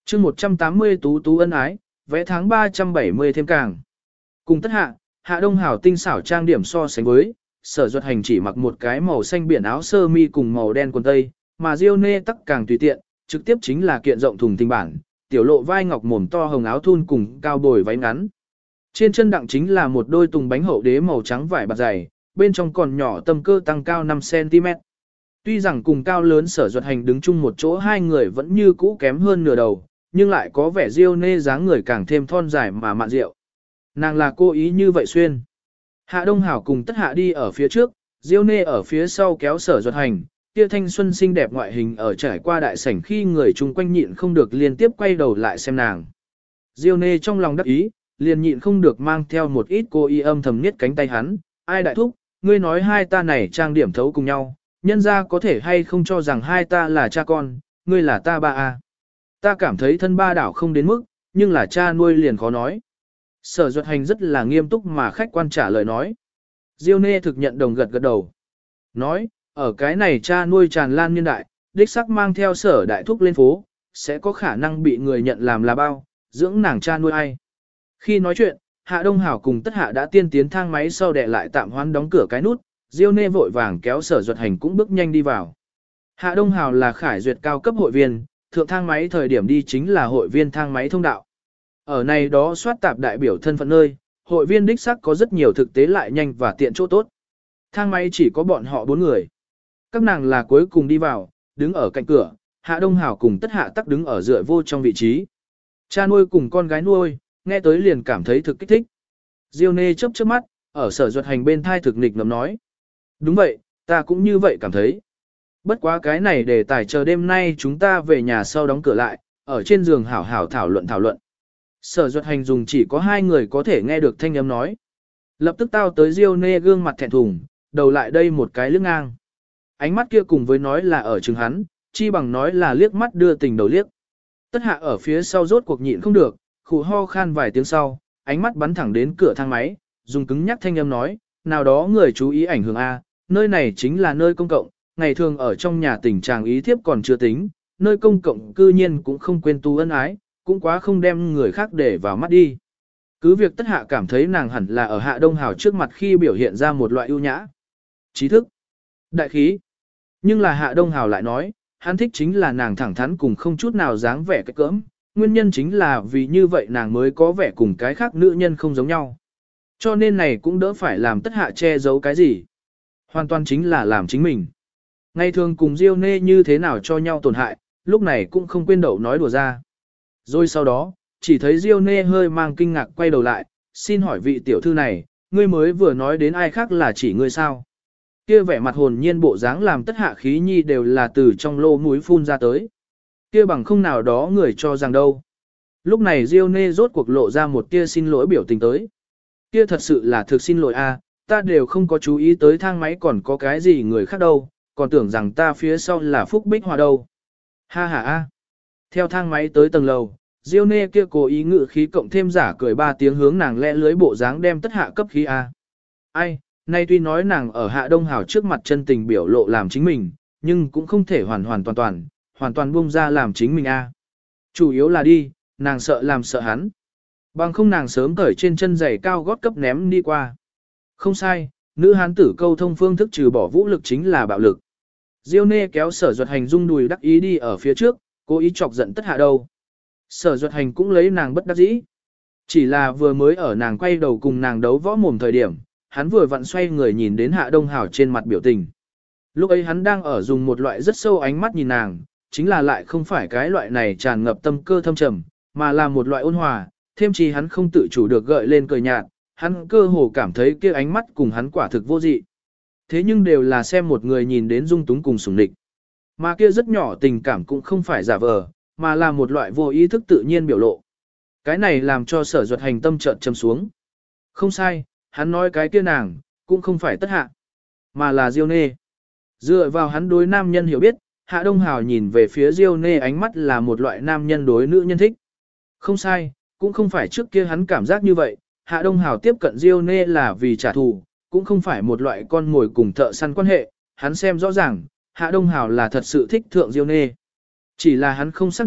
chương 180 tú tú ân ái, vẽ tháng 370 thêm càng. Cùng tất hạ, Hạ Đông Hảo tinh xảo trang điểm so sánh với, Sở Duật Hành chỉ mặc một cái màu xanh biển áo sơ mi cùng màu đen quần tây, mà Diêu Nê tắc càng tùy tiện, trực tiếp chính là kiện rộng thùng thình bản, tiểu lộ vai ngọc mồm to hồng áo thun cùng cao bồi váy ngắn. Trên chân đặng chính là một đôi tùng bánh hậu đế màu trắng vải bạt dày, bên trong còn nhỏ tâm cơ tăng cao 5cm. Tuy rằng cùng cao lớn Sở Duật Hành đứng chung một chỗ hai người vẫn như cũ kém hơn nửa đầu, nhưng lại có vẻ Diêu Nê dáng người càng thêm thon dài mà mạn diệu. Nàng là cố ý như vậy xuyên. Hạ Đông Hảo cùng tất hạ đi ở phía trước, Diêu Nê ở phía sau kéo Sở Duật Hành, kia thanh xuân xinh đẹp ngoại hình ở trải qua đại sảnh khi người chung quanh nhịn không được liên tiếp quay đầu lại xem nàng. Diêu Nê trong lòng đắc ý, liền nhịn không được mang theo một ít cô y âm thầm niết cánh tay hắn, ai đại thúc, ngươi nói hai ta này trang điểm thấu cùng nhau, nhân ra có thể hay không cho rằng hai ta là cha con, ngươi là ta ba a. Ta cảm thấy thân ba đảo không đến mức, nhưng là cha nuôi liền khó nói. Sở Duật Hành rất là nghiêm túc mà khách quan trả lời nói. Diêu Nê thực nhận đồng gật gật đầu. Nói, ở cái này cha nuôi tràn lan niên đại, đích sắc mang theo Sở đại thúc lên phố, sẽ có khả năng bị người nhận làm là bao, dưỡng nàng cha nuôi ai. Khi nói chuyện, Hạ Đông Hảo cùng tất hạ đã tiên tiến thang máy sau đè lại tạm hoán đóng cửa cái nút, Diêu Nê vội vàng kéo Sở Duật Hành cũng bước nhanh đi vào. Hạ Đông Hảo là khải duyệt cao cấp hội viên, thượng thang máy thời điểm đi chính là hội viên thang máy thông đạo. Ở này đó soát tạp đại biểu thân phận nơi, hội viên đích sắc có rất nhiều thực tế lại nhanh và tiện chỗ tốt. Thang máy chỉ có bọn họ 4 người. Các nàng là cuối cùng đi vào, đứng ở cạnh cửa, Hạ Đông Hảo cùng tất hạ tắc đứng ở dựa vô trong vị trí. Cha nuôi cùng con gái nuôi, nghe tới liền cảm thấy thực kích thích. Diêu Nê chớp chớp mắt, ở Sở Duật Hành bên thai thực nghịch ngầm nói. Đúng vậy, ta cũng như vậy cảm thấy. Bất quá cái này để tài chờ đêm nay chúng ta về nhà sau đóng cửa lại, ở trên giường hảo hảo thảo luận. Sở Duật Hành dùng chỉ có 2 người có thể nghe được thanh âm nói. Lập tức tao tới Diêu Nê gương mặt thẹn thùng, đầu lại đây một cái liếc ngang. Ánh mắt kia cùng với nói là ở chừng hắn, chi bằng nói là liếc mắt đưa tình đầu liếc. Tất hạ ở phía sau rốt cuộc nhịn không được, khụ ho khan vài tiếng sau, ánh mắt bắn thẳng đến cửa thang máy, dùng cứng nhắc thanh âm nói, nào đó người chú ý ảnh hưởng A, nơi này chính là nơi công cộng, ngày thường ở trong nhà tình trạng ý thiếp còn chưa tính, nơi công cộng cư nhiên cũng không quên tu ân ái, cũng quá không đem người khác để vào mắt đi. Cứ việc tất hạ cảm thấy nàng hẳn là ở Hạ Đông Hảo trước mặt khi biểu hiện ra một loại ưu nhã, trí thức, đại khí. Nhưng là Hạ Đông Hảo lại nói, hắn thích chính là nàng thẳng thắn cùng không chút nào dáng vẻ cái cỡm, nguyên nhân chính là vì như vậy nàng mới có vẻ cùng cái khác nữ nhân không giống nhau. Cho nên này cũng đỡ phải làm tất hạ che giấu cái gì. Hoàn toàn chính là làm chính mình. Ngày thường cùng Diêu Nê như thế nào cho nhau tổn hại, lúc này cũng không quên đậu nói đùa ra. Rồi sau đó, chỉ thấy Diêu Nê hơi mang kinh ngạc quay đầu lại, xin hỏi vị tiểu thư này, ngươi mới vừa nói đến ai khác là chỉ ngươi sao? Kia vẻ mặt hồn nhiên bộ dáng làm tất hạ khí nhi đều là từ trong lô mũi phun ra tới. Kia bằng không nào đó người cho rằng đâu. Lúc này Diêu Nê rốt cuộc lộ ra một tia xin lỗi biểu tình tới. Kia thật sự là thực xin lỗi a, ta đều không có chú ý tới thang máy còn có cái gì người khác đâu, còn tưởng rằng ta phía sau là Phúc Bích Hòa đâu. Ha ha a. Theo thang máy tới tầng lầu, Diêu Nê kia cố ý ngự khí cộng thêm giả cười 3 tiếng hướng nàng lẽ lưới bộ dáng đem tất hạ cấp khí a. Ai, nay tuy nói nàng ở Hạ Đông Hảo trước mặt chân tình biểu lộ làm chính mình, nhưng cũng không thể hoàn toàn buông ra làm chính mình a. Chủ yếu là đi, nàng sợ làm sợ hắn. Bằng không nàng sớm cởi trên chân giày cao gót cấp ném đi qua. Không sai, nữ hán tử câu thông phương thức trừ bỏ vũ lực chính là bạo lực. Diêu Nê kéo Sở Duật Hành rung đùi đắc ý đi ở phía trước, cố ý chọc giận tất hạ đâu. Sở Duật Hành cũng lấy nàng bất đắc dĩ. Chỉ là vừa mới ở nàng quay đầu cùng nàng đấu võ mồm thời điểm, hắn vừa vặn xoay người nhìn đến Hạ Đông Hảo trên mặt biểu tình. Lúc ấy hắn đang ở dùng một loại rất sâu ánh mắt nhìn nàng, chính là lại không phải cái loại này tràn ngập tâm cơ thâm trầm, mà là một loại ôn hòa, thêm chi hắn không tự chủ được gợi lên cười nhạt, hắn cơ hồ cảm thấy kia ánh mắt cùng hắn quả thực vô dị. Thế nhưng đều là xem một người nhìn đến dung túng cùng sủng địch. Mà kia rất nhỏ tình cảm cũng không phải giả vờ, mà là một loại vô ý thức tự nhiên biểu lộ. Cái này làm cho Sở Duật Hành tâm chợt trầm xuống. Không sai, hắn nói cái kia nàng, cũng không phải tất hạ, mà là Diêu Nê. Dựa vào hắn đối nam nhân hiểu biết, Hạ Đông Hảo nhìn về phía Diêu Nê ánh mắt là một loại nam nhân đối nữ nhân thích. Không sai, cũng không phải trước kia hắn cảm giác như vậy, Hạ Đông Hảo tiếp cận Diêu Nê là vì trả thù, cũng không phải một loại con mồi cùng thợ săn quan hệ, hắn xem rõ ràng, Hạ Đông Hảo là thật sự thích thượng Diêu Nê. Chỉ là hắn không xác định,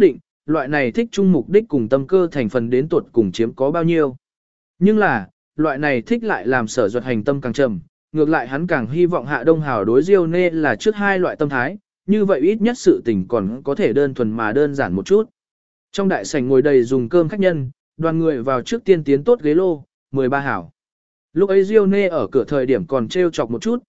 loại này thích chung mục đích cùng tâm cơ thành phần đến tuột cùng chiếm có bao nhiêu. Nhưng là, loại này thích lại làm Sở Duật Hành tâm càng trầm, ngược lại hắn càng hy vọng Hạ Đông Hào đối Diêu Nê là trước hai loại tâm thái, như vậy ít nhất sự tình còn có thể đơn thuần mà đơn giản một chút. Trong đại sảnh ngồi đầy dùng cơm khách nhân, đoàn người vào trước tiên tiến tốt ghế lô, 13 hảo. Lúc ấy Diêu Nê ở cửa thời điểm còn trêu chọc một chút,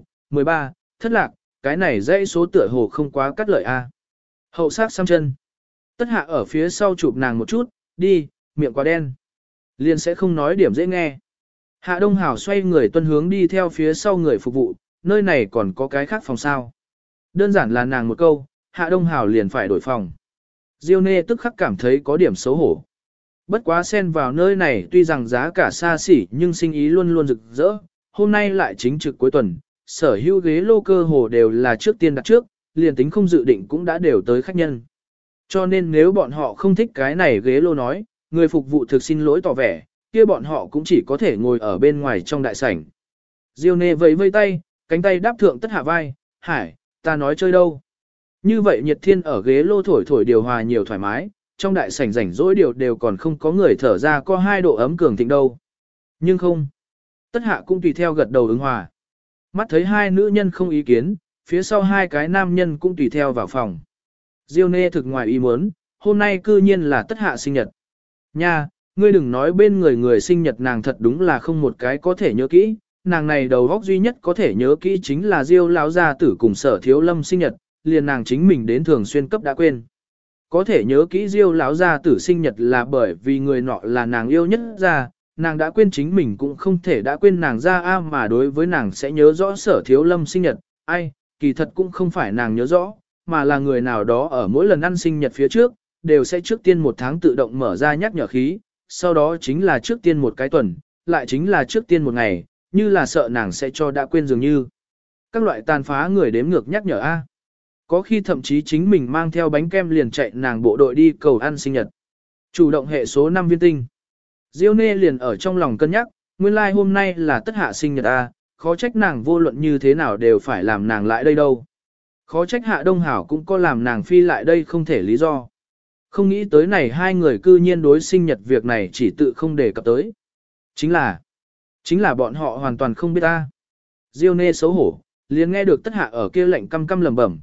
13, thất lạc, cái này dãy số tựa hồ không quá cắt lợi a. Hậu sát xăm chân. Tất Hạ ở phía sau chụp nàng một chút, đi, miệng quá đen. Liền sẽ không nói điểm dễ nghe. Hạ Đông Hảo xoay người tuân hướng đi theo phía sau người phục vụ, nơi này còn có cái khác phòng sao. Đơn giản là nàng một câu, Hạ Đông Hảo liền phải đổi phòng. Diêu Nê tức khắc cảm thấy có điểm xấu hổ. Bất quá xen vào nơi này tuy rằng giá cả xa xỉ nhưng sinh ý luôn luôn rực rỡ, hôm nay lại chính trực cuối tuần, sở hữu ghế lô cơ hồ đều là trước tiên đặt trước, liền tính không dự định cũng đã đều tới khách nhân. Cho nên nếu bọn họ không thích cái này ghế lô nói, người phục vụ thực xin lỗi tỏ vẻ, kia bọn họ cũng chỉ có thể ngồi ở bên ngoài trong đại sảnh. Diêu Nê vẫy vây tay, cánh tay đáp thượng Tất Hạ vai, hải, ta nói chơi đâu. Như vậy nhiệt thiên ở ghế lô thổi thổi điều hòa nhiều thoải mái, trong đại sảnh rảnh rỗi đều còn không có người thở ra có 2 độ ấm cường thịnh đâu. Nhưng không. Tất Hạ cũng tùy theo gật đầu ứng hòa. Mắt thấy hai nữ nhân không ý kiến, phía sau hai cái nam nhân cũng tùy theo vào phòng. Diêu Nê thực ngoài ý muốn, hôm nay cư nhiên là Tất Hạ sinh nhật. Nha, ngươi đừng nói bên người sinh nhật nàng thật đúng là không một cái có thể nhớ kỹ, nàng này đầu góc duy nhất có thể nhớ kỹ chính là Diêu lão gia tử cùng Sở Thiếu Lâm sinh nhật, liền nàng chính mình đến thường xuyên cấp đã quên. Có thể nhớ kỹ Diêu lão gia tử sinh nhật là bởi vì người nọ là nàng yêu nhất ra, nàng đã quên chính mình cũng không thể đã quên nàng ra mà đối với nàng sẽ nhớ rõ Sở Thiếu Lâm sinh nhật, ai, kỳ thật cũng không phải nàng nhớ rõ, mà là người nào đó ở mỗi lần ăn sinh nhật phía trước, đều sẽ trước tiên 1 tháng tự động mở ra nhắc nhở khí, sau đó chính là trước tiên 1 cái tuần, lại chính là trước tiên 1 ngày, như là sợ nàng sẽ cho đã quên dường như. Các loại tàn phá người đếm ngược nhắc nhở A. Có khi thậm chí chính mình mang theo bánh kem liền chạy nàng bộ đội đi cầu ăn sinh nhật. Chủ động hệ số 5 viên tinh. Diêu Nê liền ở trong lòng cân nhắc, nguyên lai like hôm nay là Tất Hạ sinh nhật A, khó trách nàng vô luận như thế nào đều phải làm nàng lại đây đâu. Khó trách Hạ Đông Hảo cũng có làm nàng phi lại đây không thể lý do. Không nghĩ tới này hai người cư nhiên đối sinh nhật việc này chỉ tự không đề cập tới. Chính là bọn họ hoàn toàn không biết ta. Diêu Nê xấu hổ, liền nghe được Tất Hạ ở kia lạnh căm căm lẩm bẩm,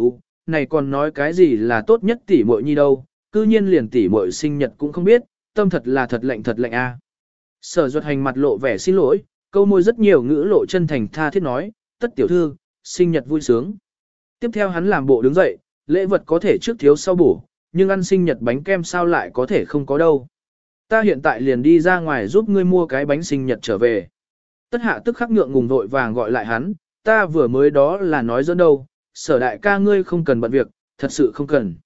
này còn nói cái gì là tốt nhất tỷ muội nhi đâu, cư nhiên liền tỷ muội sinh nhật cũng không biết, tâm thật là thật lạnh a. Sở Duật Hành mặt lộ vẻ xin lỗi, câu môi rất nhiều ngữ lộ chân thành tha thiết nói, Tất tiểu thư, sinh nhật vui sướng. Tiếp theo hắn làm bộ đứng dậy, lễ vật có thể trước thiếu sau bổ, nhưng ăn sinh nhật bánh kem sao lại có thể không có đâu. Ta hiện tại liền đi ra ngoài giúp ngươi mua cái bánh sinh nhật trở về. Tất Hạ tức khắc ngượng ngùng vội vàng gọi lại hắn, ta vừa mới đó là nói dẫn đâu, Sở đại ca ngươi không cần bận việc, thật sự không cần.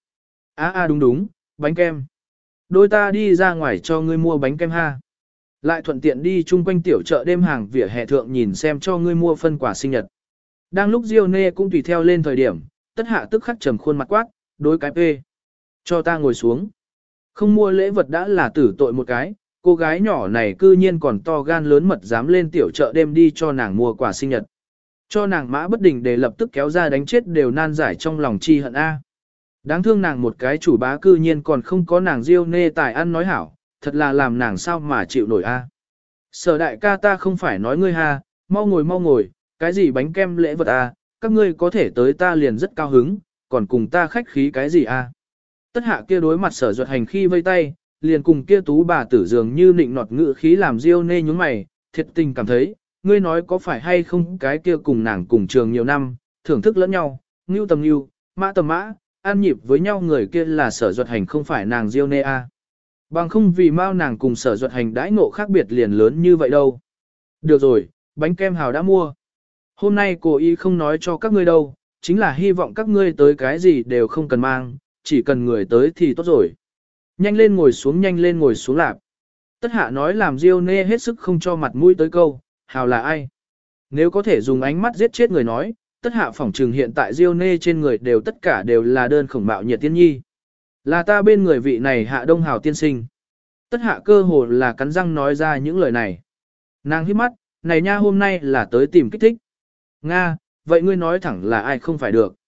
Đúng, bánh kem. Đôi ta đi ra ngoài cho ngươi mua bánh kem ha. Lại thuận tiện đi chung quanh tiểu chợ đêm hàng vỉa hè thượng nhìn xem cho ngươi mua phân quà sinh nhật. Đang lúc Diêu Nê cũng tùy theo lên thời điểm, Tất Hạ tức khắc trầm khuôn mặt quát, đối cái phê. Cho ta ngồi xuống. Không mua lễ vật đã là tử tội một cái, cô gái nhỏ này cư nhiên còn to gan lớn mật dám lên tiểu chợ đêm đi cho nàng mua quà sinh nhật. Cho nàng mã bất đình để lập tức kéo ra đánh chết đều nan giải trong lòng chi hận A. Đáng thương nàng một cái chủ bá cư nhiên còn không có nàng Diêu Nê tài ăn nói hảo, thật là làm nàng sao mà chịu nổi A. Sở đại ca ta không phải nói ngươi ha, mau ngồi, cái gì bánh kem lễ vật A, các ngươi có thể tới ta liền rất cao hứng, còn cùng ta khách khí cái gì A. Tất Hạ kia đối mặt Sở Duật Hành khi vây tay, liền cùng kia tú bà tử dường như nịnh nọt ngữ khí làm Diêu Nê nhướng mày, thiệt tình cảm thấy, ngươi nói có phải hay không cái kia cùng nàng cùng trường nhiều năm, thưởng thức lẫn nhau, ngưu tầm ngưu, mã tầm mã, an nhịp với nhau người kia là Sở Duật Hành không phải nàng Diêu Nê a. Bằng không vì mau nàng cùng Sở Duật Hành đãi ngộ khác biệt liền lớn như vậy đâu. Được rồi, bánh kem hào đã mua. Hôm nay cô ý không nói cho các ngươi đâu, chính là hy vọng các ngươi tới cái gì đều không cần mang, chỉ cần người tới thì tốt rồi. Nhanh lên ngồi xuống lạp. Tất Hạ nói làm Diêu Nê hết sức không cho mặt mũi tới câu, hào là ai? Nếu có thể dùng ánh mắt giết chết người nói, Tất Hạ phỏng trừng hiện tại Diêu Nê trên người đều tất cả đều là đơn khổng mạo nhiệt tiên nhi. Là ta bên người vị này Hạ Đông Hào tiên sinh. Tất Hạ cơ hồ là cắn răng nói ra những lời này. Nàng hít mắt, này nha hôm nay là tới tìm kích thích. Nga, vậy ngươi nói thẳng là ai không phải được.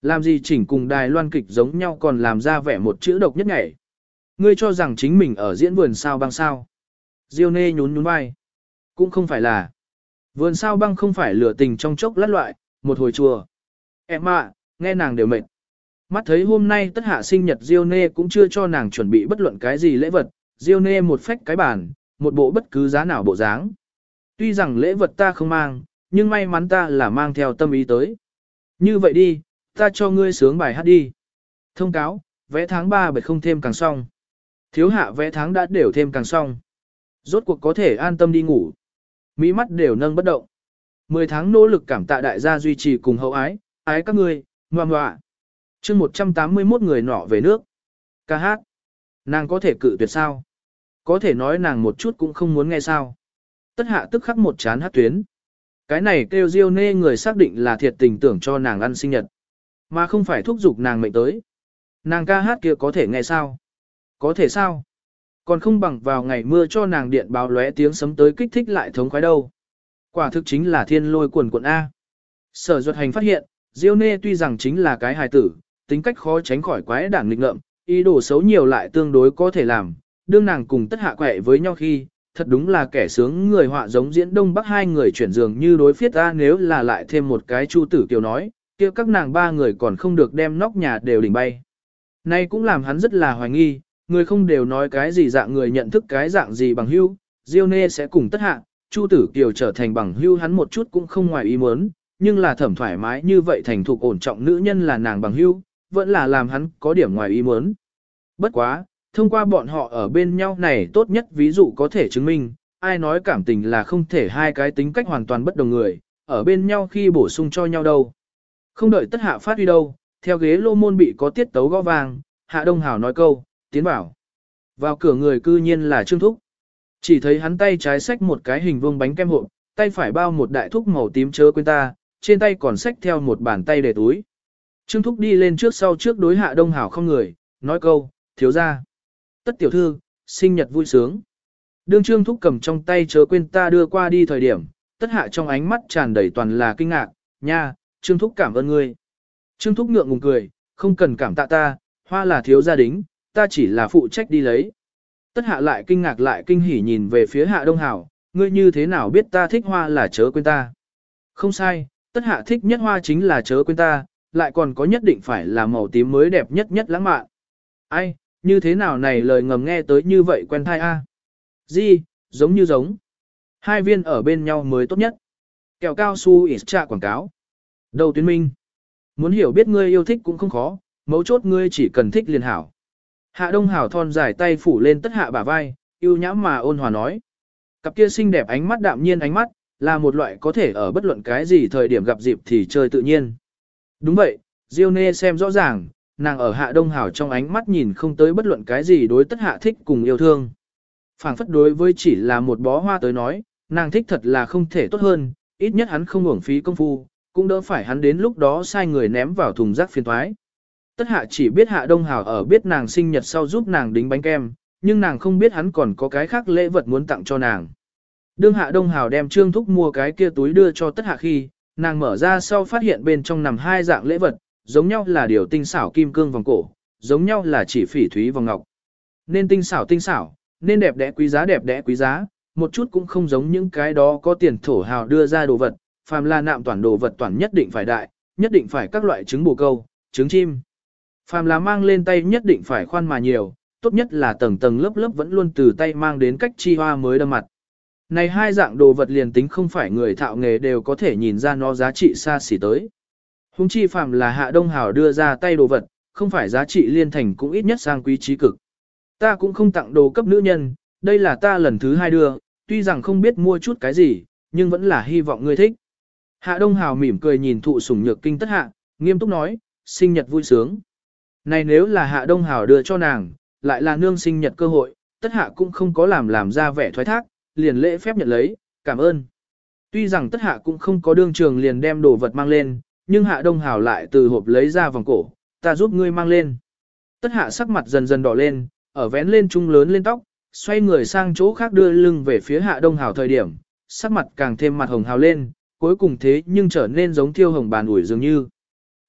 Làm gì chỉnh cùng Đài Loan kịch giống nhau còn làm ra vẻ một chữ độc nhất nhảy. Ngươi cho rằng chính mình ở diễn vườn sao băng sao. Diêu nê nhún nhún vai. Cũng không phải là. Vườn sao băng không phải lửa tình trong chốc lát loại, một hồi chùa. Em ạ, nghe nàng đều mệt. Mắt thấy hôm nay tất hạ sinh nhật Diêu nê cũng chưa cho nàng chuẩn bị bất luận cái gì lễ vật. Diêu nê một phách cái bàn, một bộ bất cứ giá nào bộ dáng. Tuy rằng lễ vật ta không mang, nhưng may mắn ta là mang theo tâm ý tới. Như vậy đi, ta cho ngươi sướng bài hát đi. Thông cáo, vẽ tháng 3 bệt không thêm càng xong. Thiếu hạ vẽ tháng đã đều thêm càng xong. Rốt cuộc có thể an tâm đi ngủ. Mỹ mắt đều nâng bất động. 10 tháng nỗ lực cảm tạ đại gia duy trì cùng hậu ái, ái các ngươi, ngoan ngoạ. Chương 181 người nọ về nước. Ca hát. Nàng có thể cự tuyệt sao? Có thể nói nàng một chút cũng không muốn nghe sao? Tất hạ tức khắc một chán hát tuyến. Cái này kêu Diêu nê người xác định là thiệt tình tưởng cho nàng ăn sinh nhật. Mà không phải thúc giục nàng mệnh tới. Nàng ca hát kia có thể nghe sao? Có thể sao? Còn không bằng vào ngày mưa cho nàng điện báo lóe tiếng sấm tới kích thích lại thống khoái đâu. Quả thực chính là thiên lôi quần quận A. Sở Duật Hành phát hiện, Diêu nê tuy rằng chính là cái hài tử, tính cách khó tránh khỏi quái đản nghịch ngợm, ý đồ xấu nhiều lại tương đối có thể làm, đương nàng cùng tất hạ quẹ với nhau khi, thật đúng là kẻ sướng người họa giống diễn Đông Bắc hai người chuyển giường như đối phiết ta nếu là lại thêm một cái Chu Tử Kiều nói, kia các nàng ba người còn không được đem nóc nhà đều đỉnh bay. Nay cũng làm hắn rất là hoài nghi, người không đều nói cái gì dạng người nhận thức cái dạng gì bằng hữu, Diêu nê sẽ cùng tất hạ, Chu Tử Kiều trở thành bằng hữu hắn một chút cũng không ngoài ý muốn, nhưng là thẩm thoải mái như vậy thành thục ổn trọng nữ nhân là nàng bằng hữu, vẫn là làm hắn có điểm ngoài ý muốn. Bất quá, thông qua bọn họ ở bên nhau này tốt nhất ví dụ có thể chứng minh, ai nói cảm tình là không thể hai cái tính cách hoàn toàn bất đồng người, ở bên nhau khi bổ sung cho nhau đâu. Không đợi tất hạ phát huy đâu, theo ghế lô môn bị có tiết tấu gõ vang, Hạ Đông Hào nói câu, tiến bảo. Vào cửa người cư nhiên là Trương Thúc. Chỉ thấy hắn tay trái xách một cái hình vuông bánh kem hộp, tay phải bao một đại thúc màu tím chớ quên ta, trên tay còn xách theo một bàn tay để túi. Trương Thúc đi lên trước sau trước đối Hạ Đông Hào không người, nói câu, thiếu ra. Tất tiểu thư, sinh nhật vui sướng. Đương Trương Thúc cầm trong tay chớ quên ta đưa qua đi thời điểm, tất hạ trong ánh mắt tràn đầy toàn là kinh ngạc, nha, Trương Thúc cảm ơn ngươi. Trương Thúc ngượng ngùng cười, không cần cảm tạ ta, hoa là thiếu gia đình, ta chỉ là phụ trách đi lấy. Tất hạ lại kinh ngạc lại kinh hỉ nhìn về phía Hạ Đông Hảo, ngươi như thế nào biết ta thích hoa là chớ quên ta. Không sai, tất hạ thích nhất hoa chính là chớ quên ta, lại còn có nhất định phải là màu tím mới đẹp nhất nhất lãng mạn. Ai, như thế nào này lời ngầm nghe tới như vậy quen thai a? Gì, giống như giống. Hai viên ở bên nhau mới tốt nhất. Kẹo cao su ít trà quảng cáo. Đầu tuyến minh. Muốn hiểu biết ngươi yêu thích cũng không khó, mấu chốt ngươi chỉ cần thích liền hảo. Hạ Đông Hảo thon dài tay phủ lên tất hạ bả vai, yêu nhãm mà ôn hòa nói. Cặp kia xinh đẹp ánh mắt đạm nhiên ánh mắt, là một loại có thể ở bất luận cái gì thời điểm gặp dịp thì chơi tự nhiên. Đúng vậy, Diêu nê xem rõ ràng, nàng ở Hạ Đông Hảo trong ánh mắt nhìn không tới bất luận cái gì đối tất hạ thích cùng yêu thương. Phảng phất đối với chỉ là một bó hoa tới nói, nàng thích thật là không thể tốt hơn, ít nhất hắn không uổng phí công phu, cũng đỡ phải hắn đến lúc đó sai người ném vào thùng rác phiền toái. Tất hạ chỉ biết Hạ Đông Hảo ở biết nàng sinh nhật sau giúp nàng đính bánh kem, nhưng nàng không biết hắn còn có cái khác lễ vật muốn tặng cho nàng. Đương Hạ Đông Hảo đem Trương Thúc mua cái kia túi đưa cho tất hạ khi, nàng mở ra sau phát hiện bên trong nằm hai dạng lễ vật, giống nhau là điều tinh xảo kim cương vòng cổ, giống nhau là chỉ phỉ thúy vòng ngọc. Nên tinh xảo, nên đẹp đẽ quý giá, một chút cũng không giống những cái đó có tiền thổ hào đưa ra đồ vật, phàm là nạm toàn đồ vật toàn nhất định phải đại, nhất định phải các loại trứng bồ câu, trứng chim. Phàm là mang lên tay nhất định phải khoan mà nhiều, tốt nhất là tầng tầng lớp lớp vẫn luôn từ tay mang đến cách chi hoa mới đâm mặt. Này hai dạng đồ vật liền tính không phải người thạo nghề đều có thể nhìn ra nó giá trị xa xỉ tới. Hùng chi phàm là Hạ Đông Hảo đưa ra tay đồ vật, không phải giá trị liên thành cũng ít nhất sang quý trí cực. Ta cũng không tặng đồ cấp nữ nhân, đây là ta lần thứ hai đưa, tuy rằng không biết mua chút cái gì, nhưng vẫn là hy vọng ngươi thích. Hạ Đông Hảo mỉm cười nhìn thụ sủng nhược kinh tất hạ, nghiêm túc nói, sinh nhật vui sướng. Này nếu là Hạ Đông Hảo đưa cho nàng, lại là nương sinh nhật cơ hội, tất hạ cũng không có làm ra vẻ thoái thác, liền lễ phép nhận lấy, cảm ơn. Tuy rằng tất hạ cũng không có đương trường liền đem đồ vật mang lên, nhưng Hạ Đông Hảo lại từ hộp lấy ra vòng cổ, ta giúp ngươi mang lên. Tất hạ sắc mặt dần dần đỏ lên, ở vén lên trung lớn lên tóc, xoay người sang chỗ khác đưa lưng về phía Hạ Đông Hảo thời điểm, sắc mặt càng thêm mặt hồng hào lên, cuối cùng thế nhưng trở nên giống thiêu hồng bàn ủi dường như.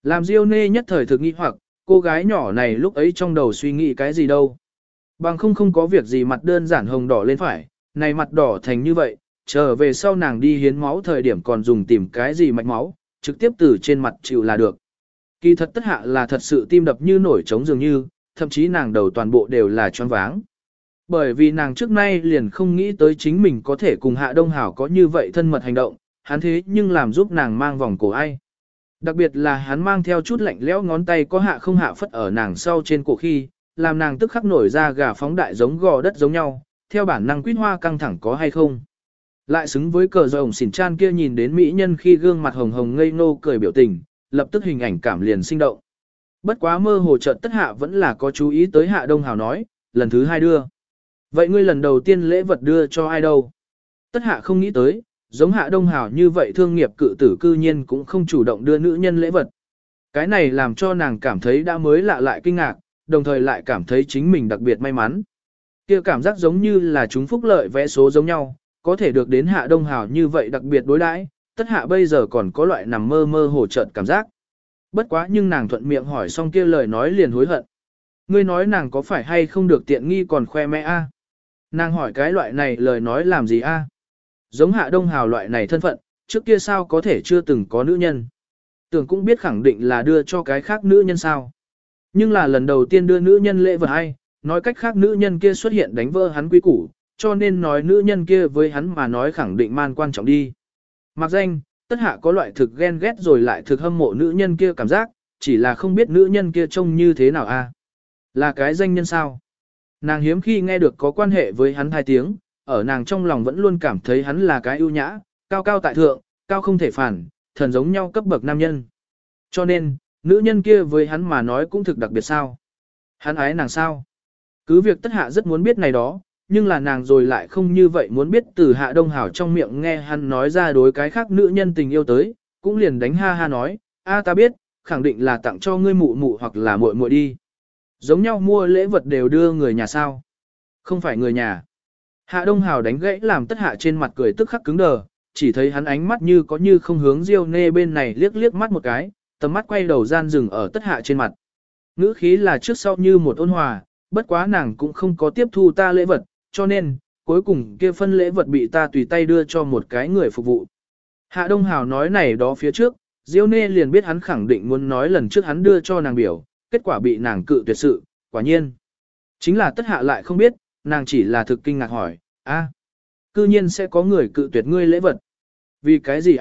Làm Diêu Nê nhất thời thực nghi hoặc, cô gái nhỏ này lúc ấy trong đầu suy nghĩ cái gì đâu. Bằng không có việc gì mặt đơn giản hồng đỏ lên phải, này mặt đỏ thành như vậy, trở về sau nàng đi hiến máu thời điểm còn dùng tìm cái gì mạch máu, trực tiếp từ trên mặt chịu là được. Kỳ thật Tất Hạ là thật sự tim đập như nổi trống dường như, thậm chí nàng đầu toàn bộ đều là choáng váng. Bởi vì nàng trước nay liền không nghĩ tới chính mình có thể cùng Hạ Đông Hảo có như vậy thân mật hành động, hắn thế nhưng làm giúp nàng mang vòng cổ ai. Đặc biệt là hắn mang theo chút lạnh lẽo ngón tay có hạ không hạ phất ở nàng sau trên cổ khi, làm nàng tức khắc nổi ra gà phóng đại giống gò đất giống nhau, theo bản năng quýt hoa căng thẳng có hay không. Lại xứng với cờ rồng xỉn chan kia nhìn đến mỹ nhân khi gương mặt hồng hồng ngây ngô cười biểu tình, lập tức hình ảnh cảm liền sinh động. Bất quá mơ hồ chợt Tất Hạ vẫn là có chú ý tới Hạ Đông Hảo nói, lần thứ hai đưa. Vậy ngươi lần đầu tiên lễ vật đưa cho ai đâu? Tất Hạ không nghĩ tới, giống Hạ Đông Hảo như vậy thương nghiệp cự tử cư nhiên cũng không chủ động đưa nữ nhân lễ vật. Cái này làm cho nàng cảm thấy đã mới lạ lại kinh ngạc, đồng thời lại cảm thấy chính mình đặc biệt may mắn. Kia cảm giác giống như là chúng phúc lợi vẽ số giống nhau, có thể được đến Hạ Đông Hảo như vậy đặc biệt đối đãi, Tất Hạ bây giờ còn có loại nằm mơ mơ hồ chợt cảm giác. Bất quá nhưng nàng thuận miệng hỏi xong kia lời nói liền hối hận. Ngươi nói nàng có phải hay không được tiện nghi còn khoe mẽ a? Nàng hỏi cái loại này lời nói làm gì a? Giống Hạ Đông Hào loại này thân phận, trước kia sao có thể chưa từng có nữ nhân. Tưởng cũng biết khẳng định là đưa cho cái khác nữ nhân sao. Nhưng là lần đầu tiên đưa nữ nhân lễ vật hay, nói cách khác nữ nhân kia xuất hiện đánh vỡ hắn quy củ, cho nên nói nữ nhân kia với hắn mà nói khẳng định man quan trọng đi. Mặc danh, Tất Hạ có loại thực ghen ghét rồi lại thực hâm mộ nữ nhân kia cảm giác, chỉ là không biết nữ nhân kia trông như thế nào a. Là cái danh nhân sao? Nàng hiếm khi nghe được có quan hệ với hắn hai tiếng, ở nàng trong lòng vẫn luôn cảm thấy hắn là cái ưu nhã, cao cao tại thượng, cao không thể phản, thần giống nhau cấp bậc nam nhân. Cho nên, nữ nhân kia với hắn mà nói cũng thực đặc biệt sao? Hắn ái nàng sao? Cứ việc Tất Hạ rất muốn biết này đó, nhưng là nàng rồi lại không như vậy muốn biết từ Hạ Đông Hảo trong miệng nghe hắn nói ra đối cái khác nữ nhân tình yêu tới, cũng liền đánh ha ha nói, a ta biết, khẳng định là tặng cho ngươi mụ mụ hoặc là muội muội đi. Giống nhau mua lễ vật đều đưa người nhà sao? Không phải người nhà. Hạ Đông Hảo đánh gãy làm Tất Hạ trên mặt cười tức khắc cứng đờ, chỉ thấy hắn ánh mắt như có như không hướng Diêu Nê bên này liếc liếc mắt một cái, tầm mắt quay đầu gian dừng ở Tất Hạ trên mặt. Ngữ khí là trước sau như một ôn hòa, bất quá nàng cũng không có tiếp thu ta lễ vật, cho nên, cuối cùng kia phân lễ vật bị ta tùy tay đưa cho một cái người phục vụ. Hạ Đông Hảo nói này đó phía trước, Diêu Nê liền biết hắn khẳng định muốn nói lần trước hắn đưa cho nàng biểu, kết quả bị nàng cự tuyệt sự, quả nhiên. Chính là Tất Hạ lại không biết, nàng chỉ là thực kinh ngạc hỏi, cư nhiên sẽ có người cự tuyệt ngươi lễ vật. Vì cái gì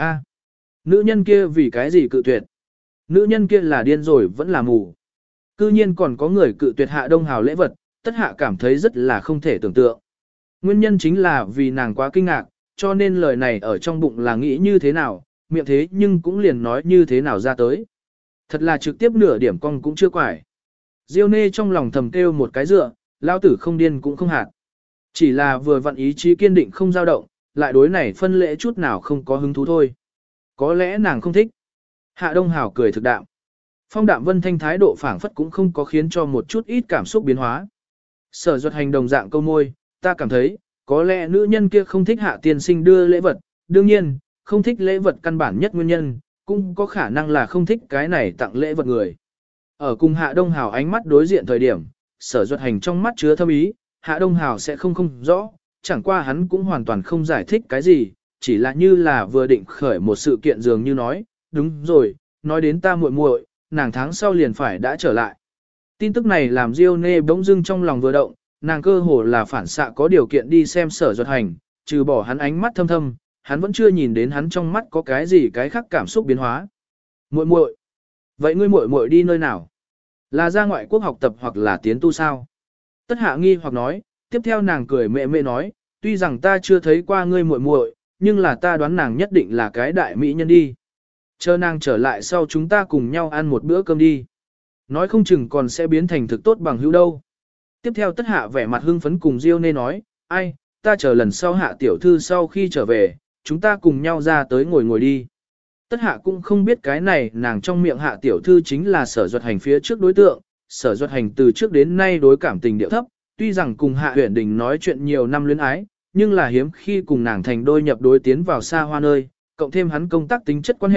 Nữ nhân kia vì cái gì cự tuyệt? Nữ nhân kia là điên rồi vẫn là mù. Cư nhiên còn có người cự tuyệt Hạ Đông Hào lễ vật, Tất Hạ cảm thấy rất là không thể tưởng tượng. Nguyên nhân chính là vì nàng quá kinh ngạc, cho nên lời này ở trong bụng là nghĩ như thế nào, miệng thế nhưng cũng liền nói như thế nào ra tới. Thật là trực tiếp nửa điểm cong cũng chưa quải. Diêu Nê trong lòng thầm kêu một cái dựa, lao tử không điên cũng không hạt. Chỉ là vừa vặn ý chí kiên định không dao động, lại đối này phân lễ chút nào không có hứng thú thôi. Có lẽ nàng không thích. Hạ Đông Hào cười thực đạm. Phong Đạm Vân Thanh thái độ phảng phất cũng không có khiến cho một chút ít cảm xúc biến hóa. Sở Duật Hành đồng dạng câu môi, ta cảm thấy, có lẽ nữ nhân kia không thích Hạ tiên sinh đưa lễ vật, đương nhiên, không thích lễ vật căn bản nhất nguyên nhân, cũng có khả năng là không thích cái này tặng lễ vật người. Ở cùng Hạ Đông Hào ánh mắt đối diện thời điểm, Sở Duật Hành trong mắt chứa thâm ý, Hạ Đông Hào sẽ không rõ, chẳng qua hắn cũng hoàn toàn không giải thích cái gì, chỉ là như là vừa định khởi một sự kiện dường như nói, đúng rồi, nói đến ta muội muội, nàng tháng sau liền phải đã trở lại. Tin tức này làm Diêu Nê bỗng dưng trong lòng vừa động, nàng cơ hồ là phản xạ có điều kiện đi xem Sở Duật Hành, trừ bỏ hắn ánh mắt thâm thâm, hắn vẫn chưa nhìn đến hắn trong mắt có cái gì cái khác cảm xúc biến hóa. Muội muội, vậy ngươi muội muội đi nơi nào? Là ra ngoại quốc học tập hoặc là tiến tu sao? Tất Hạ nghi hoặc nói, tiếp theo nàng cười mẹ mẹ nói, tuy rằng ta chưa thấy qua ngươi muội muội, nhưng là ta đoán nàng nhất định là cái đại mỹ nhân đi. Chờ nàng trở lại sau chúng ta cùng nhau ăn một bữa cơm đi. Nói không chừng còn sẽ biến thành thực tốt bằng hữu đâu. Tiếp theo Tất Hạ vẻ mặt hưng phấn cùng Diêu Nê nói, ai, ta chờ lần sau Hạ tiểu thư sau khi trở về, chúng ta cùng nhau ra tới ngồi ngồi đi. Tất Hạ cũng không biết cái này nàng trong miệng Hạ tiểu thư chính là Sở Duật Hành phía trước đối tượng. Sở Duật Hành từ trước đến nay đối cảm tình điệu thấp, tuy rằng cùng Hạ Uyển Đình nói chuyện nhiều năm luyến ái, nhưng là hiếm khi cùng nàng thành đôi nhập đối tiến vào xa hoa nơi, cộng thêm hắn công tác tính chất quan hệ,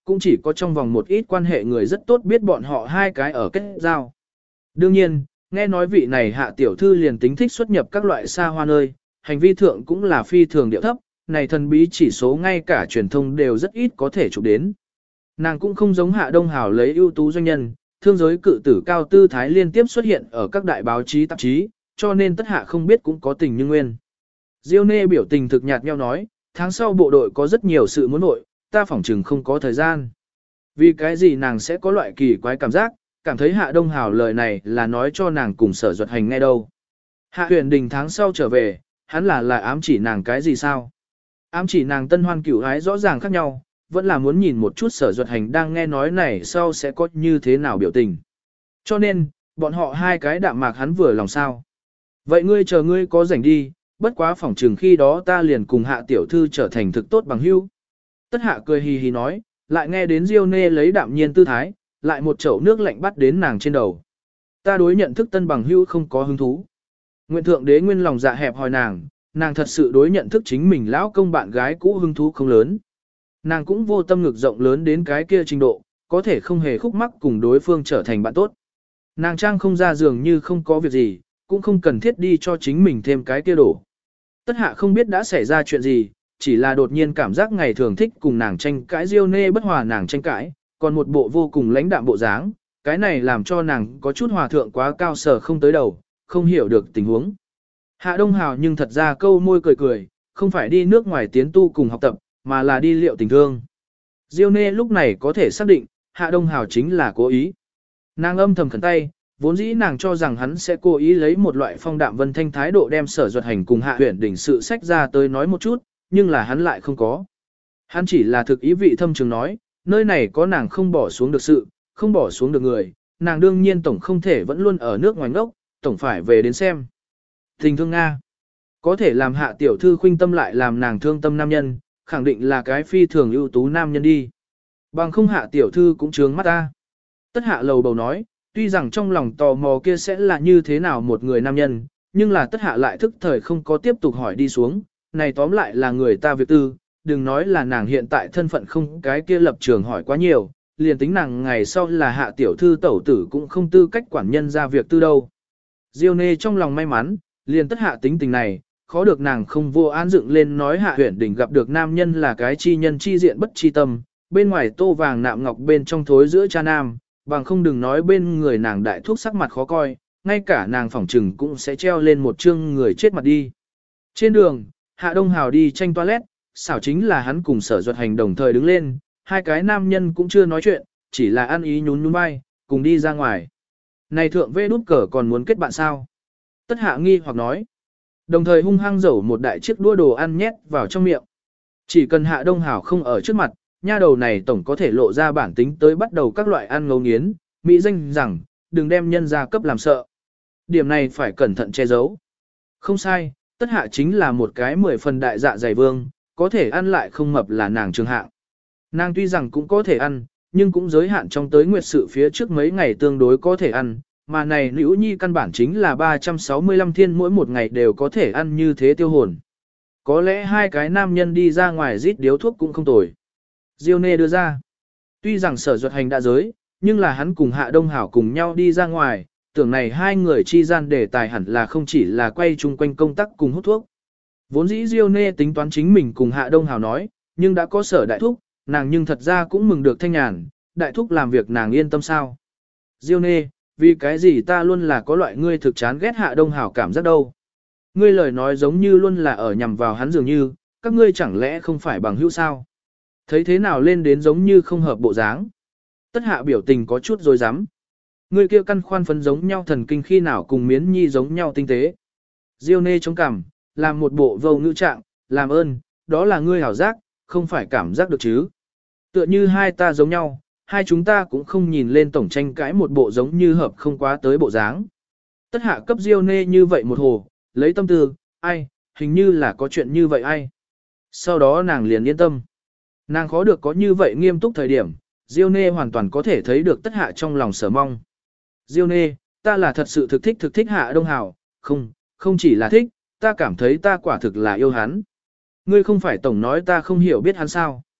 cũng chỉ có trong vòng một ít quan hệ người rất tốt biết bọn họ hai cái ở kết giao. Đương nhiên, nghe nói vị này hạ tiểu thư liền tính thích xuất nhập các loại xa hoa nơi, hành vi thượng cũng là phi thường điệu thấp, này thần bí chỉ số ngay cả truyền thông đều rất ít có thể chụp đến. Nàng cũng không giống Hạ Đông Hào lấy ưu tú doanh nhân, thương giới cự tử cao tư thái liên tiếp xuất hiện ở các đại báo chí tạp chí, cho nên tất hạ không biết cũng có tình như nguyên. Diêu Nê biểu tình thực nhạt nhẽo nói, tháng sau bộ đội có rất nhiều sự muốn nội, ta phỏng chừng không có thời gian. Vì cái gì nàng sẽ có loại kỳ quái cảm giác, cảm thấy Hạ Đông Hào lời này là nói cho nàng cùng Sở Duật Hành nghe đâu. Hạ Huyền Đình tháng sau trở về, hắn là ám chỉ nàng cái gì sao? Ám chỉ nàng tân hoan cửu ái rõ ràng khác nhau, vẫn là muốn nhìn một chút Sở Duật Hành đang nghe nói này sau sẽ có như thế nào biểu tình. Cho nên, bọn họ hai cái đạm mạc hắn vừa lòng sao. Vậy ngươi chờ ngươi có rảnh đi, bất quá phỏng chừng khi đó ta liền cùng Hạ tiểu thư trở thành thực tốt bằng hữu. Tất Hạ cười hì hì nói, lại nghe đến Diêu Nê lấy đạm nhiên tư thái, lại một chậu nước lạnh bắt đến nàng trên đầu. Ta đối nhận thức tân bằng hữu không có hứng thú. Nguyện thượng đế nguyên lòng dạ hẹp hòi nàng thật sự đối nhận thức chính mình lão công bạn gái cũ hứng thú không lớn. Nàng cũng vô tâm ngực rộng lớn đến cái kia trình độ, có thể không hề khúc mắc cùng đối phương trở thành bạn tốt. Nàng trang không ra giường như không có việc gì, cũng không cần thiết đi cho chính mình thêm cái kia đổ. Tất Hạ không biết đã xảy ra chuyện gì, chỉ là đột nhiên cảm giác ngày thường thích cùng nàng tranh cãi Diêu Nê bất hòa nàng tranh cãi, còn một bộ vô cùng lãnh đạm bộ dáng, cái này làm cho nàng có chút hòa thượng quá cao sở không tới đầu, không hiểu được tình huống. Hạ Đông Hào nhưng thật ra câu môi cười cười, không phải đi nước ngoài tiến tu cùng học tập, mà là đi liệu tình thương. Diêu Nê lúc này có thể xác định, Hạ Đông Hào chính là cố ý. Nàng âm thầm khẩn tay, vốn dĩ nàng cho rằng hắn sẽ cố ý lấy một loại phong đạm vân thanh thái độ đem Sở Duật Hành cùng Hạ Huyền Đình sự sách ra tới nói một chút, nhưng là hắn lại không có. Hắn chỉ là thực ý vị thâm trường nói, nơi này có nàng không bỏ xuống được sự, không bỏ xuống được người, nàng đương nhiên tổng không thể vẫn luôn ở nước ngoài ngốc, tổng phải về đến xem. Tình thương Nga, có thể làm Hạ tiểu thư khuynh tâm lại làm nàng thương tâm nam nhân, khẳng định là cái phi thường ưu tú nam nhân đi. Bằng không Hạ tiểu thư cũng trướng mắt ta. Tất Hạ lầu bầu nói, tuy rằng trong lòng tò mò kia sẽ là như thế nào một người nam nhân, nhưng là Tất Hạ lại thức thời không có tiếp tục hỏi đi xuống, này tóm lại là người ta việc tư, đừng nói là nàng hiện tại thân phận không cái kia lập trường hỏi quá nhiều, liền tính nàng ngày sau là Hạ tiểu thư tẩu tử cũng không tư cách quản nhân ra việc tư đâu. Diêu Nê trong lòng may mắn, liền Tất Hạ tính tình này, khó được nàng không vô an dựng lên nói Hạ Huyền Đình gặp được nam nhân là cái chi nhân chi diện bất chi tâm, bên ngoài tô vàng nạm ngọc bên trong thối giữa cha nam, bằng không đừng nói bên người nàng đại thuốc sắc mặt khó coi, ngay cả nàng phỏng trừng cũng sẽ treo lên một chương người chết mặt đi. Trên đường, Hạ Đông Hào đi tranh toilet, xảo chính là hắn cùng Sở Duật Hành đồng thời đứng lên, hai cái nam nhân cũng chưa nói chuyện, chỉ là ăn ý nhún nhún vai, cùng đi ra ngoài. Này thượng vê đút cờ còn muốn kết bạn sao? Tất Hạ nghi hoặc nói. Đồng thời hung hăng dẩu một đại chiếc đũa đồ ăn nhét vào trong miệng. Chỉ cần Hạ Đông Hào không ở trước mặt, nha đầu này tổng có thể lộ ra bản tính tới bắt đầu các loại ăn ngấu nghiến, mỹ danh rằng, đừng đem nhân gia cấp làm sợ. Điểm này phải cẩn thận che giấu. Không sai, Tất Hạ chính là một cái 10 phần đại dạ dày vương, có thể ăn lại không mập là nàng trường hạng. Nàng tuy rằng cũng có thể ăn, nhưng cũng giới hạn trong tới nguyệt sự phía trước mấy ngày tương đối có thể ăn, mà này Liễu Nhi căn bản chính là 365 thiên mỗi một ngày đều có thể ăn như thế tiêu hồn. Có lẽ hai cái nam nhân đi ra ngoài rít điếu thuốc cũng không tồi. Diêu Nê đưa ra. Tuy rằng Sở Duật Hành đã giới, nhưng là hắn cùng Hạ Đông Hảo cùng nhau đi ra ngoài, tưởng này hai người chi gian đề tài hẳn là không chỉ là quay chung quanh công tác cùng hút thuốc. Vốn dĩ Diêu Nê tính toán chính mình cùng Hạ Đông Hảo nói, nhưng đã có Sở Đại Thúc, nàng nhưng thật ra cũng mừng được thanh nhàn, Đại Thúc làm việc nàng yên tâm sao. Diêu Nê, vì cái gì ta luôn là có loại ngươi thực chán ghét Hạ Đông Hảo cảm giác đâu. Ngươi lời nói giống như luôn là ở nhằm vào hắn dường như, các ngươi chẳng lẽ không phải bằng hữu sao. Thấy thế nào lên đến giống như không hợp bộ dáng. Tất Hạ biểu tình có chút rồi dám. Ngươi kia căn khoan phấn giống nhau thần kinh khi nào cùng miến nhi giống nhau tinh tế. Diêu Nê chống cằm, làm một bộ vô ngữ trạng, làm ơn, đó là ngươi hảo giác, không phải cảm giác được chứ. Tựa như hai ta giống nhau, hai chúng ta cũng không nhìn lên tổng tranh cãi một bộ giống như hợp không quá tới bộ dáng. Tất Hạ cấp Diêu Nê như vậy một hồ, lấy tâm tư, ai, hình như là có chuyện như vậy ai. Sau đó nàng liền yên tâm. Nàng khó được có như vậy nghiêm túc thời điểm, Diêu Nê hoàn toàn có thể thấy được Tất Hạ trong lòng sở mong. Diêu Nê, ta là thật sự thực thích Hạ Đông Hảo, không chỉ là thích, ta cảm thấy ta quả thực là yêu hắn. Ngươi không phải tổng nói ta không hiểu biết hắn sao.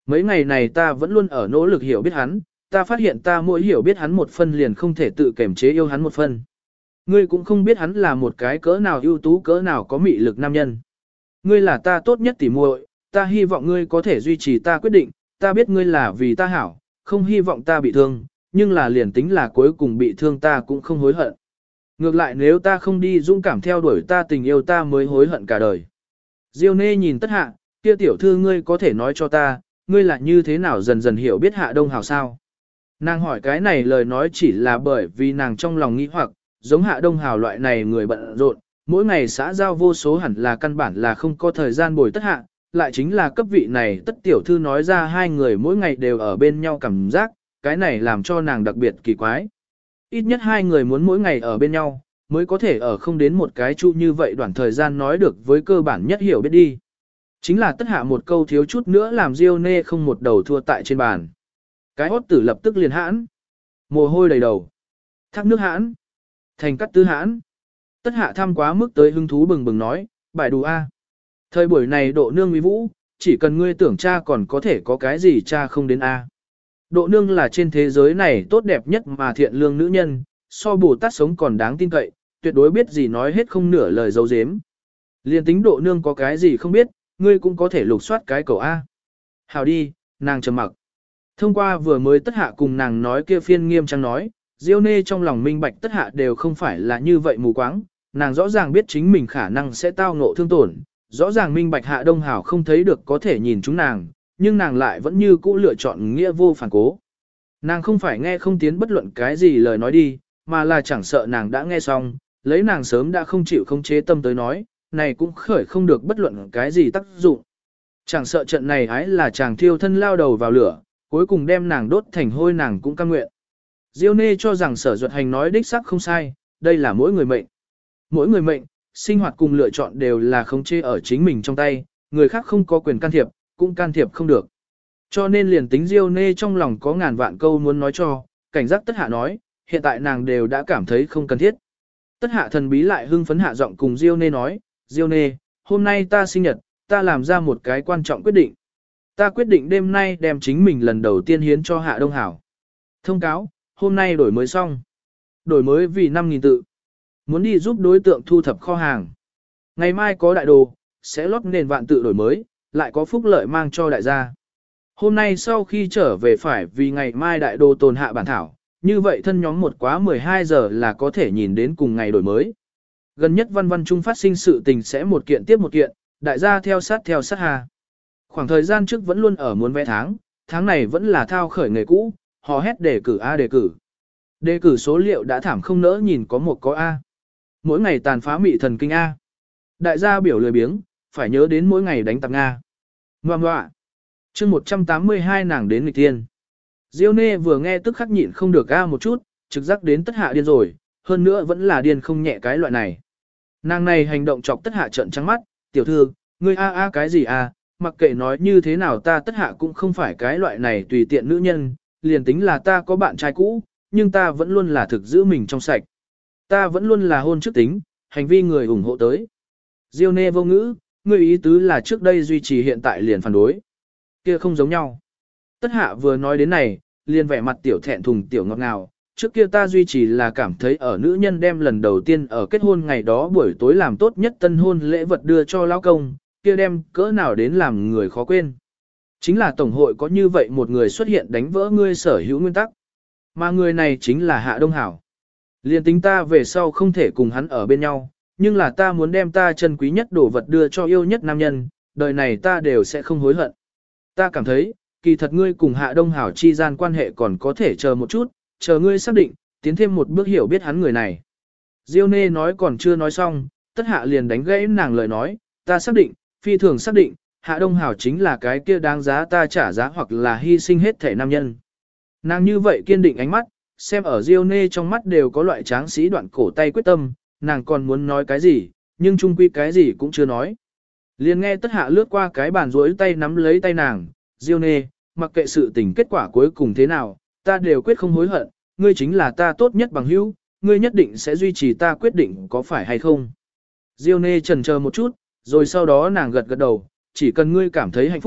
Mấy ngày này ta vẫn luôn ở nỗ lực hiểu biết hắn, ta phát hiện ta mỗi hiểu biết hắn một phân liền không thể tự kiềm chế yêu hắn một phân. Ngươi cũng không biết hắn là một cái cỡ nào ưu tú cỡ nào có mị lực nam nhân. Ngươi là ta tốt nhất tỉ muội, ta hy vọng ngươi có thể duy trì ta quyết định, ta biết ngươi là vì ta hảo, không hy vọng ta bị thương, nhưng là liền tính là cuối cùng bị thương ta cũng không hối hận. Ngược lại nếu ta không đi dũng cảm theo đuổi ta tình yêu ta mới hối hận cả đời. Diêu Nê nhìn Tất Hạ, kia tiểu thư ngươi có thể nói cho ta, ngươi là như thế nào dần dần hiểu biết Hạ Đông Hào sao? Nàng hỏi cái này lời nói chỉ là bởi vì nàng trong lòng nghĩ hoặc, giống Hạ Đông Hào loại này người bận rộn, mỗi ngày xã giao vô số hẳn là căn bản là không có thời gian bồi Tất Hạ, lại chính là cấp vị này Tất tiểu thư nói ra hai người mỗi ngày đều ở bên nhau cảm giác, cái này làm cho nàng đặc biệt kỳ quái. Ít nhất hai người muốn mỗi ngày ở bên nhau, mới có thể ở không đến một cái chu như vậy đoạn thời gian nói được với cơ bản nhất hiểu biết đi. Chính là Tất Hạ một câu thiếu chút nữa làm Diêu Nê không một đầu thua tại trên bàn. Cái hốt tử lập tức liền hãn, mồ hôi đầy đầu, thác nước hãn, thành cắt tứ hãn. Tất Hạ thăm quá mức tới hứng thú bừng bừng nói, bài đủ A. Thời buổi này độ nương uy vũ, chỉ cần ngươi tưởng cha còn có thể có cái gì cha không đến A. Độ nương là trên thế giới này tốt đẹp nhất mà thiện lương nữ nhân, so Bồ Tát sống còn đáng tin cậy, tuyệt đối biết gì nói hết không nửa lời dấu dếm. Liên tính độ nương có cái gì không biết, ngươi cũng có thể lục soát cái cầu A. Hào đi, nàng trầm mặc. Thông qua vừa mới Tất Hạ cùng nàng nói kia phiên nghiêm trang nói, Diêu Nê trong lòng minh bạch Tất Hạ đều không phải là như vậy mù quáng, nàng rõ ràng biết chính mình khả năng sẽ tao ngộ thương tổn, rõ ràng minh bạch Hạ Đông Hảo không thấy được có thể nhìn chúng nàng, nhưng nàng lại vẫn như cũ lựa chọn nghĩa vô phản cố. Nàng không phải nghe không tiến bất luận cái gì lời nói đi, mà là chẳng sợ nàng đã nghe xong, lấy nàng sớm đã không chịu không chế tâm tới nói, này cũng khởi không được bất luận cái gì tác dụng. Chẳng sợ trận này ái là chàng thiêu thân lao đầu vào lửa, cuối cùng đem nàng đốt thành hôi nàng cũng cam nguyện. Diêu Nê cho rằng Sở Duật Hành nói đích xác không sai, đây là mỗi người mệnh. Mỗi người mệnh, sinh hoạt cùng lựa chọn đều là khống chế ở chính mình trong tay, người khác không có quyền can thiệp, cũng can thiệp không được. Cho nên liền tính Diêu Nê trong lòng có ngàn vạn câu muốn nói cho, cảnh giác Tất Hạ nói, hiện tại nàng đều đã cảm thấy không cần thiết. Tất Hạ thần bí lại hưng phấn hạ giọng cùng Diêu Nê nói, Diêu Nê, hôm nay ta sinh nhật, ta làm ra một cái quan trọng quyết định. Ta quyết định đêm nay đem chính mình lần đầu tiên hiến cho Hạ Đông Hảo. Thông cáo, hôm nay đổi mới xong. Đổi mới vì 5.000 tự. Muốn đi giúp đối tượng thu thập kho hàng. Ngày mai có đại đồ, sẽ lót nền vạn tự đổi mới, lại có phúc lợi mang cho đại gia. Hôm nay sau khi trở về phải vì ngày mai đại đồ tồn hạ bản thảo, như vậy thân nhóm một quá 12 giờ là có thể nhìn đến cùng ngày đổi mới. Gần nhất văn văn trung phát sinh sự tình sẽ một kiện tiếp một kiện, đại gia theo sát hà. Khoảng thời gian trước vẫn luôn ở muốn vẽ tháng này vẫn là thao khởi nghề cũ, hò hét đề cử A đề cử. Đề cử số liệu đã thảm không nỡ nhìn có một có A. Mỗi ngày tàn phá mị thần kinh A. Đại gia biểu lười biếng, phải nhớ đến mỗi ngày đánh tạp Nga. Ngoà ngoạ. chương 182 nàng đến nghịch tiên. Diêu Nê vừa nghe tức khắc nhịn không được A một chút, trực giác đến Tất Hạ điên rồi, hơn nữa vẫn là điên không nhẹ cái loại này. Nàng này hành động chọc Tất Hạ trợn trắng mắt, tiểu thư, ngươi a cái gì a, mặc kệ nói như thế nào ta Tất Hạ cũng không phải cái loại này tùy tiện nữ nhân, liền tính là ta có bạn trai cũ, nhưng ta vẫn luôn là thực giữ mình trong sạch. Ta vẫn luôn là hôn trước tính, hành vi người ủng hộ tới. Diêu Nê vô ngữ, ngươi ý tứ là trước đây duy trì hiện tại liền phản đối. Kia không giống nhau. Tất Hạ vừa nói đến này, liền vẻ mặt tiểu thẹn thùng tiểu ngọt ngào, trước kia ta duy trì là cảm thấy ở nữ nhân đem lần đầu tiên ở kết hôn ngày đó buổi tối làm tốt nhất tân hôn lễ vật đưa cho lão công, kia đem cỡ nào đến làm người khó quên. Chính là tổng hội có như vậy một người xuất hiện đánh vỡ ngươi sở hữu nguyên tắc. Mà người này chính là Hạ Đông Hảo. Liên tính ta về sau không thể cùng hắn ở bên nhau, nhưng là ta muốn đem ta chân quý nhất đồ vật đưa cho yêu nhất nam nhân, đời này ta đều sẽ không hối hận. Ta cảm thấy, kỳ thật ngươi cùng Hạ Đông Hảo chi gian quan hệ còn có thể chờ một chút, chờ ngươi xác định, tiến thêm một bước hiểu biết hắn người này. Diêu Nê nói còn chưa nói xong, Tất Hạ liền đánh gãy nàng lời nói, ta xác định, phi thường xác định, Hạ Đông Hảo chính là cái kia đáng giá ta trả giá hoặc là hy sinh hết thể nam nhân. Nàng như vậy kiên định ánh mắt, xem ở Diêu Nê trong mắt đều có loại tráng sĩ đoạn cổ tay quyết tâm, nàng còn muốn nói cái gì, nhưng chung quy cái gì cũng chưa nói. Liền nghe Tất Hạ lướt qua cái bàn rối tay nắm lấy tay nàng, Diêu Nê, mặc kệ sự tình kết quả cuối cùng thế nào, ta đều quyết không hối hận, ngươi chính là ta tốt nhất bằng hữu, ngươi nhất định sẽ duy trì ta quyết định có phải hay không. Diêu Nê chần chờ một chút, rồi sau đó nàng gật gật đầu, chỉ cần ngươi cảm thấy hạnh phúc,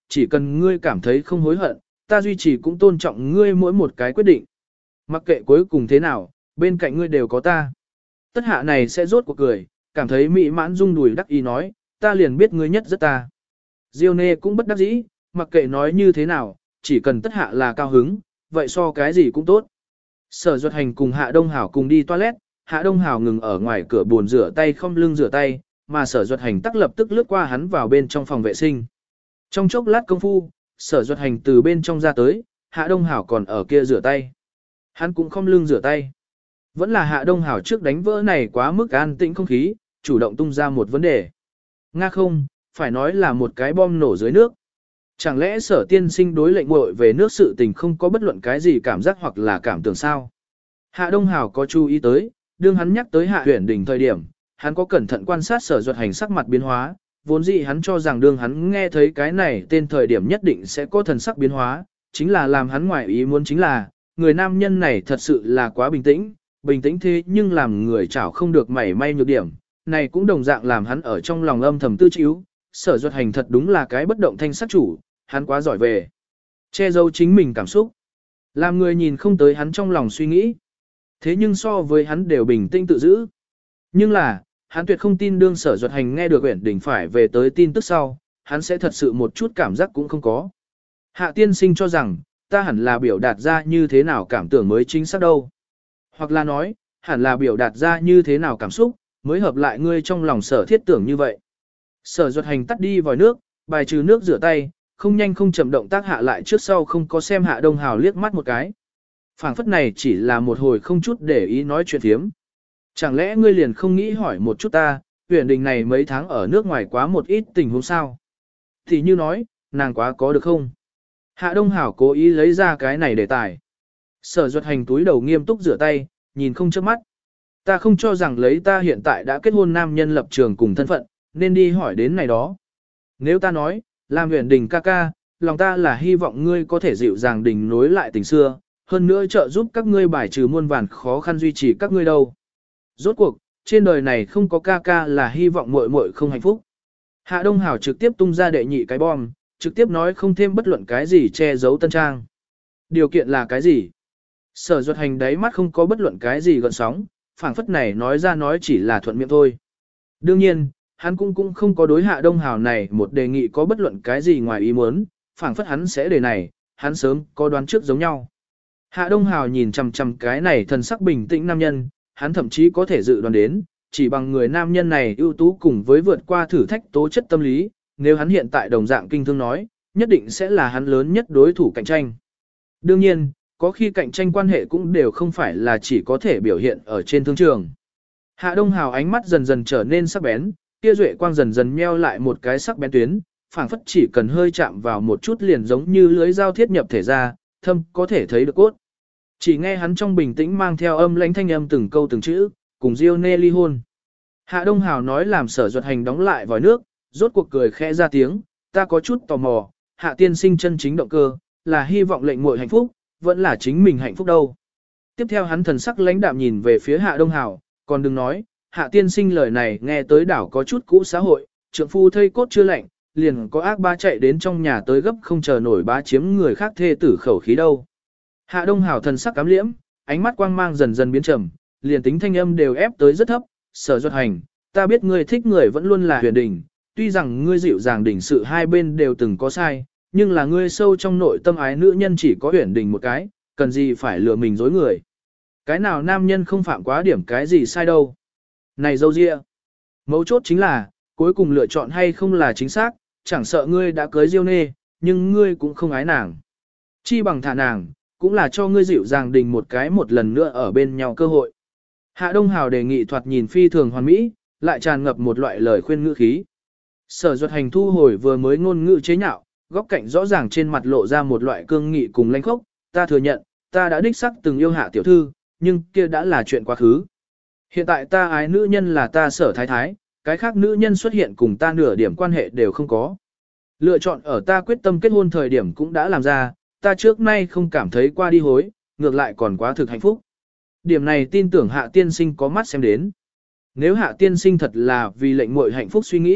chỉ cần ngươi cảm thấy không hối hận, ta duy trì cũng tôn trọng ngươi mỗi một cái quyết định. Mặc kệ cuối cùng thế nào, bên cạnh ngươi đều có ta. Tất hạ này sẽ rốt cuộc cười, cảm thấy mỹ mãn rung đùi đắc ý nói, ta liền biết ngươi nhất rất ta. Diêu Nê cũng bất đắc dĩ, mặc kệ nói như thế nào, chỉ cần tất hạ là cao hứng, vậy so cái gì cũng tốt. Sở Duật Hành cùng Hạ Đông Hảo cùng đi toilet, Hạ Đông Hảo ngừng ở ngoài cửa bồn rửa tay không lưng rửa tay, mà Sở Duật Hành tắc lập tức lướt qua hắn vào bên trong phòng vệ sinh. Trong chốc lát công phu, Sở Duật Hành từ bên trong ra tới, Hạ Đông Hảo còn ở kia rửa tay. Hắn cũng không lưng rửa tay. Vẫn là Hạ Đông Hảo trước đánh vỡ này quá mức an tĩnh không khí, chủ động tung ra một vấn đề. Nga không, phải nói là một cái bom nổ dưới nước. Chẳng lẽ Sở tiên sinh đối lệnh muội về nước sự tình không có bất luận cái gì cảm giác hoặc là cảm tưởng sao? Hạ Đông Hảo có chú ý tới, đương hắn nhắc tới Hạ Huyền Đình thời điểm, hắn có cẩn thận quan sát Sở Duật Hành sắc mặt biến hóa, vốn dĩ hắn cho rằng đương hắn nghe thấy cái này tên thời điểm nhất định sẽ có thần sắc biến hóa, chính là làm hắn ngoài ý muốn chính là, người nam nhân này thật sự là quá bình tĩnh thế nhưng làm người chảo không được mảy may nhược điểm, này cũng đồng dạng làm hắn ở trong lòng âm thầm tư chíu, Sở Duật Hành thật đúng là cái bất động thanh sắc chủ, hắn quá giỏi về che giấu chính mình cảm xúc, làm người nhìn không tới hắn trong lòng suy nghĩ. Thế nhưng so với hắn đều bình tĩnh tự giữ. Nhưng là, hắn tuyệt không tin đương Sở Duật Hành nghe được Uyển Đình phải về tới tin tức sau, hắn sẽ thật sự một chút cảm giác cũng không có. Hạ tiên sinh cho rằng, ta hẳn là biểu đạt ra như thế nào cảm tưởng mới chính xác đâu. Hoặc là nói, hẳn là biểu đạt ra như thế nào cảm xúc, mới hợp lại ngươi trong lòng Sở thiết tưởng như vậy. Sở Duật Hành tắt đi vòi nước, bài trừ nước rửa tay, không nhanh không chậm động tác hạ lại trước sau không có xem Hạ Đông Hào liếc mắt một cái. Phảng phất này chỉ là một hồi không chút để ý nói chuyện thiếm. Chẳng lẽ ngươi liền không nghĩ hỏi một chút ta, Uyển Đình này mấy tháng ở nước ngoài quá một ít tình huống sao? Thì như nói, nàng quá có được không? Hạ Đông Hảo cố ý lấy ra cái này đề tài. Sở Duật Hành túi đầu nghiêm túc rửa tay, nhìn không chớp mắt. Ta không cho rằng lấy ta hiện tại đã kết hôn nam nhân lập trường cùng thân phận, nên đi hỏi đến này đó. Nếu ta nói, làm Uyển Đình ca ca, lòng ta là hy vọng ngươi có thể dịu dàng đình nối lại tình xưa, hơn nữa trợ giúp các ngươi bài trừ muôn vàn khó khăn duy trì các ngươi đâu. Rốt cuộc, trên đời này không có ca ca là hy vọng muội muội không hạnh phúc. Hạ Đông Hảo trực tiếp tung ra đệ nhị cái bom, trực tiếp nói không thêm bất luận cái gì che giấu tân trang. Điều kiện là cái gì? Sở Duật Hành đáy mắt không có bất luận cái gì gợn sóng, phảng phất này nói ra nói chỉ là thuận miệng thôi. Đương nhiên, hắn cũng không có đối Hạ Đông Hảo này một đề nghị có bất luận cái gì ngoài ý muốn, phảng phất hắn sẽ đề này, hắn sớm có đoán trước giống nhau. Hạ Đông Hảo nhìn chằm chằm cái này thần sắc bình tĩnh nam nhân, hắn thậm chí có thể dự đoán đến, chỉ bằng người nam nhân này ưu tú cùng với vượt qua thử thách tố chất tâm lý, nếu hắn hiện tại đồng dạng kinh thương nói, nhất định sẽ là hắn lớn nhất đối thủ cạnh tranh. Đương nhiên, có khi cạnh tranh quan hệ cũng đều không phải là chỉ có thể biểu hiện ở trên thương trường. Hạ Đông Hào ánh mắt dần dần trở nên sắc bén, kia duệ quang dần dần meo lại một cái sắc bén tuyến, phảng phất chỉ cần hơi chạm vào một chút liền giống như lưới dao thiết nhập thể ra, thâm có thể thấy được cốt. Chỉ nghe hắn trong bình tĩnh mang theo âm lãnh thanh âm từng câu từng chữ, cùng Diêu Nê ly hôn. Hạ Đông Hào nói làm Sở Duật Hành đóng lại vòi nước, rốt cuộc cười khẽ ra tiếng, ta có chút tò mò, Hạ tiên sinh chân chính động cơ, là hy vọng lệnh muội hạnh phúc, vẫn là chính mình hạnh phúc đâu. Tiếp theo hắn thần sắc lãnh đạm nhìn về phía Hạ Đông Hào, còn đừng nói, Hạ tiên sinh lời này nghe tới đảo có chút cũ xã hội, trượng phu thây cốt chưa lạnh, liền có ác ba chạy đến trong nhà tới gấp không chờ nổi bá chiếm người khác thê tử khẩu khí đâu. Hạ Đông Hào thần sắc cám liễm, ánh mắt quang mang dần dần biến trầm, liền tính thanh âm đều ép tới rất thấp, Sở Duật Hành, ta biết ngươi thích người vẫn luôn là Huyền Đình, tuy rằng ngươi dịu dàng đỉnh sự hai bên đều từng có sai, nhưng là ngươi sâu trong nội tâm ái nữ nhân chỉ có Huyền Đình một cái, cần gì phải lừa mình dối người. Cái nào nam nhân không phạm quá điểm cái gì sai đâu. Này dâu dịa. Mấu chốt chính là, cuối cùng lựa chọn hay không là chính xác, chẳng sợ ngươi đã cưới Diêu Nê, nhưng ngươi cũng không ái nàng. Chi bằng thả nàng, cũng là cho ngươi dịu dàng đình một cái một lần nữa ở bên nhau cơ hội. Hạ Đông Hào đề nghị thoạt nhìn phi thường hoàn mỹ, lại tràn ngập một loại lời khuyên ngữ khí. Sở Duật Hành thu hồi vừa mới ngôn ngữ chế nhạo, góc cạnh rõ ràng trên mặt lộ ra một loại cương nghị cùng lãnh khốc, ta thừa nhận, ta đã đích xác từng yêu Hạ tiểu thư, nhưng kia đã là chuyện quá khứ. Hiện tại ta ái nữ nhân là ta Sở thái thái, cái khác nữ nhân xuất hiện cùng ta nửa điểm quan hệ đều không có. Lựa chọn ở ta quyết tâm kết hôn thời điểm cũng đã làm ra, ta trước nay không cảm thấy qua đi hối, ngược lại còn quá thực hạnh phúc. Điểm này tin tưởng Hạ tiên sinh có mắt xem đến. Nếu Hạ tiên sinh thật là vì lệnh muội hạnh phúc suy nghĩ,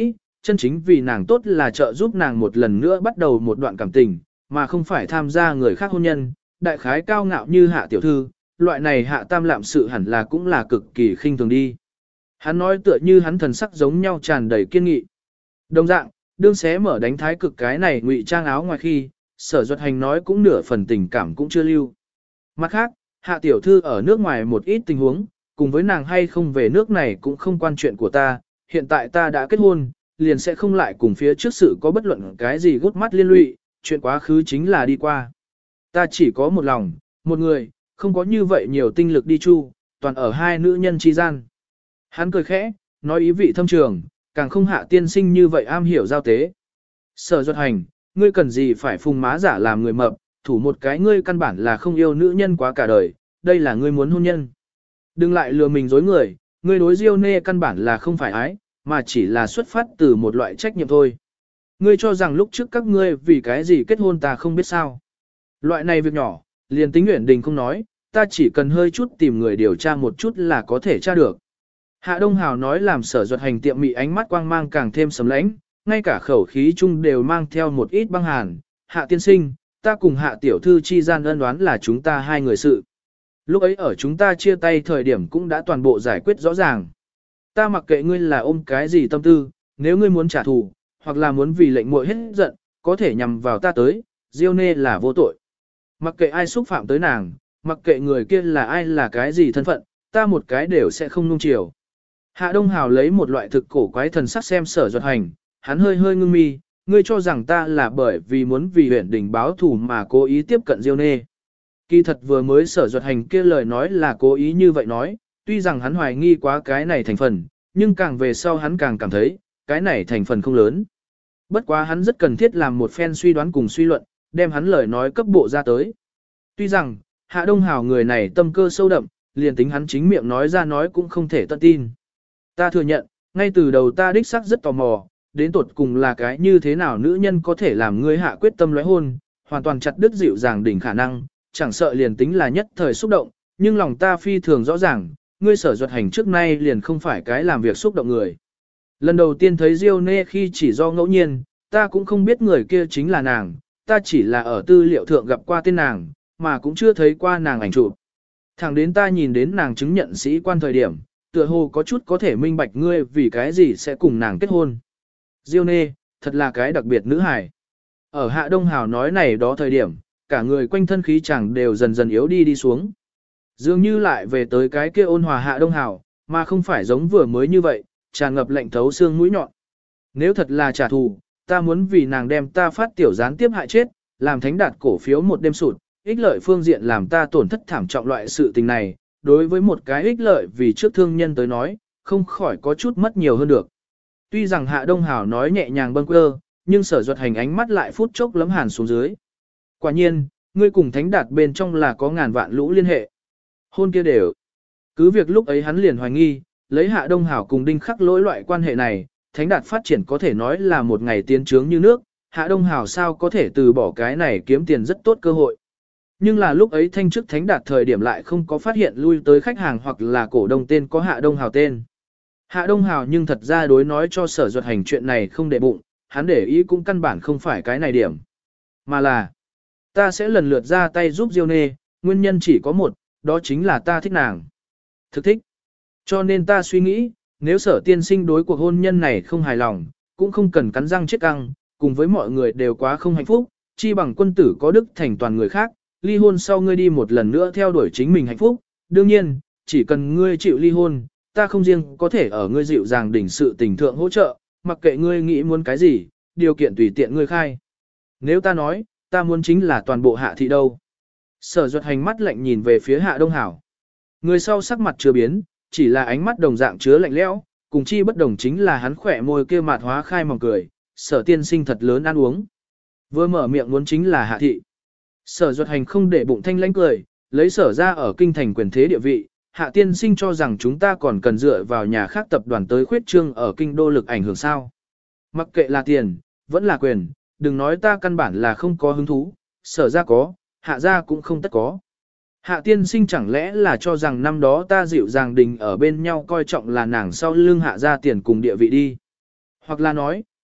chân chính vì nàng tốt là trợ giúp nàng một lần nữa bắt đầu một đoạn cảm tình, mà không phải tham gia người khác hôn nhân, đại khái cao ngạo như Hạ tiểu thư, loại này Hạ Tam Lạm sự hẳn là cũng là cực kỳ khinh thường đi. Hắn nói tựa như hắn thần sắc giống nhau tràn đầy kiên nghị. Đồng dạng, đương xé mở đánh thái cực cái này ngụy trang áo ngoài khi, Sở Duật Hành nói cũng nửa phần tình cảm cũng chưa lưu. Mặt khác, Hạ tiểu thư ở nước ngoài một ít tình huống, cùng với nàng hay không về nước này cũng không quan chuyện của ta, hiện tại ta đã kết hôn, liền sẽ không lại cùng phía trước sự có bất luận cái gì gút mắt liên lụy, chuyện quá khứ chính là đi qua. Ta chỉ có một lòng, một người, không có như vậy nhiều tinh lực đi chu, toàn ở hai nữ nhân chi gian. Hắn cười khẽ, nói ý vị thâm trường, càng không Hạ tiên sinh như vậy am hiểu giao tế. Sở Duật Hành, ngươi cần gì phải phùng má giả làm người mập, thủ một cái ngươi căn bản là không yêu nữ nhân quá cả đời, đây là ngươi muốn hôn nhân. Đừng lại lừa mình dối người, ngươi đối Diêu Nê căn bản là không phải ái, mà chỉ là xuất phát từ một loại trách nhiệm thôi. Ngươi cho rằng lúc trước các ngươi vì cái gì kết hôn ta không biết sao. Loại này việc nhỏ, liền tính Uyển Đình không nói, ta chỉ cần hơi chút tìm người điều tra một chút là có thể tra được. Hạ Đông Hào nói làm Sở Duật Hành tiệm mị ánh mắt quang mang càng thêm sấm lãnh, ngay cả khẩu khí chung đều mang theo một ít băng hàn. Hạ tiên sinh, ta cùng Hạ tiểu thư chi gian ân đoán là chúng ta hai người sự. Lúc ấy ở chúng ta chia tay thời điểm cũng đã toàn bộ giải quyết rõ ràng. Ta mặc kệ ngươi là ôm cái gì tâm tư, nếu ngươi muốn trả thù, hoặc là muốn vì lệnh muội hết giận, có thể nhằm vào ta tới, Diêu Nê là vô tội. Mặc kệ ai xúc phạm tới nàng, mặc kệ người kia là ai là cái gì thân phận, ta một cái đều sẽ không nung chiều. Hạ Đông Hào lấy một loại thực cổ quái thần sắc xem Sở Duật Hành, hắn hơi hơi ngưng mi, ngươi cho rằng ta là bởi vì muốn vì Uyển Đình báo thù mà cố ý tiếp cận Diêu Nê. Kỳ thật vừa mới Sở Duật Hành kia lời nói là cố ý như vậy nói, tuy rằng hắn hoài nghi quá cái này thành phần, nhưng càng về sau hắn càng cảm thấy, cái này thành phần không lớn. Bất quá hắn rất cần thiết làm một phen suy đoán cùng suy luận, đem hắn lời nói cấp bộ ra tới. Tuy rằng, Hạ Đông Hào người này tâm cơ sâu đậm, liền tính hắn chính miệng nói ra nói cũng không thể tận tin. Ta thừa nhận, ngay từ đầu ta đích xác rất tò mò, đến tột cùng là cái như thế nào nữ nhân có thể làm ngươi hạ quyết tâm lóe hôn, hoàn toàn chặt đứt dịu dàng đỉnh khả năng, chẳng sợ liền tính là nhất thời xúc động, nhưng lòng ta phi thường rõ ràng, ngươi Sở Duật Hành trước nay liền không phải cái làm việc xúc động người. Lần đầu tiên thấy Diêu Nê khi chỉ do ngẫu nhiên, ta cũng không biết người kia chính là nàng, ta chỉ là ở tư liệu thượng gặp qua tên nàng, mà cũng chưa thấy qua nàng ảnh chụp. Thẳng đến ta nhìn đến nàng chứng nhận sĩ quan thời điểm, tựa hồ có chút có thể minh bạch ngươi vì cái gì sẽ cùng nàng kết hôn. Diêu Nê, thật là cái đặc biệt nữ hài. Ở Hạ Đông Hào nói này đó thời điểm, cả người quanh thân khí chẳng đều dần dần yếu đi xuống. Dường như lại về tới cái kia ôn hòa Hạ Đông Hào, mà không phải giống vừa mới như vậy, tràn ngập lạnh thấu xương mũi nhọn. Nếu thật là trả thù, ta muốn vì nàng đem ta phát tiểu gián tiếp hại chết, làm thánh đạt cổ phiếu một đêm sụt, ích lợi phương diện làm ta tổn thất thảm trọng loại sự tình này, đối với một cái ích lợi vì trước thương nhân tới nói, không khỏi có chút mất nhiều hơn được. Tuy rằng Hạ Đông Hào nói nhẹ nhàng bâng quơ, nhưng Sở Duật Hành ánh mắt lại phút chốc lấm hàn xuống dưới. Quả nhiên, ngươi cùng thánh đạt bên trong là có ngàn vạn lũ liên hệ. Hôn kia đều. Cứ việc lúc ấy hắn liền hoài nghi, lấy Hạ Đông Hảo cùng Đinh Khắc lỗi loại quan hệ này, thánh đạt phát triển có thể nói là một ngày tiến trướng như nước, Hạ Đông Hảo sao có thể từ bỏ cái này kiếm tiền rất tốt cơ hội. Nhưng là lúc ấy thanh chức thánh đạt thời điểm lại không có phát hiện lui tới khách hàng hoặc là cổ đông tên có Hạ Đông Hảo tên. Hạ Đông Hảo nhưng thật ra đối nói cho Sở Duật Hành chuyện này không để bụng, hắn để ý cũng căn bản không phải cái này điểm. Mà là, ta sẽ lần lượt ra tay giúp Diêu Nê, nguyên nhân chỉ có một, đó chính là ta thích nàng. Thực thích. Cho nên ta suy nghĩ, nếu Sở tiên sinh đối cuộc hôn nhân này không hài lòng, cũng không cần cắn răng chết căng, cùng với mọi người đều quá không hạnh phúc, chi bằng quân tử có đức thành toàn người khác, ly hôn sau ngươi đi một lần nữa theo đuổi chính mình hạnh phúc. Đương nhiên, chỉ cần ngươi chịu ly hôn, ta không riêng có thể ở ngươi dịu dàng đỉnh sự tình thượng hỗ trợ, mặc kệ ngươi nghĩ muốn cái gì, điều kiện tùy tiện ngươi khai. Nếu ta nói, ta muốn chính là toàn bộ Hạ thị đâu. Sở Duật Hành mắt lạnh nhìn về phía Hạ Đông Hảo. Người sau sắc mặt chưa biến, chỉ là ánh mắt đồng dạng chứa lạnh lẽo, cùng chi bất đồng chính là hắn khỏe môi kia mạt hóa khai mỏng cười, Sở tiên sinh thật lớn ăn uống. Vừa mở miệng muốn chính là Hạ thị. Sở Duật Hành không để bụng thanh lãnh cười, lấy Sở ra ở kinh thành quyền thế địa vị, Hạ tiên sinh cho rằng chúng ta còn cần dựa vào nhà khác tập đoàn tới khuyết trương ở kinh đô lực ảnh hưởng sao. Mặc kệ là tiền, vẫn là quyền, đừng nói ta căn bản là không có hứng thú, Sở ra có, Hạ ra cũng không tất có. Hạ tiên sinh chẳng lẽ là cho rằng năm đó ta dịu dàng đình ở bên nhau coi trọng là nàng sau lưng Hạ ra tiền cùng địa vị đi. Hoặc là nói,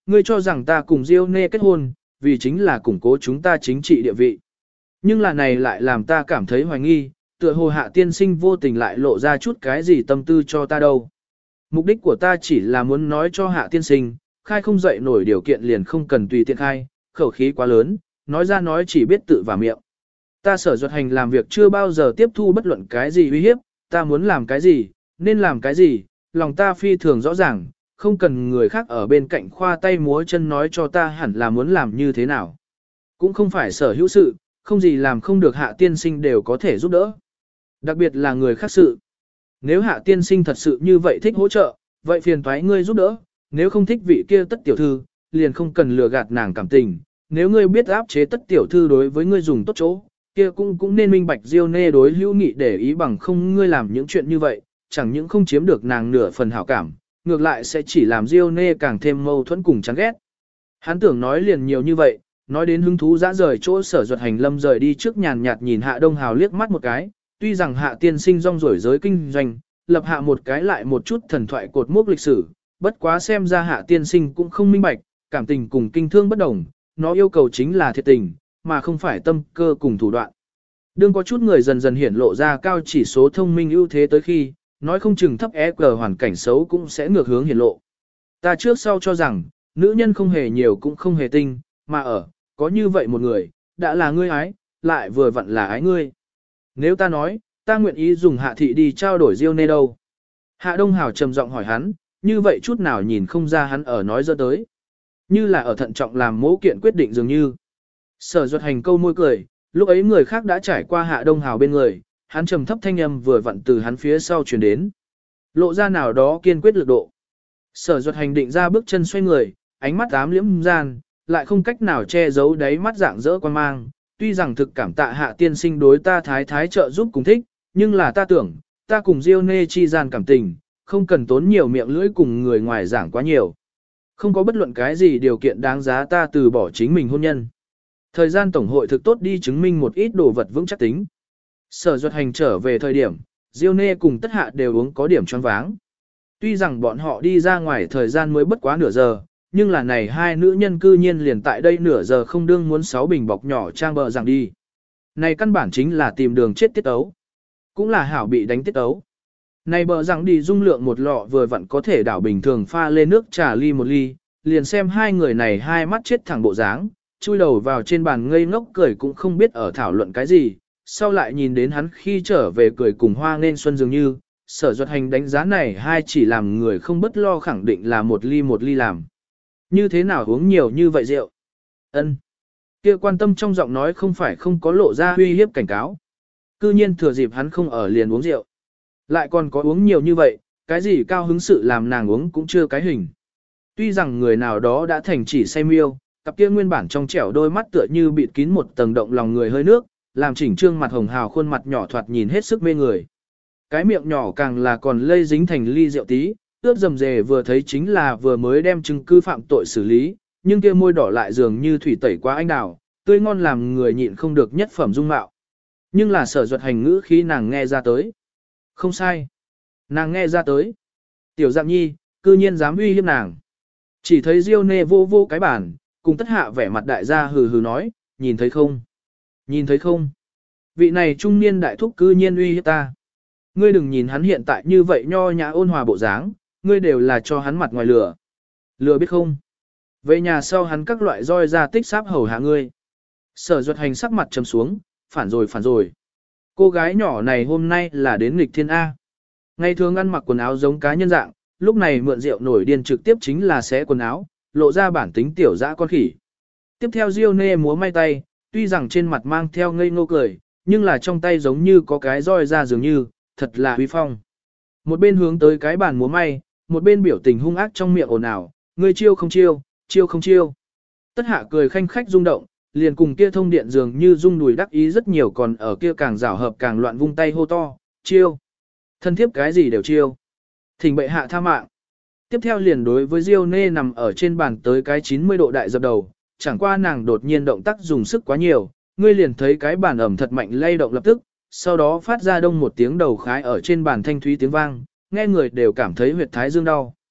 ngươi cho rằng ta cùng Diêu Nê kết hôn, vì chính là củng cố chúng ta chính trị địa vị. Nhưng là này lại làm ta cảm thấy hoài nghi, tựa hồ Hạ tiên sinh vô tình lại lộ ra chút cái gì tâm tư cho ta đâu. Mục đích của ta chỉ là muốn nói cho Hạ tiên sinh, khai không dậy nổi điều kiện liền không cần tùy tiện khai, khẩu khí quá lớn, nói ra nói chỉ biết tự vào miệng. Ta Sở Duật Hành làm việc chưa bao giờ tiếp thu bất luận cái gì uy hiếp, ta muốn làm cái gì, nên làm cái gì, lòng ta phi thường rõ ràng, không cần người khác ở bên cạnh khoa tay múa chân nói cho ta hẳn là muốn làm như thế nào. Cũng không phải sở hữu sự, không gì làm không được Hạ tiên sinh đều có thể giúp đỡ. Đặc biệt là người khác sự. Nếu Hạ tiên sinh thật sự như vậy thích hỗ trợ, vậy phiền toái ngươi giúp đỡ, nếu không thích vị kia Tất tiểu thư, liền không cần lừa gạt nàng cảm tình. Nếu ngươi biết áp chế Tất tiểu thư đối với ngươi dùng tốt chỗ, kia cũng nên minh bạch Diêu Nê đối hữu nghị để ý bằng không ngươi làm những chuyện như vậy, chẳng những không chiếm được nàng nửa phần hảo cảm, ngược lại sẽ chỉ làm Diêu Nê càng thêm mâu thuẫn cùng chán ghét. Hắn tưởng nói liền nhiều như vậy, nói đến hứng thú dã rời chỗ Sở Duật Hành lâm rời đi trước nhàn nhạt nhìn Hạ Đông Hào liếc mắt một cái, tuy rằng Hạ tiên sinh rong rổi giới kinh doanh, lập hạ một cái lại một chút thần thoại cột mốc lịch sử, bất quá xem ra Hạ tiên sinh cũng không minh bạch, cảm tình cùng kinh thương bất đồng, nó yêu cầu chính là thiệt tình, mà không phải tâm cơ cùng thủ đoạn. Đương có chút người dần dần hiển lộ ra cao chỉ số thông minh ưu thế tới khi, nói không chừng thấp EQ hoàn cảnh xấu cũng sẽ ngược hướng hiển lộ. Ta trước sau cho rằng, nữ nhân không hề nhiều cũng không hề tinh, mà có như vậy một người, đã là ngươi ái, lại vừa vặn là ái ngươi. Nếu ta nói, ta nguyện ý dùng Hạ thị đi trao đổi Diêu Nê đâu. Hạ Đông Hào trầm giọng hỏi hắn, như vậy chút nào nhìn không ra hắn ở nói dơ tới. Như là ở thận trọng làm mẫu kiện quyết định dường như. Sở Duật Hành câu môi cười, lúc ấy người khác đã trải qua Hạ Đông Hào bên người, hắn trầm thấp thanh âm vừa vặn từ hắn phía sau truyền đến. Lộ ra nào đó kiên quyết lực độ. Sở Duật Hành định ra bước chân xoay người, ánh mắt ám liễm gian, lại không cách nào che giấu đáy mắt dạng dỡ quan mang. Tuy rằng thực cảm tạ Hạ tiên sinh đối ta thái trợ giúp cùng thích, nhưng là ta tưởng, ta cùng Diêu Nê chi gian cảm tình, không cần tốn nhiều miệng lưỡi cùng người ngoài giảng quá nhiều. Không có bất luận cái gì điều kiện đáng giá ta từ bỏ chính mình hôn nhân. Thời gian tổng hội thực tốt đi chứng minh một ít đồ vật vững chắc tính. Sở Duật Hành trở về thời điểm, Diêu Nê cùng Tất Hạ đều uống có điểm choáng váng. Tuy rằng bọn họ đi ra ngoài thời gian mới bất quá nửa giờ, nhưng là này hai nữ nhân cư nhiên liền tại đây nửa giờ không đương muốn 6 bình bọc nhỏ trang bờ rằng đi. Này căn bản chính là tìm đường chết tiết ấu. Cũng là hảo bị đánh tiết ấu. Này bờ rằng đi dung lượng một lọ vừa vặn có thể đảo bình thường pha lên nước trà ly một ly, liền xem hai người này hai mắt chết thẳng bộ dáng, chui đầu vào trên bàn ngây ngốc cười cũng không biết ở thảo luận cái gì, sau lại nhìn đến hắn khi trở về cười cùng hoa nên xuân dường như, Sở Duật Hành đánh giá này hai chỉ làm người không bất lo khẳng định là một ly làm. Như thế nào uống nhiều như vậy rượu? Ân. Kia quan tâm trong giọng nói không phải không có lộ ra uy hiếp cảnh cáo. Cư nhiên thừa dịp hắn không ở liền uống rượu. Lại còn có uống nhiều như vậy, cái gì cao hứng sự làm nàng uống cũng chưa cái hình. Tuy rằng người nào đó đã thành chỉ say miêu, cặp kia nguyên bản trong trẻo đôi mắt tựa như bịt kín một tầng động lòng người hơi nước, làm chỉnh trương mặt hồng hào khuôn mặt nhỏ thoạt nhìn hết sức mê người. Cái miệng nhỏ càng là còn lây dính thành ly rượu tí, ướt dầm dề vừa thấy chính là vừa mới đem chứng cứ phạm tội xử lý, nhưng kia môi đỏ lại dường như thủy tẩy qua anh đào, tươi ngon làm người nhịn không được nhất phẩm dung mạo. Nhưng là Sở Duật Hành ngữ khi nàng nghe ra tới. Không sai. Nàng nghe ra tới. Tiểu Dạng Nhi, cư nhiên dám uy hiếp nàng. Chỉ thấy Diêu Nê vô vô cái bàn, cùng Tất Hạ vẻ mặt đại gia hừ hừ nói, nhìn thấy không? Nhìn thấy không? Vị này trung niên đại thúc cư nhiên uy hiếp ta. Ngươi đừng nhìn hắn hiện tại như vậy nho nhã ôn hòa bộ dáng, ngươi đều là cho hắn mặt ngoài lửa. Lửa biết không? Về nhà sau hắn các loại roi ra tích sáp hầu hạ ngươi. Sở Duật Hành sắc mặt trầm xuống, phản rồi. Cô gái nhỏ này hôm nay là đến nghịch thiên A. Ngày thường ăn mặc quần áo giống cá nhân dạng, lúc này mượn rượu nổi điên trực tiếp chính là xé quần áo, lộ ra bản tính tiểu dã con khỉ. Tiếp theo Diêu Nê múa may tay, tuy rằng trên mặt mang theo ngây ngô cười, nhưng là trong tay giống như có cái roi ra dường như, thật là uy phong. Một bên hướng tới cái bàn múa may, một bên biểu tình hung ác trong miệng ồn ào, ngươi chiêu không chiêu, chiêu không chiêu. Tất Hạ cười khanh khách rung động, liền cùng kia thông điện dường như rung đùi đắc ý rất nhiều, còn ở kia càng rảo hợp càng loạn vung tay hô to, chiêu. Thân thiếp cái gì đều chiêu. Thỉnh bệ hạ tha mạng. Tiếp theo liền đối với Diêu Nê nằm ở trên bàn tới cái 90 độ đại dập đầu, chẳng qua nàng đột nhiên động tác dùng sức quá nhiều, ngươi liền thấy cái bàn ẩm thật mạnh lay động lập tức, sau đó phát ra đông một tiếng đầu khái ở trên bàn thanh thúy tiếng vang, nghe người đều cảm thấy huyệt thái dương đau.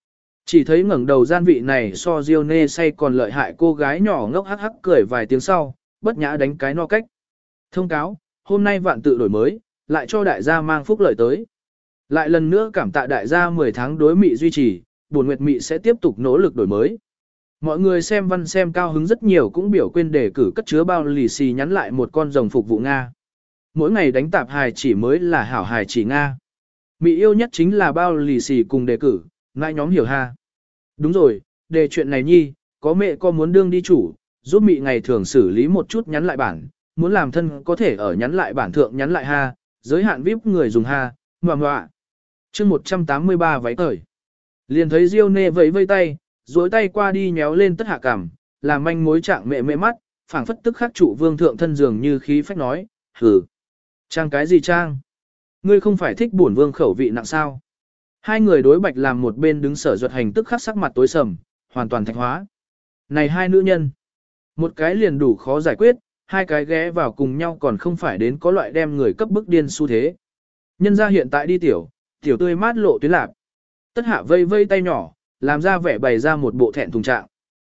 Chỉ thấy ngẩng đầu gian vị này so Diêu Nê say còn lợi hại cô gái nhỏ ngốc hắc hắc cười vài tiếng sau, bất nhã đánh cái no cách. Thông cáo, hôm nay vạn tự đổi mới, lại cho đại gia mang phúc lợi tới. Lại lần nữa cảm tạ đại gia 10 tháng đối mị duy trì, buồn nguyệt mị sẽ tiếp tục nỗ lực đổi mới. Mọi người xem văn xem cao hứng rất nhiều cũng biểu quên đề cử cất chứa bao lì xì nhắn lại một con rồng phục vụ Nga. Mỗi ngày đánh tạp hài chỉ mới là hảo hài chỉ Nga. Mị yêu nhất chính là bao lì xì cùng đề cử, ngại nhóm hiểu ha. Đúng rồi, đề chuyện này nhi, có mẹ có muốn đương đi chủ, giúp mị ngày thường xử lý một chút nhắn lại bản, muốn làm thân có thể ở nhắn lại bản thượng nhắn lại ha, giới hạn VIP người dùng ha, ngoạ. Chương 183 váy cởi. Liền thấy Diêu Nê vẫy vây tay, duỗi tay qua đi nhéo lên Tất Hạ cằm, làm manh mối trạng mẹ mắt, phảng phất tức khắc trụ vương thượng thân dường như khí phách nói, hử. Trang cái gì trang? Ngươi không phải thích bổn vương khẩu vị nặng sao? Hai người đối bạch làm một bên đứng Sở Duật Hành tức khắc sắc mặt tối sầm, hoàn toàn thạch hóa. Này hai nữ nhân, một cái liền đủ khó giải quyết, hai cái ghé vào cùng nhau còn không phải đến có loại đem người cấp bức điên xu thế. Nhân ra hiện tại đi tiểu tươi mát lộ tuyến lạp. Tất Hạ vây vây tay nhỏ, làm ra vẻ bày ra một bộ thẹn thùng trạng.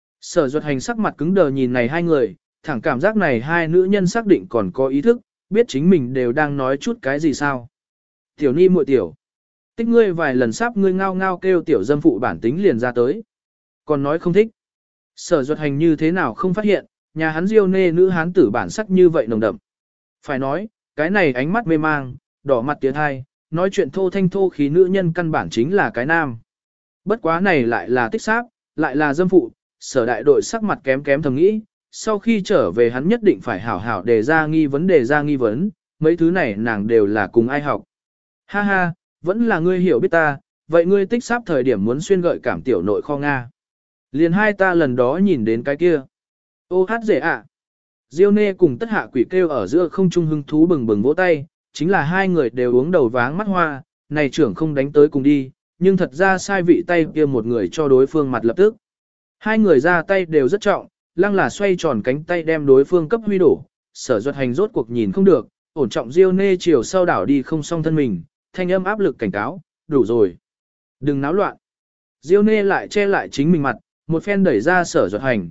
Sở Duật Hành sắc mặt cứng đờ nhìn này hai người, thẳng cảm giác này hai nữ nhân xác định còn có ý thức, biết chính mình đều đang nói chút cái gì sao. Tiểu ni muội tiểu. Tích ngươi vài lần sắp ngươi ngao ngao kêu tiểu dâm phụ bản tính liền ra tới. Còn nói không thích. Sở Duật Hành như thế nào không phát hiện, nhà hắn Diêu Nê nữ hán tử bản sắc như vậy nồng đậm. Phải nói, cái này ánh mắt mê mang, đỏ mặt tiến hai, nói chuyện thô thanh thô khí nữ nhân căn bản chính là cái nam. Bất quá này lại là tích sáp, lại là dâm phụ, Sở đại đội sắc mặt kém kém thầm nghĩ, sau khi trở về hắn nhất định phải hảo hảo đề ra nghi vấn, mấy thứ này nàng đều là cùng ai học. Ha ha, vẫn là ngươi hiểu biết ta, vậy ngươi tích sáp thời điểm muốn xuyên gợi cảm tiểu nội kho Nga. Liền hai ta lần đó nhìn đến cái kia. Ô hát dễ ạ. Diêu Nê cùng Tất Hạ quỷ kêu ở giữa không trung hưng thú bừng bừng vỗ tay, chính là hai người đều uống đầu váng mắt hoa, này trưởng không đánh tới cùng đi, nhưng thật ra sai vị tay kia một người cho đối phương mặt lập tức. Hai người ra tay đều rất trọng, lăng là xoay tròn cánh tay đem đối phương cấp huy đổ, Sở Duật Hành rốt cuộc nhìn không được, ổn trọng Diêu Nê chiều sau đảo đi không xong thân mình, thanh âm áp lực cảnh cáo, đủ rồi. Đừng náo loạn. Diêu Nê lại che lại chính mình mặt, một phen đẩy ra Sở Duật Hành,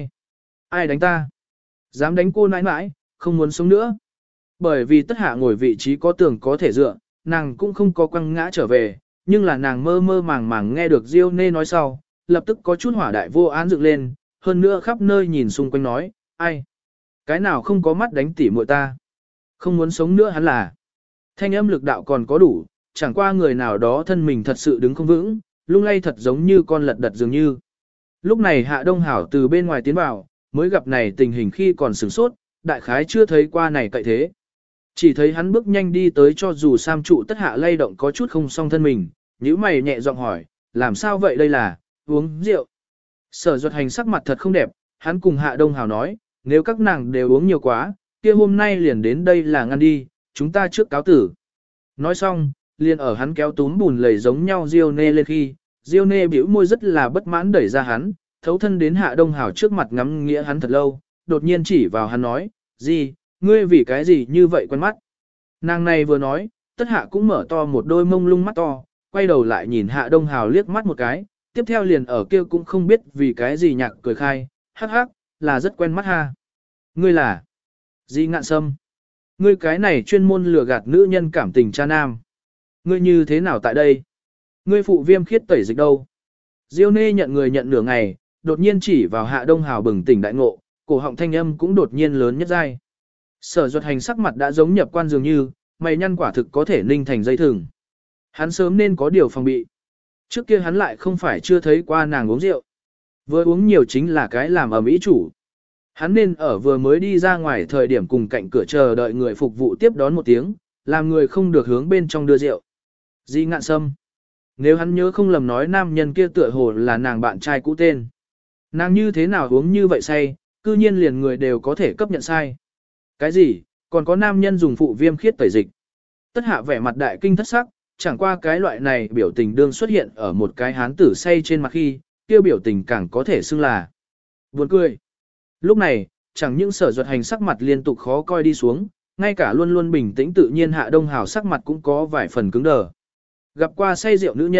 ai đánh ta? Dám đánh cô nãi nãi, không muốn sống nữa. Bởi vì Tất Hạ ngồi vị trí có tường có thể dựa, nàng cũng không có quăng ngã trở về, nhưng là nàng mơ mơ màng màng nghe được Diêu Nê nói sau, lập tức có chút hỏa đại vô án dựng lên, hơn nữa khắp nơi nhìn xung quanh nói, ai? Cái nào không có mắt đánh tỉ muội ta? Không muốn sống nữa hắn là. Thanh âm lực đạo còn có đủ, chẳng qua người nào đó thân mình thật sự đứng không vững, lung lay thật giống như con lật đật dường như. Lúc này Hạ Đông Hảo từ bên ngoài tiến vào, mới gặp này tình hình khi còn sửng sốt, đại khái chưa thấy qua này cậy thế. Chỉ thấy hắn bước nhanh đi tới cho dù Sam trụ Tất Hạ lay động có chút không song thân mình, nhíu mày nhẹ giọng hỏi, làm sao vậy đây là, uống rượu. Sở Duật Hành sắc mặt thật không đẹp, hắn cùng Hạ Đông Hảo nói, nếu các nàng đều uống nhiều quá, kia hôm nay liền đến đây là ngăn đi, chúng ta trước cáo tử. Nói xong, liền ở hắn kéo túm bùn lầy giống nhau Diêu Nê lên khi, Diêu Nê bĩu môi rất là bất mãn đẩy ra hắn, thấu thân đến Hạ Đông Hảo trước mặt ngắm nghĩa hắn thật lâu, đột nhiên chỉ vào hắn nói, gì, ngươi vì cái gì như vậy quen mắt. Nàng này vừa nói, Tất Hạ cũng mở to một đôi mông lung mắt to, quay đầu lại nhìn Hạ Đông Hảo liếc mắt một cái, tiếp theo liền ở kia cũng không biết vì cái gì nhạc cười khai, hắc hắc, là rất quen mắt ha. Ngươi là Di Ngạn Sâm. Ngươi cái này chuyên môn lừa gạt nữ nhân cảm tình cha nam. Ngươi như thế nào tại đây? Ngươi phụ Viêm Khiết tẩy dịch đâu? Diêu Nê nhận người nhận nửa ngày, đột nhiên chỉ vào Hạ Đông Hảo bừng tỉnh đại ngộ, cổ họng thanh âm cũng đột nhiên lớn nhất giai. Sở Duật Hành sắc mặt đã giống nhập quan dường như, mày nhăn quả thực có thể ninh thành dây thừng. Hắn sớm nên có điều phòng bị. Trước kia hắn lại không phải chưa thấy qua nàng uống rượu. Vừa uống nhiều chính là cái làm ầm ĩ chủ. Hắn nên ở vừa mới đi ra ngoài thời điểm cùng cạnh cửa chờ đợi người phục vụ tiếp đón một tiếng, làm người không được hướng bên trong đưa rượu. Di Ngạn Sâm. Nếu hắn nhớ không lầm nói nam nhân kia tựa hồ là nàng bạn trai cũ tên. Nàng như thế nào uống như vậy say, cư nhiên liền người đều có thể cấp nhận sai. Cái gì, còn có nam nhân dùng phụ Viêm Khiết tẩy dịch. Tất Hạ vẻ mặt đại kinh thất sắc, chẳng qua cái loại này biểu tình đương xuất hiện ở một cái hán tử say trên mặt khi, tiêu biểu tình càng có thể xưng là buồn cười. Lúc này, chẳng những Sở Duật Hành sắc mặt liên tục khó coi đi xuống, ngay cả luôn luôn bình tĩnh tự nhiên Hạ Đông Hảo sắc mặt cũng có vài phần cứng đờ. Gặp qua say rượu nữ nhân,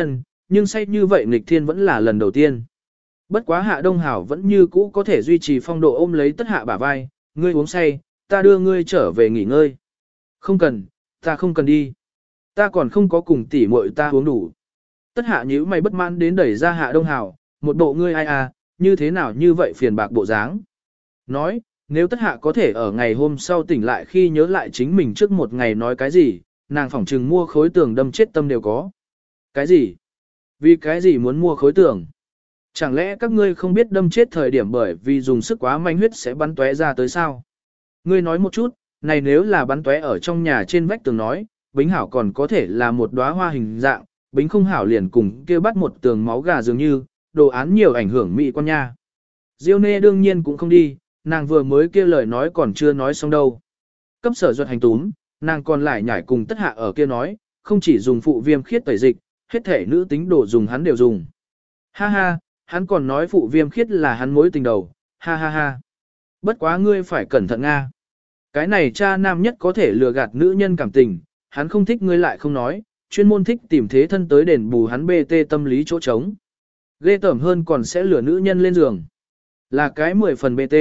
nhưng say như vậy nghịch thiên vẫn là lần đầu tiên. Bất quá Hạ Đông Hảo vẫn như cũ có thể duy trì phong độ ôm lấy Tất Hạ bả vai, ngươi uống say, ta đưa ngươi trở về nghỉ ngơi. Không cần, ta không cần đi. Ta còn không có cùng tỷ muội ta uống đủ. Tất Hạ nhíu mày bất mãn đến đẩy ra Hạ Đông Hảo, một bộ ngươi ai à, như thế nào như vậy phiền bạc bộ dáng. Nói, nếu Tất Hạ có thể ở ngày hôm sau tỉnh lại khi nhớ lại chính mình trước một ngày nói cái gì, nàng phỏng trừng mua khối tường đâm chết tâm đều có. Cái gì? Vì cái gì muốn mua khối tường? Chẳng lẽ các ngươi không biết đâm chết thời điểm bởi vì dùng sức quá mạnh huyết sẽ bắn tóe ra tới sao? Ngươi nói một chút, này nếu là bắn tóe ở trong nhà trên vách tường nói, Bính hảo còn có thể là một đóa hoa hình dạng, Bính không hảo liền cùng kia bắt một tường máu gà dường như, đồ án nhiều ảnh hưởng mỹ quan nha. Diêu Nê đương nhiên cũng không đi, nàng vừa mới kia lời nói còn chưa nói xong đâu. Cấp Sở Duật hành túm, nàng còn lại nhảy cùng Tất Hạ ở kia nói, không chỉ dùng phụ viêm khiết tẩy dịch, hết thể nữ tính đồ dùng hắn đều dùng. Ha ha, hắn còn nói phụ viêm khiết là hắn mối tình đầu, ha ha ha. Bất quá ngươi phải cẩn thận Nga. Cái này cha nam nhất có thể lừa gạt nữ nhân cảm tình, hắn không thích ngươi lại không nói, chuyên môn thích tìm thế thân tới đền bù hắn BT tâm lý chỗ trống. Ghê tởm hơn còn sẽ lừa nữ nhân lên giường. Là cái 10 phần BT.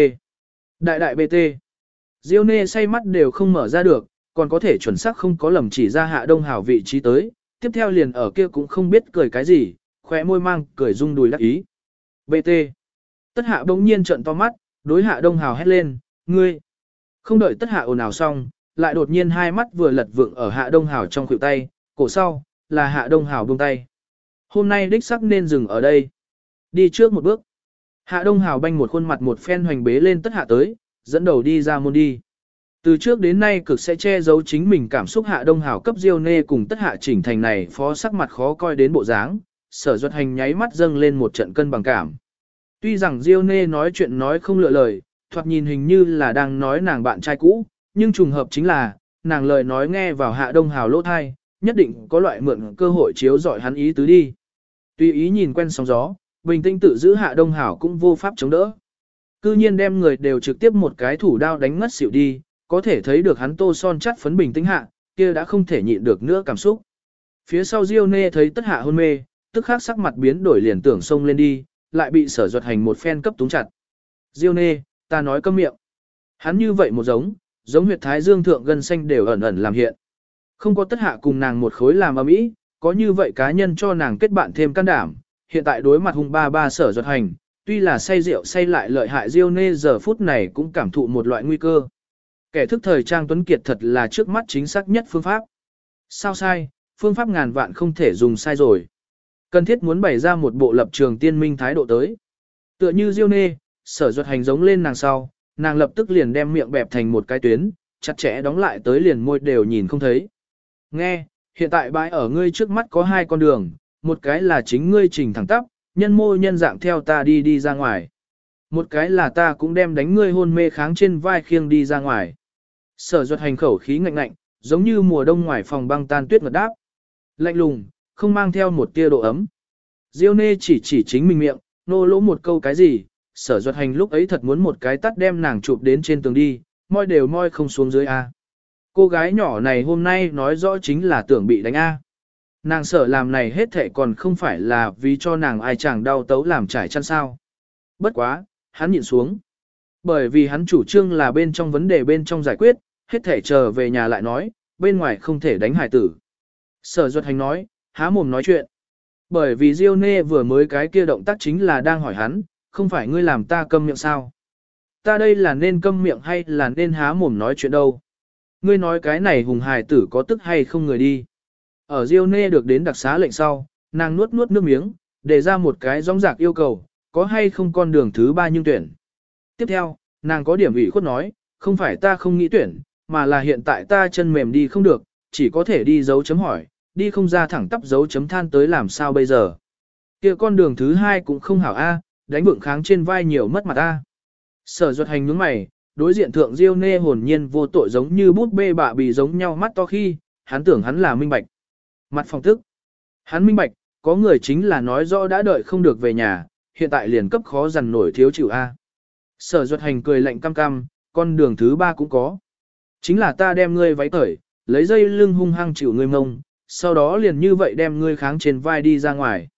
Đại đại BT. Diêu Nê say mắt đều không mở ra được, còn có thể chuẩn xác không có lầm chỉ ra Hạ Đông Hảo vị trí tới, tiếp theo liền ở kia cũng không biết cười cái gì, khóe môi mang cười rung đùi đắc ý. BT. Tất Hạ bỗng nhiên trợn to mắt, đối Hạ Đông Hảo hét lên, ngươi. Không đợi Tất Hạ ồn ào xong, lại đột nhiên hai mắt vừa lật vượng ở Hạ Đông Hảo trong khuỷu tay, cổ sau, là Hạ Đông Hảo buông tay. Hôm nay đích sắc nên dừng ở đây. Đi trước một bước. Hạ Đông Hảo banh một khuôn mặt một phen hoành bế lên Tất Hạ tới, dẫn đầu đi ra môn đi. Từ trước đến nay cực sẽ che giấu chính mình cảm xúc Hạ Đông Hảo cấp Diêu Nê cùng Tất Hạ chỉnh thành này phó sắc mặt khó coi đến bộ dáng, Sở Duật Hành nháy mắt dâng lên một trận cân bằng cảm. Tuy rằng Diêu Nê nói chuyện nói không lựa lời, thoạt nhìn hình như là đang nói nàng bạn trai cũ, nhưng trùng hợp chính là, nàng lời nói nghe vào Hạ Đông Hảo lỗ thai, nhất định có loại mượn cơ hội chiếu dọi hắn ý tứ đi. Tuy ý nhìn quen sóng gió, bình tĩnh tự giữ Hạ Đông Hảo cũng vô pháp chống đỡ. Cư nhiên đem người đều trực tiếp một cái thủ đao đánh ngất xỉu đi, có thể thấy được hắn tô son chắt phấn bình tĩnh hạ, kia đã không thể nhịn được nữa cảm xúc. Phía sau Diêu Nê thấy Tất Hạ hôn mê, tức khắc sắc mặt biến đổi liền tưởng xông lên đi, lại bị Sở Duật Hành một phen cấp túng chặt. Diêu Nê, ta nói câm miệng. Hắn như vậy một giống huyệt thái dương thượng gân xanh đều ẩn ẩn làm hiện. Không có Tất Hạ cùng nàng một khối làm ầm ĩ, có như vậy cá nhân cho nàng kết bạn thêm can đảm, hiện tại đối mặt hung ba ba Sở Duật Hành, tuy là say rượu say lại lợi hại Diêu Nê giờ phút này cũng cảm thụ một loại nguy cơ. Kẻ thức thời trang tuấn kiệt thật là trước mắt chính xác nhất phương pháp. Sao sai, phương pháp ngàn vạn không thể dùng sai rồi. Cần thiết muốn bày ra một bộ lập trường tiên minh thái độ tới. Tựa như Diêu Nê, Sở Duật Hành giống lên nàng sau, nàng lập tức liền đem miệng bẹp thành một cái tuyến, chặt chẽ đóng lại tới liền môi đều nhìn không thấy. Nghe, hiện tại bãi ở ngươi trước mắt có hai con đường, một cái là chính ngươi trình thẳng tắp, nhân mô nhân dạng theo ta đi ra ngoài. Một cái là ta cũng đem đánh ngươi hôn mê kháng trên vai khiêng đi ra ngoài. Sở Duật Hành khẩu khí ngạnh ngạnh, giống như mùa đông ngoài phòng băng tan tuyết ngật đáp. Lạnh lùng, không mang theo một tia độ ấm. Diêu Nê chỉ chính mình miệng, nô lỗ một câu cái gì, Sở Duật Hành lúc ấy thật muốn một cái tắt đem nàng chụp đến trên tường đi, môi đều môi không xuống dưới A. Cô gái nhỏ này hôm nay nói rõ chính là tưởng bị đánh A. Nàng sợ làm này hết thệ còn không phải là vì cho nàng ai chẳng đau tấu làm trải chăn sao. Bất quá, hắn nhịn xuống. Bởi vì hắn chủ trương là bên trong vấn đề bên trong giải quyết, hết thể chờ về nhà lại nói, bên ngoài không thể đánh hải tử. Sở Duật Hành nói, há mồm nói chuyện. Bởi vì Diêu Nê vừa mới cái kia động tác chính là đang hỏi hắn, không phải ngươi làm ta câm miệng sao? Ta đây là nên câm miệng hay là nên há mồm nói chuyện đâu? Ngươi nói cái này hùng hải tử có tức hay không người đi? Ở Diêu Nê được đến đặc xá lệnh sau, nàng nuốt nước miếng, đề ra một cái rõ rạc yêu cầu, có hay không con đường thứ ba nhưng tuyển. Tiếp theo, nàng có điểm ủy khuất nói, không phải ta không nghĩ tuyển, mà là hiện tại ta chân mềm đi không được, chỉ có thể đi dấu chấm hỏi, đi không ra thẳng tắp dấu chấm than tới làm sao bây giờ. Kia con đường thứ hai cũng không hảo a, đánh vượng kháng trên vai nhiều mất mặt a. Sở Duật Hành nhướng mày, đối diện thượng Diêu Nê hồn nhiên vô tội giống như bút bê bạ bì giống nhau mắt to khi, hắn tưởng hắn là minh bạch. Mặt phòng tức. Hắn minh bạch, có người chính là nói rõ đã đợi không được về nhà, hiện tại liền cấp khó dằn nổi thiếu chịu a. Sở Duật Hành cười lạnh căm căm, con đường thứ ba cũng có. Chính là ta đem ngươi váy cởi, lấy dây lưng hung hăng chịu ngươi mông, sau đó liền như vậy đem ngươi kháng trên vai đi ra ngoài.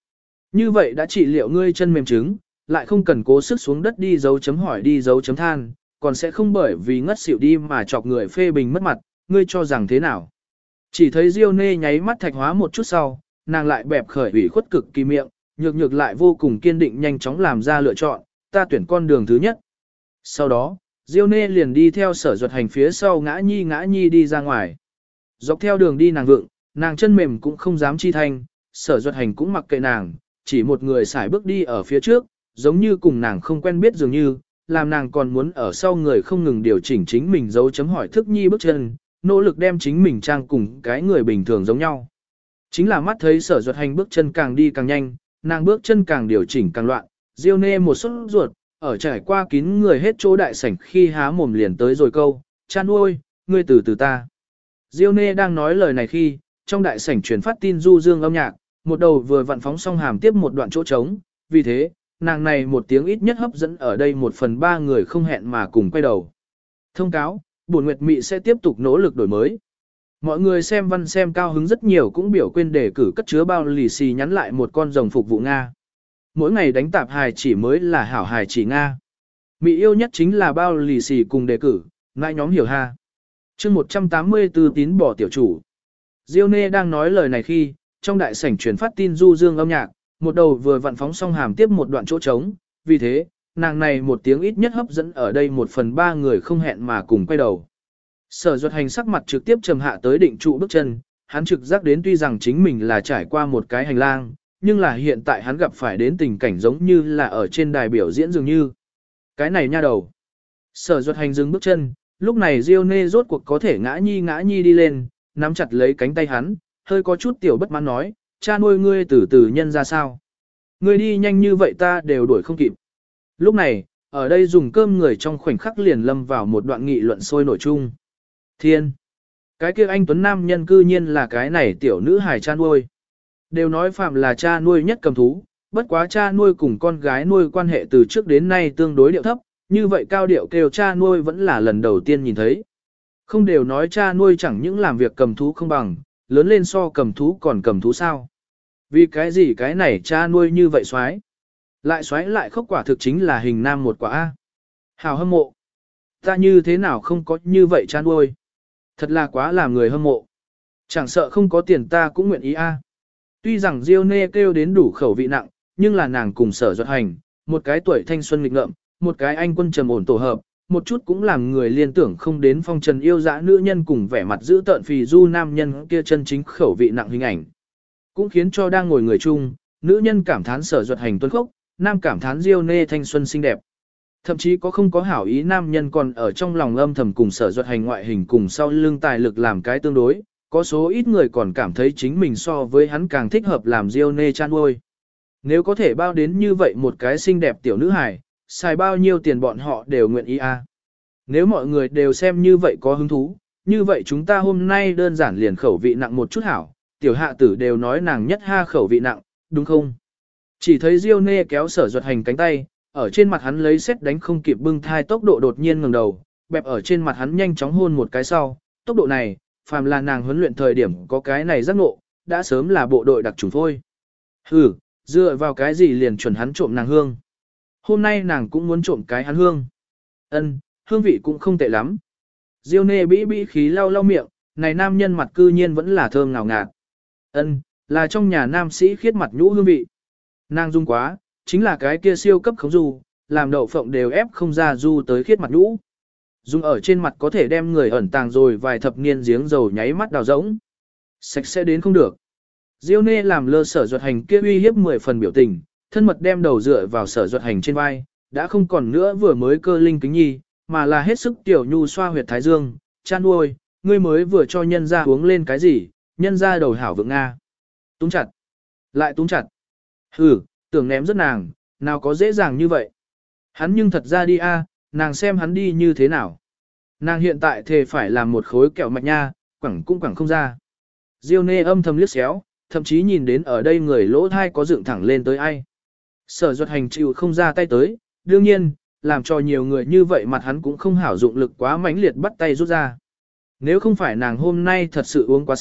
Như vậy đã trị liệu ngươi chân mềm trứng, lại không cần cố sức xuống đất đi dấu chấm hỏi đi dấu chấm than, còn sẽ không bởi vì ngất xỉu đi mà chọc người phê bình mất mặt, ngươi cho rằng thế nào. Chỉ thấy Diêu Nê nháy mắt thạch hóa một chút sau, nàng lại bẹp khởi ủy khuất cực kỳ miệng, nhược lại vô cùng kiên định nhanh chóng làm ra lựa chọn, ta tuyển con đường thứ nhất. Sau đó, Diêu Nê liền đi theo Sở Duật Hành phía sau ngã nhi đi ra ngoài. Dọc theo đường đi nàng vượng, nàng chân mềm cũng không dám chi thanh, Sở Duật Hành cũng mặc kệ nàng, chỉ một người xài bước đi ở phía trước, giống như cùng nàng không quen biết dường như, làm nàng còn muốn ở sau người không ngừng điều chỉnh chính mình dấu chấm hỏi thức nhi bước chân, nỗ lực đem chính mình trang cùng cái người bình thường giống nhau. Chính là mắt thấy Sở Duật Hành bước chân càng đi càng nhanh, nàng bước chân càng điều chỉnh càng loạn, Diêu Nê một sốt ruột, ở trải qua kín người hết chỗ đại sảnh khi há mồm liền tới rồi câu, cha nuôi, ngươi từ từ ta. Diêu Nê đang nói lời này khi, trong đại sảnh truyền phát tin du dương âm nhạc, một đầu vừa vặn phóng xong hàm tiếp một đoạn chỗ trống, vì thế, nàng này một tiếng ít nhất hấp dẫn ở đây 1/3 người không hẹn mà cùng quay đầu. Thông cáo, Bổn Nguyệt Mị sẽ tiếp tục nỗ lực đổi mới. Mọi người xem văn xem cao hứng rất nhiều cũng biểu quên đề cử cất chứa bao lì xì nhắn lại một con rồng phục vụ Nga. Mỗi ngày đánh tạp hài chỉ mới là hảo hài chỉ Nga. Mị yêu nhất chính là bao lì xì cùng đề cử, ngại nhóm hiểu ha. chương 184 tín bỏ tiểu chủ. Diêu Nê đang nói lời này khi, trong đại sảnh truyền phát tin du dương âm nhạc, một đầu vừa vặn phóng xong hàm tiếp một đoạn chỗ trống, vì thế, nàng này một tiếng ít nhất hấp dẫn ở đây 1/3 người không hẹn mà cùng quay đầu. Sở Duật Hành sắc mặt trực tiếp trầm hạ tới định trụ bước chân, hắn trực giác đến tuy rằng chính mình là trải qua một cái hành lang, nhưng là hiện tại hắn gặp phải đến tình cảnh giống như là ở trên đài biểu diễn dường như. Cái này nha đầu. Sở Duật Hành dừng bước chân, lúc này Diêu Nê rốt cuộc có thể ngã nhi đi lên, nắm chặt lấy cánh tay hắn, hơi có chút tiểu bất mãn nói, cha nuôi ngươi từ từ nhân ra sao. Ngươi đi nhanh như vậy ta đều đuổi không kịp. Lúc này, ở đây dùng cơm người trong khoảnh khắc liền lâm vào một đoạn nghị luận sôi nổi chung. Thiên! Cái kia anh Tuấn Nam nhân cư nhiên là cái này tiểu nữ hài cha nuôi. Đều nói phạm là cha nuôi nhất cầm thú, bất quá cha nuôi cùng con gái nuôi quan hệ từ trước đến nay tương đối điệu thấp, như vậy cao điệu kêu cha nuôi vẫn là lần đầu tiên nhìn thấy. Không đều nói cha nuôi chẳng những làm việc cầm thú không bằng, lớn lên so cầm thú còn cầm thú sao. Vì cái gì cái này cha nuôi như vậy xoái? Lại xoái lại khóc quả thực chính là hình nam một quả A. Hào hâm mộ. Ta như thế nào không có như vậy cha nuôi? Thật là quá làm người hâm mộ. Chẳng sợ không có tiền ta cũng nguyện ý A. Tuy rằng Diêu Nê kêu đến đủ khẩu vị nặng, nhưng là nàng cùng Sở Duật Hành, một cái tuổi thanh xuân nghịch ngợm, một cái anh quân trầm ổn tổ hợp, một chút cũng làm người liên tưởng không đến phong trần yêu dã nữ nhân cùng vẻ mặt giữ tợn phì du nam nhân kia chân chính khẩu vị nặng hình ảnh. Cũng khiến cho đang ngồi người chung, nữ nhân cảm thán Sở Duật Hành tuấn khốc, nam cảm thán Diêu Nê thanh xuân xinh đẹp. Thậm chí có không có hảo ý nam nhân còn ở trong lòng âm thầm cùng Sở Duật Hành ngoại hình cùng sau lưng tài lực làm cái tương đối, có số ít người còn cảm thấy chính mình so với hắn càng thích hợp làm Diêu Nê chan nuôi. Nếu có thể bao đến như vậy một cái xinh đẹp tiểu nữ hài, xài bao nhiêu tiền bọn họ đều nguyện ý a. Nếu mọi người đều xem như vậy có hứng thú, như vậy chúng ta hôm nay đơn giản liền khẩu vị nặng một chút hảo, tiểu hạ tử đều nói nàng nhất ha khẩu vị nặng, đúng không? Chỉ thấy Diêu Nê kéo Sở Duật Hành cánh tay, ở trên mặt hắn lấy xét đánh không kịp bưng thai tốc độ đột nhiên ngẩng đầu, bẹp ở trên mặt hắn nhanh chóng hôn một cái sau, tốc độ này, phàm là nàng huấn luyện thời điểm có cái này giác ngộ, đã sớm là bộ đội đặc chủng thôi. Hừ, dựa vào cái gì liền chuẩn hắn trộm nàng hương. Hôm nay nàng cũng muốn trộm cái hắn hương. Ân, hương vị cũng không tệ lắm. Diêu Nê bĩ khí lau lau miệng, này nam nhân mặt cư nhiên vẫn là thơm ngào ngạt. Ân, là trong nhà nam sĩ khiết mặt nhũ hương vị. Nàng dung quá, chính là cái kia siêu cấp khống du, làm đậu phộng đều ép không ra du tới khiết mặt nhũ. Dung ở trên mặt có thể đem người ẩn tàng rồi vài thập niên giếng dầu nháy mắt đào rỗng. Sạch sẽ đến không được. Diêu Nê làm lơ Sở Duật Hành kia uy hiếp 10 phần biểu tình, thân mật đem đầu dựa vào Sở Duật Hành trên vai, đã không còn nữa vừa mới cơ linh kính nhi, mà là hết sức tiểu nhu xoa huyệt thái dương, chan nuôi, ngươi mới vừa cho nhân ra uống lên cái gì, nhân ra đầu hảo vượng Nga. Túng chặt. Lại túng chặt. Hừ, tưởng ném rất nàng, nào có dễ dàng như vậy. Hắn nhưng thật ra đi a, nàng xem hắn đi như thế nào. Nàng hiện tại thề phải làm một khối kẹo mạch nha, quẳng cũng quẳng không ra. Diêu Nê âm thầm liếc xéo, thậm chí nhìn đến ở đây người lỗ thai có dựng thẳng lên tới ai. Sở Duật Hành chịu không ra tay tới, đương nhiên, làm cho nhiều người như vậy mặt hắn cũng không hảo dụng lực quá mãnh liệt bắt tay rút ra. Nếu không phải nàng hôm nay thật sự uống quá say,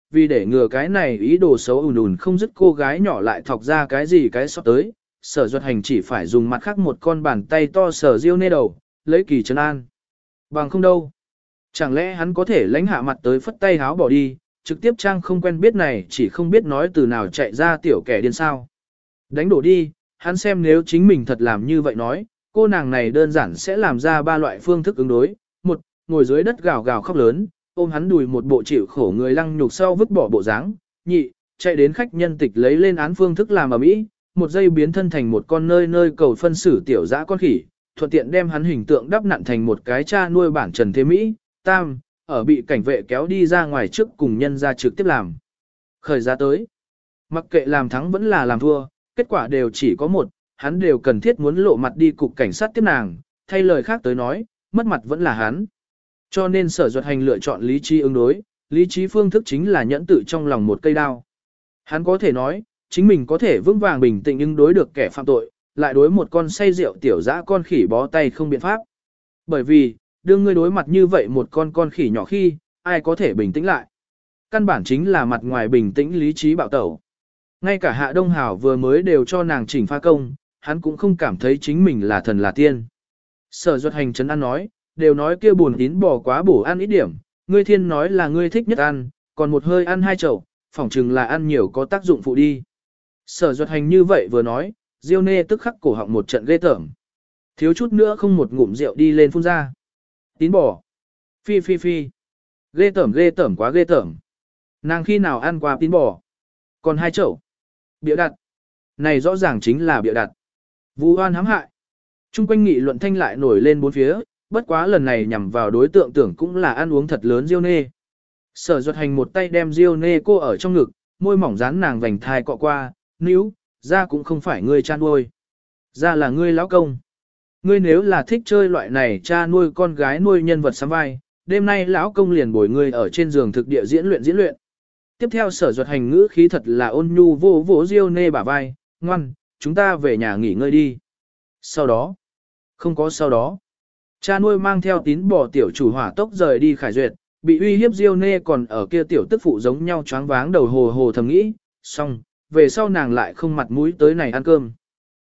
vì để ngừa cái này ý đồ xấu ùn ùn không dứt cô gái nhỏ lại thọc ra cái gì cái sót tới, Sở Duật Hành chỉ phải dùng mặt khác một con bàn tay to sờ Diêu Nê đầu, lấy kỳ trấn an. Bằng không đâu. Chẳng lẽ hắn có thể lãnh hạ mặt tới phất tay háo bỏ đi, trực tiếp trang không quen biết này chỉ không biết nói từ nào chạy ra tiểu kẻ điên sao. Đánh đổ đi, hắn xem nếu chính mình thật làm như vậy nói, cô nàng này đơn giản sẽ làm ra 3 loại phương thức ứng đối. Một, ngồi dưới đất gào gào khóc lớn, ôm hắn đùi một bộ chịu khổ người lăng nhục sau vứt bỏ bộ dáng. Nhị, chạy đến khách nhân tịch lấy lên án phương thức làm ở mỹ, một giây biến thân thành một con nơi nơi cầu phân xử tiểu dã con khỉ, thuận tiện đem hắn hình tượng đắp nặn thành một cái cha nuôi bản Trần Thế Mỹ. Tam, ở bị cảnh vệ kéo đi ra ngoài trước cùng nhân ra trực tiếp làm. Khởi ra tới. Mặc kệ làm thắng vẫn là làm thua, kết quả đều chỉ có một, hắn đều cần thiết muốn lộ mặt đi cục cảnh sát tiếp nàng, thay lời khác tới nói, mất mặt vẫn là hắn. Cho nên Sở Duật Hành lựa chọn lý trí ứng đối, lý trí phương thức chính là nhẫn tự trong lòng một cây đao. Hắn có thể nói, chính mình có thể vững vàng bình tĩnh ứng đối được kẻ phạm tội, lại đối một con say rượu tiểu dã con khỉ bó tay không biện pháp. Bởi vì, đương ngươi đối mặt như vậy một con khỉ nhỏ khi, ai có thể bình tĩnh lại. Căn bản chính là mặt ngoài bình tĩnh lý trí bạo tẩu. Ngay cả Hạ Đông Hảo vừa mới đều cho nàng chỉnh pha công, hắn cũng không cảm thấy chính mình là thần là tiên. Sở Duật Hành trấn an nói, đều nói kia buồn tín bỏ quá bổ ăn ít điểm, ngươi thiên nói là ngươi thích nhất ăn, còn một hơi ăn 2 chậu, phỏng chừng là ăn nhiều có tác dụng phụ đi. Sở Duật Hành như vậy vừa nói, Diêu Nê tức khắc cổ họng một trận ghê tởm. Thiếu chút nữa không một ngụm rượu đi lên phun ra. Tín bỏ. Phi phi phi. Ghê tởm quá ghê tởm. Nàng khi nào ăn qua tín bỏ. Còn 2 chậu. Bịa đặt. Này rõ ràng chính là bịa đặt. Vu oan hãm hại. Trung quanh nghị luận thanh lại nổi lên bốn phía, bất quá lần này nhằm vào đối tượng tưởng cũng là ăn uống thật lớn Diêu Nê. Sở Duật Hành một tay đem Diêu Nê cô ở trong ngực, môi mỏng dán nàng vành thai cọ qua, níu, ra cũng không phải ngươi cha nuôi. Ra là ngươi lão công. Ngươi nếu là thích chơi loại này cha nuôi con gái nuôi nhân vật sắm vai, đêm nay lão công liền bồi ngươi ở trên giường thực địa diễn luyện. Tiếp theo Sở Duật Hành ngữ khí thật là ôn nhu vô vỗ Diêu Nê bả vai, ngoan, chúng ta về nhà nghỉ ngơi đi. Sau đó, không có sau đó. Cha nuôi mang theo tín bỏ tiểu chủ hỏa tốc rời đi Khải Duyệt, bị uy hiếp Diêu Nê còn ở kia tiểu tức phụ giống nhau choáng váng đầu hồ hồ thầm nghĩ, xong, về sau nàng lại không mặt mũi tới này ăn cơm.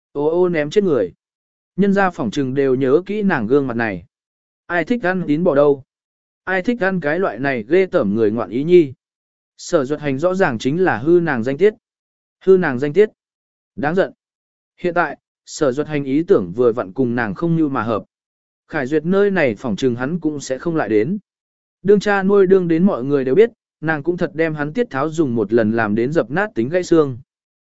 Ô ném chết người. Nhân gia phỏng trừng đều nhớ kỹ nàng gương mặt này. Ai thích ăn tín bỏ đâu? Ai thích ăn cái loại này ghê tởm người ngoạn ý nhi? Sở Duật Hành rõ ràng chính là hư nàng danh tiết. Hư nàng danh tiết. Đáng giận. Hiện tại, Sở Duật Hành ý tưởng vừa vặn cùng nàng không như mà hợp. Khải Duyệt nơi này phỏng trừng hắn cũng sẽ không lại đến. Đương cha nuôi đương đến mọi người đều biết, nàng cũng thật đem hắn tiết tháo dùng một lần làm đến dập nát tính gãy xương.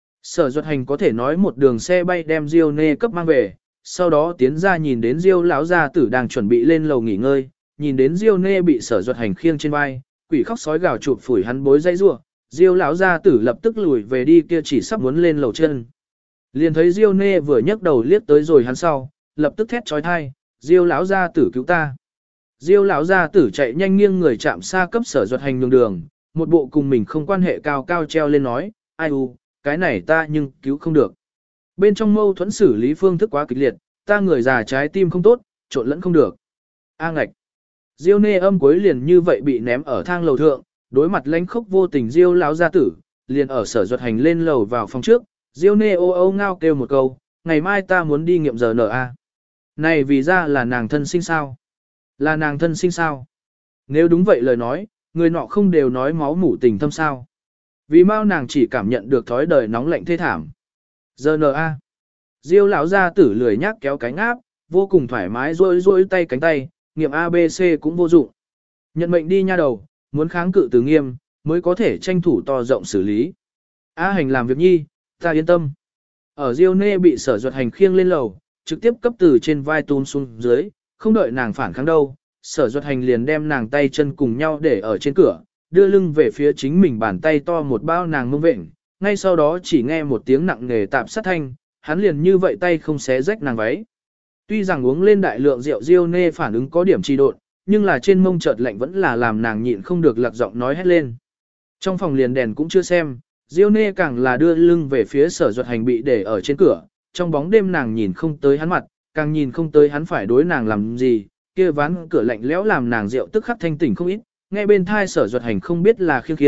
Sở Duật Hành có thể nói một đường xe bay đem Diêu Nê cấp mang về, sau đó tiến ra nhìn đến Diêu lão gia tử đang chuẩn bị lên lầu nghỉ ngơi, nhìn đến Diêu Nê bị Sở Duật Hành khiêng trên vai, quỷ khóc sói gào chụp phủi hắn bối dây rủa, Diêu lão gia tử lập tức lùi về đi kia chỉ sắp muốn lên lầu chân. Liền thấy Diêu Nê vừa nhấc đầu liếc tới rồi hắn sau, lập tức thét chói tai, Diêu lão gia tử cứu ta. Diêu lão gia tử chạy nhanh nghiêng người chạm xa cấp Sở Duật Hành nhường đường, một bộ cùng mình không quan hệ cao cao treo lên nói, ai u, cái này ta nhưng cứu không được. Bên trong mâu thuẫn xử lý phương thức quá kịch liệt, ta người già trái tim không tốt, trộn lẫn không được. A ngạch. Diêu Nê âm cuối liền như vậy bị ném ở thang lầu thượng, đối mặt lánh khốc vô tình Diêu lão gia tử, liền ở Sở Duật Hành lên lầu vào phòng trước, Diêu Nê ô ô ngao kêu một câu, ngày mai ta muốn đi nghiệm giờ NA. Này vì ra là nàng thân sinh sao? Là nàng thân sinh sao? Nếu đúng vậy lời nói, người nọ không đều nói máu mủ tình thâm sao? Vì mau nàng chỉ cảm nhận được thói đời nóng lạnh thê thảm. Giờ NA. Diêu lão gia tử lười nhác kéo cánh áp, vô cùng thoải mái rôi tay cánh tay, nghiệm ABC cũng vô dụng. Nhận mệnh đi nha đầu, muốn kháng cự từ nghiêm, mới có thể tranh thủ to rộng xử lý. A Hành làm việc nhi, ta yên tâm. Ở Diêu Nê bị Sở Duật Hành khiêng lên lầu, trực tiếp cấp từ trên vai tún xuống dưới, không đợi nàng phản kháng đâu. Sở Duật Hành liền đem nàng tay chân cùng nhau để ở trên cửa, đưa lưng về phía chính mình bàn tay to một bao nàng mông vệnh. Ngay sau đó chỉ nghe một tiếng nặng nề tạp sát thanh, hắn liền như vậy tay không xé rách nàng váy. Tuy rằng uống lên đại lượng rượu Diêu Nê phản ứng có điểm trì độn, nhưng là trên mông chợt lạnh vẫn là làm nàng nhịn không được lặc giọng nói hét lên. Trong phòng liền đèn cũng chưa xem, Diêu Nê càng là đưa lưng về phía Sở Duật Hành bị để ở trên cửa, trong bóng đêm nàng nhìn không tới hắn mặt, càng nhìn không tới hắn phải đối nàng làm gì, kia ván cửa lạnh lẽo làm nàng rượu tức khắc thanh tỉnh không ít, nghe bên thai Sở Duật Hành không biết là khiêng khiêng,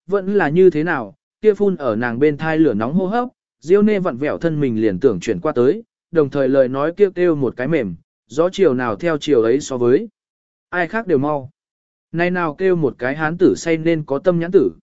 vẫn là như thế nào, kia phun ở nàng bên thai lửa nóng hô hấp, Diêu Nê vặn vẹo thân mình liền tưởng chuyển qua tới, đồng thời lời nói kêu một cái mềm, gió chiều nào theo chiều ấy so với ai khác đều mau. Nay nào kêu một cái hán tử say nên có tâm nhãn tử.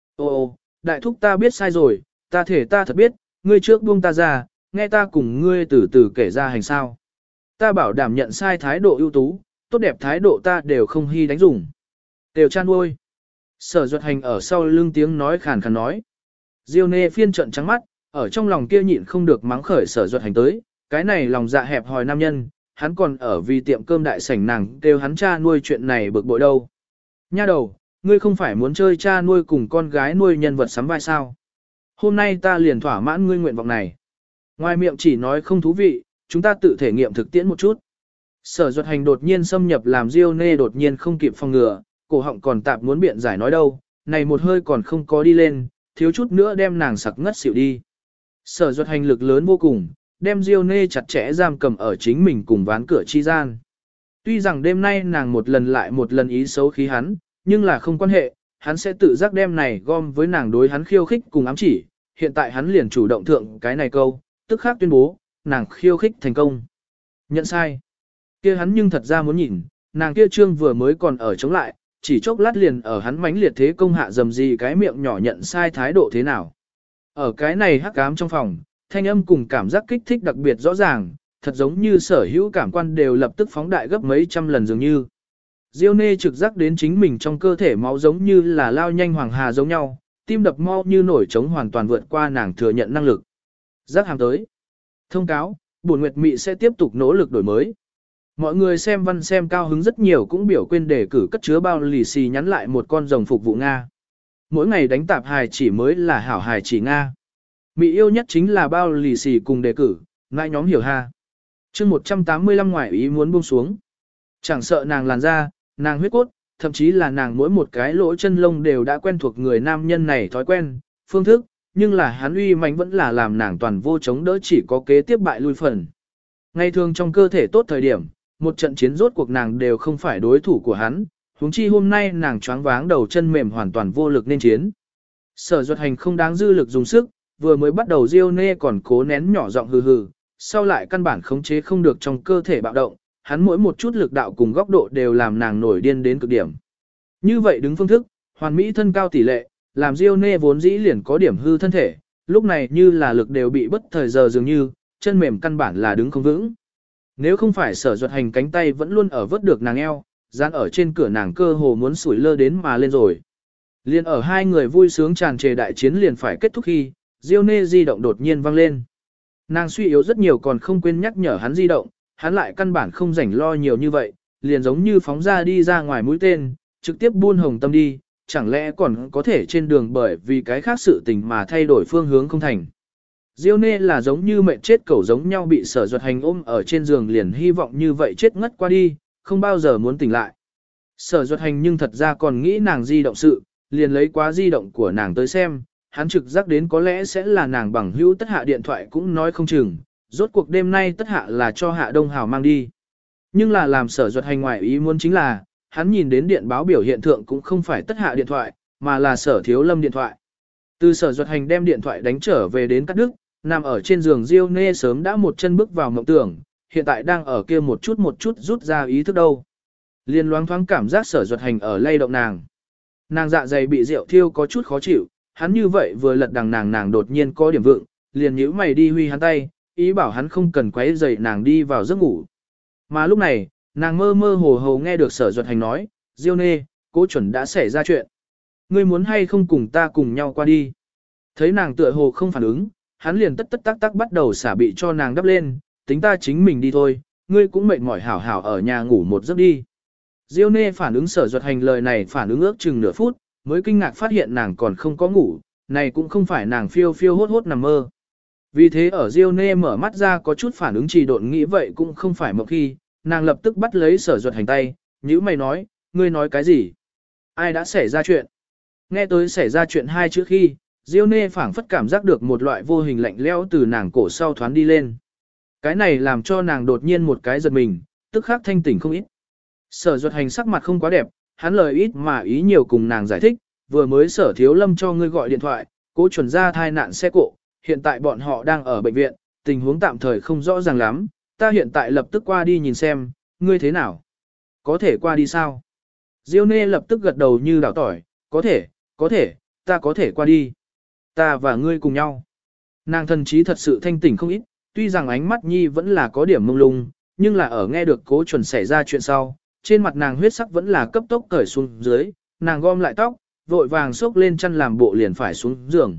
Ô, đại thúc ta biết sai rồi, ta thể ta thật biết, ngươi trước buông ta ra, nghe ta cùng ngươi từ từ kể ra hành sao. Ta bảo đảm nhận sai thái độ ưu tú, tốt đẹp thái độ ta đều không hy đánh dùng. Đều chan uôi. Sở Duật Hành ở sau lưng tiếng nói khàn khàn nói. Diêu Nê phiên trận trắng mắt, ở trong lòng kia nhịn không được mắng khởi Sở Duật Hành tới, cái này lòng dạ hẹp hòi nam nhân, hắn còn ở vì tiệm cơm đại sảnh nàng kêu hắn cha nuôi chuyện này bực bội đâu. Nha đầu, ngươi không phải muốn chơi cha nuôi cùng con gái nuôi nhân vật sắm vai sao? Hôm nay ta liền thỏa mãn ngươi nguyện vọng này. Ngoài miệng chỉ nói không thú vị, chúng ta tự thể nghiệm thực tiễn một chút. Sở Duật Hành đột nhiên xâm nhập làm Diêu Nê đột nhiên không kịp phòng ngừa, cổ họng còn tạp muốn biện giải nói đâu, này một hơi còn không có đi lên, thiếu chút nữa đem nàng sặc ngất xỉu đi. Sở Duật Hành lực lớn vô cùng, đem Diêu Nê chặt chẽ giam cầm ở chính mình cùng ván cửa chi gian. Tuy rằng đêm nay nàng một lần lại một lần ý xấu khí hắn, nhưng là không quan hệ, hắn sẽ tự giác đem này gom với nàng đối hắn khiêu khích cùng ám chỉ, hiện tại hắn liền chủ động thượng cái này câu, tức khắc tuyên bố, nàng khiêu khích thành công. Nhận sai. Kia hắn nhưng thật ra muốn nhìn, nàng kia trương vừa mới còn ở chống lại, chỉ chốc lát liền ở hắn mãnh liệt thế công hạ dầm gì cái miệng nhỏ nhận sai thái độ thế nào. Ở cái này hắc ám trong phòng, thanh âm cùng cảm giác kích thích đặc biệt rõ ràng, thật giống như sở hữu cảm quan đều lập tức phóng đại gấp mấy trăm lần dường như. Diêu Nê trực giác đến chính mình trong cơ thể máu giống như là lao nhanh hoàng hà giống nhau, tim đập mau như nổi trống hoàn toàn vượt qua nàng thừa nhận năng lực. Giác hàm tới. Thông cáo, Bổn Nguyệt Mị sẽ tiếp tục nỗ lực đổi mới. Mọi người xem văn xem cao hứng rất nhiều cũng biểu quên đề cử cất chứa bao lì xì nhắn lại một con rồng phục vụ Nga. Mỗi ngày đánh tạp hài chỉ mới là hảo hài chỉ Nga. Mị yêu nhất chính là bao lì xì cùng đề cử, ngại nhóm hiểu ha. chương 185 ngoại ý muốn buông xuống. Chẳng sợ nàng làn da, nàng huyết cốt, thậm chí là nàng mỗi một cái lỗ chân lông đều đã quen thuộc người nam nhân này thói quen, phương thức, nhưng là hắn uy mạnh vẫn là làm nàng toàn vô chống đỡ chỉ có kế tiếp bại lui phần. Ngày thường trong cơ thể tốt thời điểm, một trận chiến rốt cuộc nàng đều không phải đối thủ của hắn, huống chi hôm nay nàng choáng váng đầu chân mềm hoàn toàn vô lực nên chiến. Sở Duật Hành không đáng dư lực dùng sức, vừa mới bắt đầu Diêu Nê còn cố nén nhỏ giọng hừ hừ, sau lại căn bản khống chế không được trong cơ thể bạo động, hắn mỗi một chút lực đạo cùng góc độ đều làm nàng nổi điên đến cực điểm. Như vậy đứng phương thức, hoàn mỹ thân cao tỷ lệ, làm Diêu Nê vốn dĩ liền có điểm hư thân thể, lúc này như là lực đều bị bất thời giờ dường như, chân mềm căn bản là đứng không vững. Nếu không phải Sở Duật Hành cánh tay vẫn luôn ở vớt được nàng eo, dán ở trên cửa nàng cơ hồ muốn sủi lơ đến mà lên rồi. Liên ở hai người vui sướng tràn trề đại chiến liền phải kết thúc khi, Diêu Nê di động đột nhiên vang lên. Nàng suy yếu rất nhiều còn không quên nhắc nhở hắn di động, hắn lại căn bản không rảnh lo nhiều như vậy, liền giống như phóng ra đi ra ngoài mũi tên, trực tiếp buôn hồng tâm đi, chẳng lẽ còn có thể trên đường bởi vì cái khác sự tình mà thay đổi phương hướng không thành. Diêu Nê là giống như mệt chết cẩu giống nhau bị Sở Duật Hành ôm ở trên giường liền hy vọng như vậy chết ngất qua đi, không bao giờ muốn tỉnh lại. Sở Duật Hành nhưng thật ra còn nghĩ nàng di động sự, liền lấy quá di động của nàng tới xem, hắn trực giác đến có lẽ sẽ là nàng bằng hữu Tất Hạ điện thoại cũng nói không chừng, rốt cuộc đêm nay Tất Hạ là cho Hạ Đông Hào mang đi. Nhưng là làm Sở Duật Hành ngoài ý muốn chính là, hắn nhìn đến điện báo biểu hiện thượng cũng không phải Tất Hạ điện thoại, mà là Sở Thiếu Lâm điện thoại. Từ Sở Duật Hành đem điện thoại đánh trở về đến cắt đứt, nằm ở trên giường Diêu Nê sớm đã một chân bước vào mộng tưởng, hiện tại đang ở kia một chút rút ra ý thức đâu. Liên loáng thoáng cảm giác Sở Duật Hành ở lay động nàng. Nàng dạ dày bị rượu thiêu có chút khó chịu, hắn như vậy vừa lật đằng nàng đột nhiên có điểm vượng, liền nhíu mày đi huy hắn tay, ý bảo hắn không cần quấy rầy nàng đi vào giấc ngủ. Mà lúc này, nàng mơ mơ hồ hồ nghe được Sở Duật Hành nói, Diêu Nê, Cố Chuẩn đã xảy ra chuyện. Ngươi muốn hay không cùng ta cùng nhau qua đi. Thấy nàng tựa hồ không phản ứng, hắn liền tất tất tắc bắt đầu xả bị cho nàng đắp lên, tính ta chính mình đi thôi, ngươi cũng mệt mỏi hảo hảo ở nhà ngủ một giấc đi. Diêu Nê phản ứng Sở Duật Hành lời này phản ứng ước chừng nửa phút, mới kinh ngạc phát hiện nàng còn không có ngủ, này cũng không phải nàng phiêu phiêu hốt hốt nằm mơ. Vì thế ở Diêu Nê mở mắt ra có chút phản ứng trì độn nghĩ vậy cũng không phải mộng khi, nàng lập tức bắt lấy Sở Duật Hành tay, nhíu mày nói, ngươi nói cái gì? Ai đã xảy ra chuyện? Nghe tới xảy ra chuyện hai chữ khi, Diêu Nê phảng phất cảm giác được một loại vô hình lạnh lẽo từ nàng cổ sau thoáng đi lên. Cái này làm cho nàng đột nhiên một cái giật mình, tức khắc thanh tỉnh không ít. Sở Duật Hành sắc mặt không quá đẹp, hắn lời ít mà ý nhiều cùng nàng giải thích, vừa mới Sở Thiếu Lâm cho ngươi gọi điện thoại, Cố Chuẩn ra thai nạn xe cộ, hiện tại bọn họ đang ở bệnh viện, tình huống tạm thời không rõ ràng lắm, ta hiện tại lập tức qua đi nhìn xem, ngươi thế nào? Có thể qua đi sao? Diêu Nê lập tức gật đầu như đảo tỏi, có thể, ta có thể qua đi. Ta và ngươi cùng nhau. Nàng thần trí thật sự thanh tỉnh không ít, tuy rằng ánh mắt nhi vẫn là có điểm mông lung, nhưng là ở nghe được Cố Chuẩn xảy ra chuyện sau, trên mặt nàng huyết sắc vẫn là cấp tốc cởi xuống dưới, nàng gom lại tóc, vội vàng xốc lên chăn làm bộ liền phải xuống giường.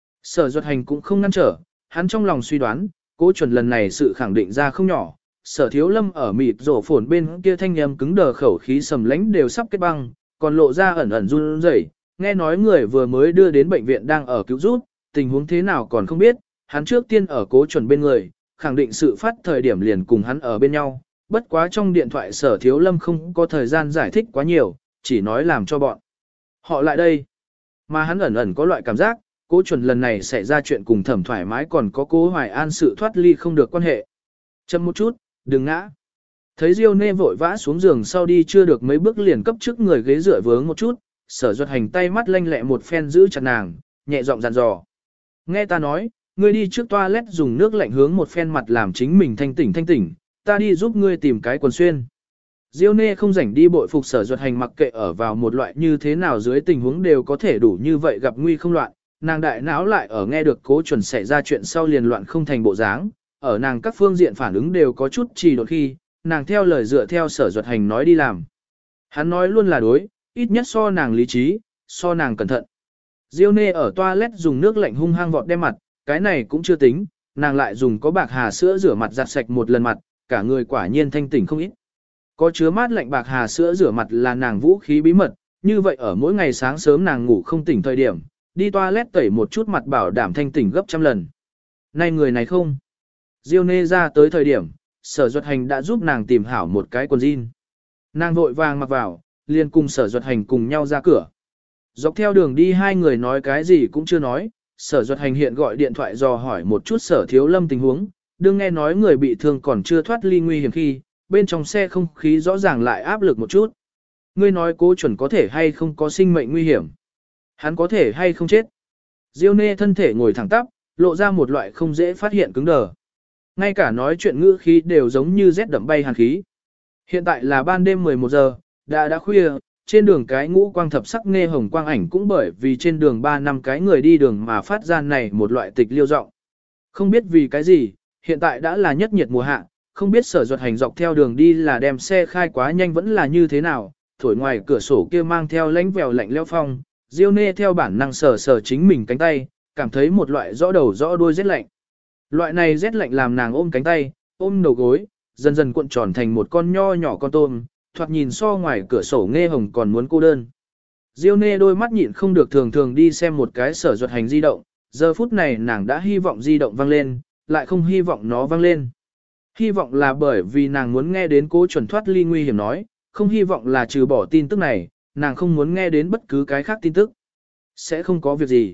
Sở Duật Hành cũng không ngăn trở, hắn trong lòng suy đoán, Cố Chuẩn lần này sự khẳng định ra không nhỏ. Sở Thiếu Lâm ở mịt rổ phồn bên kia thanh âm cứng đờ khẩu khí sầm lãnh đều sắp kết băng, còn lộ ra ẩn ẩn run rẩy. Nghe nói người vừa mới đưa đến bệnh viện đang ở cứu giúp, tình huống thế nào còn không biết, hắn trước tiên ở Cố Chuẩn bên người, khẳng định sự phát thời điểm liền cùng hắn ở bên nhau, bất quá trong điện thoại Sở Thiếu Lâm không có thời gian giải thích quá nhiều, chỉ nói làm cho bọn họ lại đây. Mà hắn ẩn ẩn có loại cảm giác, Cố Chuẩn lần này xảy ra chuyện cùng Thẩm thoải mái còn có Cố Hoài An sự thoát ly không được quan hệ. Chậm một chút, đừng ngã. Thấy Diêu Nê vội vã xuống giường sau đi chưa được mấy bước liền cấp trước người ghế dựa vướng một chút, Sở Duật Hành tay mắt lanh lẹ một phen giữ chặt nàng, nhẹ giọng dặn dò. Nghe ta nói, ngươi đi trước toilet dùng nước lạnh hướng một phen mặt làm chính mình thanh tỉnh, ta đi giúp ngươi tìm cái quần xuyên. Diêu Nê không rảnh đi bội phục Sở Duật Hành mặc kệ ở vào một loại như thế nào dưới tình huống đều có thể đủ như vậy gặp nguy không loạn, nàng đại não lại ở nghe được Cố Chuẩn xảy ra chuyện sau liền loạn không thành bộ dáng, ở nàng các phương diện phản ứng đều có chút trì đột khi, nàng theo lời dựa theo Sở Duật Hành nói đi làm. Hắn nói luôn là đối, ít nhất so nàng lý trí, so nàng cẩn thận. Diêu Nê ở toilet dùng nước lạnh hung hăng vọt đem mặt, cái này cũng chưa tính, nàng lại dùng có bạc hà sữa rửa mặt giặt sạch một lần mặt, cả người quả nhiên thanh tỉnh không ít. Có chứa mát lạnh bạc hà sữa rửa mặt là nàng vũ khí bí mật, như vậy ở mỗi ngày sáng sớm nàng ngủ không tỉnh thời điểm, đi toilet tẩy một chút mặt bảo đảm thanh tỉnh gấp trăm lần. Này người này không. Diêu Nê ra tới thời điểm, Sở Duật Hành đã giúp nàng tìm hảo một cái quần jean. Nàng vội vàng mặc vào, liền cùng Sở Duật Hành cùng nhau ra cửa. Dọc theo đường đi hai người nói cái gì cũng chưa nói, Sở Duật Hành hiện gọi điện thoại dò hỏi một chút Sở Thiếu Lâm tình huống, đương nghe nói người bị thương còn chưa thoát ly nguy hiểm khi, bên trong xe không khí rõ ràng lại áp lực một chút. Ngươi nói Cố Chuẩn có thể hay không có sinh mệnh nguy hiểm? Hắn có thể hay không chết? Diêu Nê thân thể ngồi thẳng tắp, lộ ra một loại không dễ phát hiện cứng đờ. Ngay cả nói chuyện ngữ khí đều giống như rét đậm bay hàn khí. Hiện tại là ban đêm 11 giờ, đã khuya, trên đường cái ngũ quang thập sắc nghe hồng quang ảnh cũng bởi vì trên đường 3 năm cái người đi đường mà phát ra này một loại tịch liêu giọng. Không biết vì cái gì, hiện tại đã là nhất nhiệt mùa hạ, không biết Sở Duật Hành dọc theo đường đi là đem xe khai quá nhanh vẫn là như thế nào, thổi ngoài cửa sổ kia mang theo lánh vèo lạnh lẽo phong, Diêu Nê theo bản năng sờ chính mình cánh tay, cảm thấy một loại rõ đầu rõ đuôi rét lạnh. Loại này rét lạnh làm nàng ôm cánh tay, ôm đầu gối, dần dần cuộn tròn thành một con nho nhỏ con tôm, thoạt nhìn so ngoài cửa sổ nghe hồng còn muốn cô đơn. Diêu Nê đôi mắt nhịn không được thường đi xem một cái Sở Duật Hành di động, giờ phút này nàng đã hy vọng di động vang lên, lại không hy vọng nó vang lên. Hy vọng là bởi vì nàng muốn nghe đến Cố Chuẩn thoát ly nguy hiểm nói, không hy vọng là trừ bỏ tin tức này, nàng không muốn nghe đến bất cứ cái khác tin tức. Sẽ không có việc gì.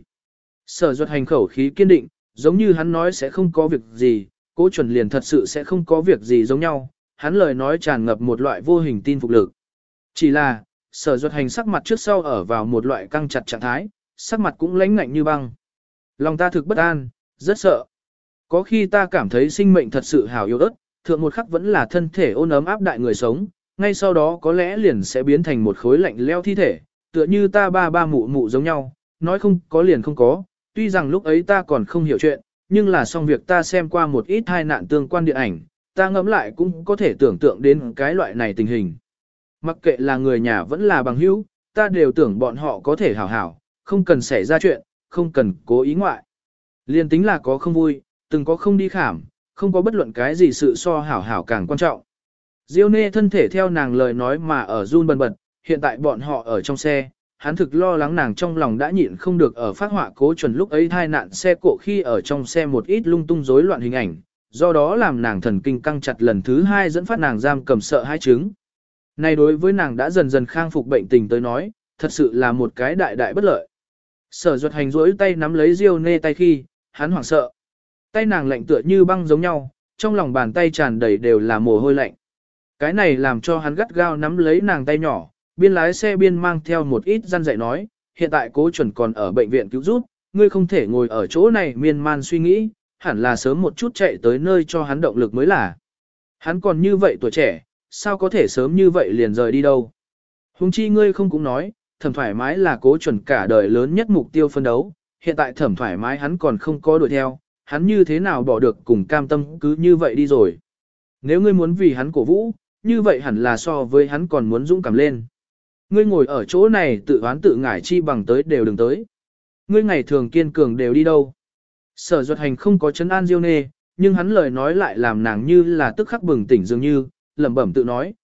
Sở Duật Hành khẩu khí kiên định, giống như hắn nói sẽ không có việc gì, Cố Chuẩn liền thật sự sẽ không có việc gì giống nhau, hắn lời nói tràn ngập một loại vô hình tin phục lực. Chỉ là, Sở Duật Hành sắc mặt trước sau ở vào một loại căng chặt trạng thái, sắc mặt cũng lãnh ngạnh như băng. Lòng ta thực bất an, rất sợ. Có khi ta cảm thấy sinh mệnh thật sự hào yếu ớt, thượng một khắc vẫn là thân thể ôn ấm áp đại người sống, ngay sau đó có lẽ liền sẽ biến thành một khối lạnh leo thi thể, tựa như ta ba mụ mụ giống nhau, nói không có liền không có, tuy rằng lúc ấy ta còn không hiểu chuyện, nhưng là xong việc ta xem qua một ít tai nạn tương quan điện ảnh, ta ngẫm lại cũng có thể tưởng tượng đến cái loại này tình hình. Mặc kệ là người nhà vẫn là bằng hữu, ta đều tưởng bọn họ có thể hảo hảo, không cần xảy ra chuyện, không cần cố ý ngoại. Liên tính là có không vui, từng có không đi khảm, không có bất luận cái gì sự so hảo hảo càng quan trọng. Diêu Nê thân thể theo nàng lời nói mà ở run bần bật, hiện tại bọn họ ở trong xe, hắn thực lo lắng nàng trong lòng đã nhịn không được ở phát họa Cố Chuẩn lúc ấy thai nạn xe cộ khi ở trong xe một ít lung tung rối loạn hình ảnh, do đó làm nàng thần kinh căng chặt lần thứ hai dẫn phát nàng giam cầm sợ hai chứng. Này đối với nàng đã dần dần khang phục bệnh tình tới nói, thật sự là một cái đại bất lợi. Sở Duật Hành duỗi tay nắm lấy Diêu Nê tay khi, hắn hoảng sợ. Tay nàng lạnh tựa như băng giống nhau, trong lòng bàn tay tràn đầy đều là mồ hôi lạnh. Cái này làm cho hắn gắt gao nắm lấy nàng tay nhỏ, biên lái xe biên mang theo một ít răn dạy nói, hiện tại Cố Chuẩn còn ở bệnh viện cứu giúp, ngươi không thể ngồi ở chỗ này miên man suy nghĩ, hẳn là sớm một chút chạy tới nơi cho hắn động lực mới là. Hắn còn như vậy tuổi trẻ, sao có thể sớm như vậy liền rời đi đâu. Huống chi ngươi không cũng nói, Thẩm thoải mái là Cố Chuẩn cả đời lớn nhất mục tiêu phân đấu, hiện tại Thẩm thoải mái hắn còn không có đuổi theo, hắn như thế nào bỏ được cùng cam tâm cứ như vậy đi rồi. Nếu ngươi muốn vì hắn cổ vũ, như vậy hẳn là so với hắn còn muốn dũng cảm lên. Ngươi ngồi ở chỗ này tự oán tự ngải chi bằng tới đều đừng tới. Ngươi ngày thường kiên cường đều đi đâu. Sở Duật Hành không có trấn an Diêu Nê, nhưng hắn lời nói lại làm nàng như là tức khắc bừng tỉnh dường như, lẩm bẩm tự nói,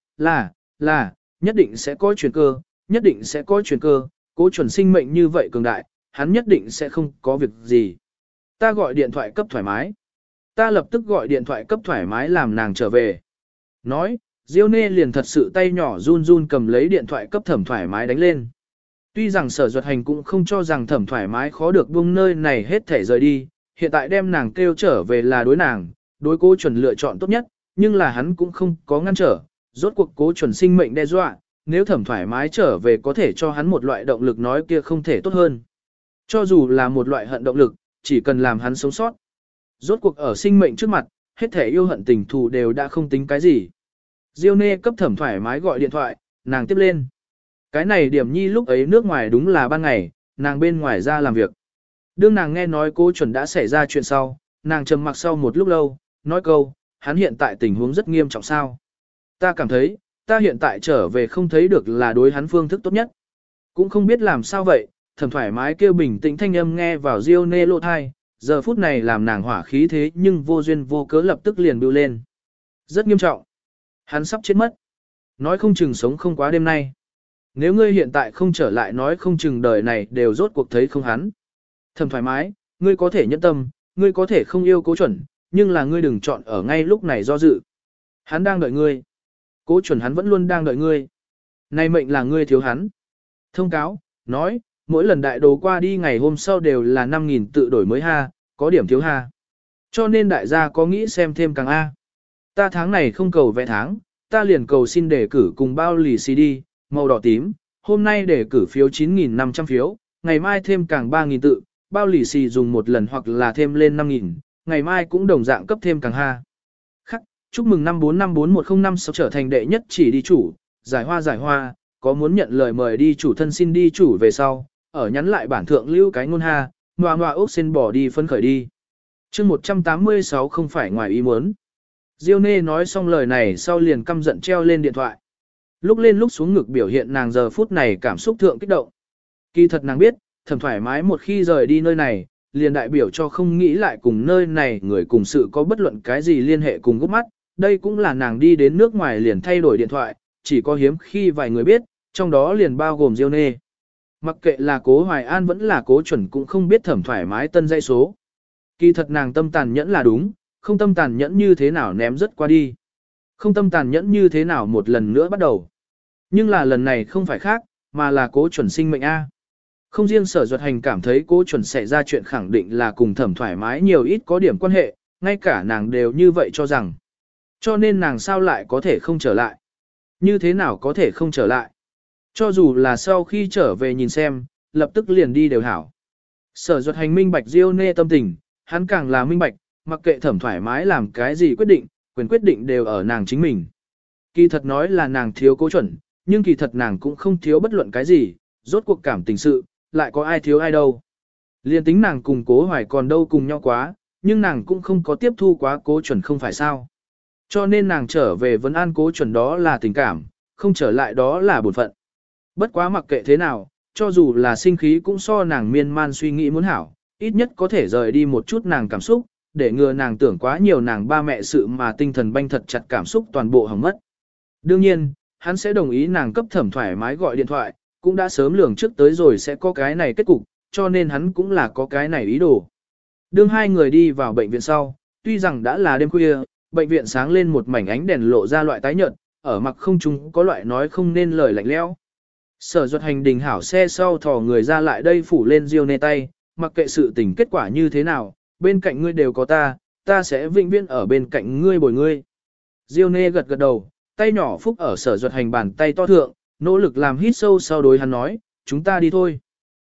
là, nhất định sẽ có chuyển cơ, nhất định sẽ có chuyển cơ, Cố Chuẩn sinh mệnh như vậy cường đại, hắn nhất định sẽ không có việc gì. Ta gọi điện thoại cấp thoải mái. Ta lập tức gọi điện thoại cấp thoải mái làm nàng trở về. Nói, Diêu Nê liền thật sự tay nhỏ run run cầm lấy điện thoại cấp Thẩm thoải mái đánh lên. Tuy rằng Sở Duật Hành cũng không cho rằng Thẩm thoải mái khó được buông nơi này hết thể rời đi, hiện tại đem nàng kêu trở về là đối nàng, đối Cố Chuẩn lựa chọn tốt nhất, nhưng là hắn cũng không có ngăn trở, rốt cuộc Cố Chuẩn sinh mệnh đe dọa, nếu Thẩm thoải mái trở về có thể cho hắn một loại động lực nói kia không thể tốt hơn. Cho dù là một loại hận động lực, chỉ cần làm hắn sống sót. Rốt cuộc ở sinh mệnh trước mặt, hết thể yêu hận tình thù đều đã không tính cái gì. Diêu Nê cấp Thẩm thoải mái gọi điện thoại, nàng tiếp lên. Cái này Điểm Nhi lúc ấy nước ngoài đúng là ban ngày, nàng bên ngoài ra làm việc. Đương nàng nghe nói Cố Chuẩn đã xảy ra chuyện sau, nàng trầm mặc sau một lúc lâu, nói câu, hắn hiện tại tình huống rất nghiêm trọng sao. Ta cảm thấy, ta hiện tại trở về không thấy được là đối hắn phương thức tốt nhất. Cũng không biết làm sao vậy, Thẩm thoải mái kêu bình tĩnh thanh âm nghe vào Diêu Nê lỗ thai, giờ phút này làm nàng hỏa khí thế nhưng vô duyên vô cớ lập tức liền bưu lên. Rất nghiêm trọng. Hắn sắp chết mất. Nói không chừng sống không quá đêm nay. Nếu ngươi hiện tại không trở lại nói không chừng đời này đều rốt cuộc thấy không hắn. Thẩm thoải mái, ngươi có thể nhẫn tâm, ngươi có thể không yêu Cố Chuẩn, nhưng là ngươi đừng chọn ở ngay lúc này do dự. Hắn đang đợi ngươi. Cố Chuẩn hắn vẫn luôn đang đợi ngươi. Này mệnh là ngươi thiếu hắn. Thông cáo, nói, mỗi lần đại đồ qua đi ngày hôm sau đều là 5.000 tự đổi mới ha, có điểm thiếu ha. Cho nên đại gia có nghĩ xem thêm càng A. Ta tháng này không cầu vẽ tháng, ta liền cầu xin đề cử cùng bao lì CD, màu đỏ tím, hôm nay đề cử phiếu 9.500 phiếu, ngày mai thêm càng 3.000 tự, bao lì xì dùng một lần hoặc là thêm lên 5.000, ngày mai cũng đồng dạng cấp thêm càng ha. Khắc, chúc mừng 5454105 trở thành đệ nhất chỉ đi chủ, giải hoa, có muốn nhận lời mời đi chủ thân xin đi chủ về sau, ở nhắn lại bản thượng lưu cái ngôn ha, ngoà ốc xin bỏ đi phân khởi đi. chương 186 không phải ngoài ý muốn. Diêu Nê nói xong lời này sau liền căm giận treo lên điện thoại. Lúc lên lúc xuống ngực biểu hiện nàng giờ phút này cảm xúc thượng kích động. Kỳ thật nàng biết, Thẩm thoải mái một khi rời đi nơi này, liền đại biểu cho không nghĩ lại cùng nơi này người cùng sự có bất luận cái gì liên hệ cùng gốc mắt. Đây cũng là nàng đi đến nước ngoài liền thay đổi điện thoại, chỉ có hiếm khi vài người biết, trong đó liền bao gồm Diêu Nê. Mặc kệ là Cố Hoài An vẫn là Cố Chuẩn cũng không biết Thẩm thoải mái tân dây số. Kỳ thật nàng tâm tàn nhẫn là đúng, không tâm tàn nhẫn như thế nào ném rất qua đi. Không tâm tàn nhẫn như thế nào một lần nữa bắt đầu. Nhưng là lần này không phải khác, mà là Cố Chuẩn sinh mệnh A. Không riêng Sở Duật Hành cảm thấy Cố Chuẩn xảy ra chuyện khẳng định là cùng Thẩm thoải mái nhiều ít có điểm quan hệ, ngay cả nàng đều như vậy cho rằng. Cho nên nàng sao lại có thể không trở lại? Như thế nào có thể không trở lại? Cho dù là sau khi trở về nhìn xem, lập tức liền đi đều hảo. Sở Duật Hành minh bạch Diêu Nê tâm tình, hắn càng là minh bạch, mặc kệ Thẩm thoải mái làm cái gì quyết định, quyền quyết định đều ở nàng chính mình. Kỳ thật nói là nàng thiếu Cố Chuẩn, nhưng kỳ thật nàng cũng không thiếu bất luận cái gì, rốt cuộc cảm tình sự, lại có ai thiếu ai đâu. Liên tính nàng cùng Cố Hoài còn đâu cùng nhau quá, nhưng nàng cũng không có tiếp thu quá Cố Chuẩn không phải sao. Cho nên nàng trở về vấn an Cố Chuẩn đó là tình cảm, không trở lại đó là bổn phận. Bất quá mặc kệ thế nào, cho dù là sinh khí cũng so nàng miên man suy nghĩ muốn hảo, ít nhất có thể rời đi một chút nàng cảm xúc, để ngừa nàng tưởng quá nhiều nàng ba mẹ sự mà tinh thần banh thật chặt cảm xúc toàn bộ hỏng mất. Đương nhiên, hắn sẽ đồng ý nàng cấp Thẩm thoải mái gọi điện thoại, cũng đã sớm lường trước tới rồi sẽ có cái này kết cục, cho nên hắn cũng là có cái này ý đồ. Đương hai người đi vào bệnh viện sau, tuy rằng đã là đêm khuya, bệnh viện sáng lên một mảnh ánh đèn lộ ra loại tái nhợt, ở mặt không trung có loại nói không nên lời lạnh lẽo. Sở Duật Hành đình hảo xe sau thò người ra lại đây phủ lên Diêu Nê tay, mặc kệ sự tình kết quả như thế nào, bên cạnh ngươi đều có ta sẽ vĩnh viễn ở bên cạnh ngươi bồi ngươi. Diêu Nê gật gật đầu, tay nhỏ phúc ở Sở Duật Hành bàn tay to thượng, nỗ lực làm hít sâu sau đối hắn nói, chúng ta đi thôi.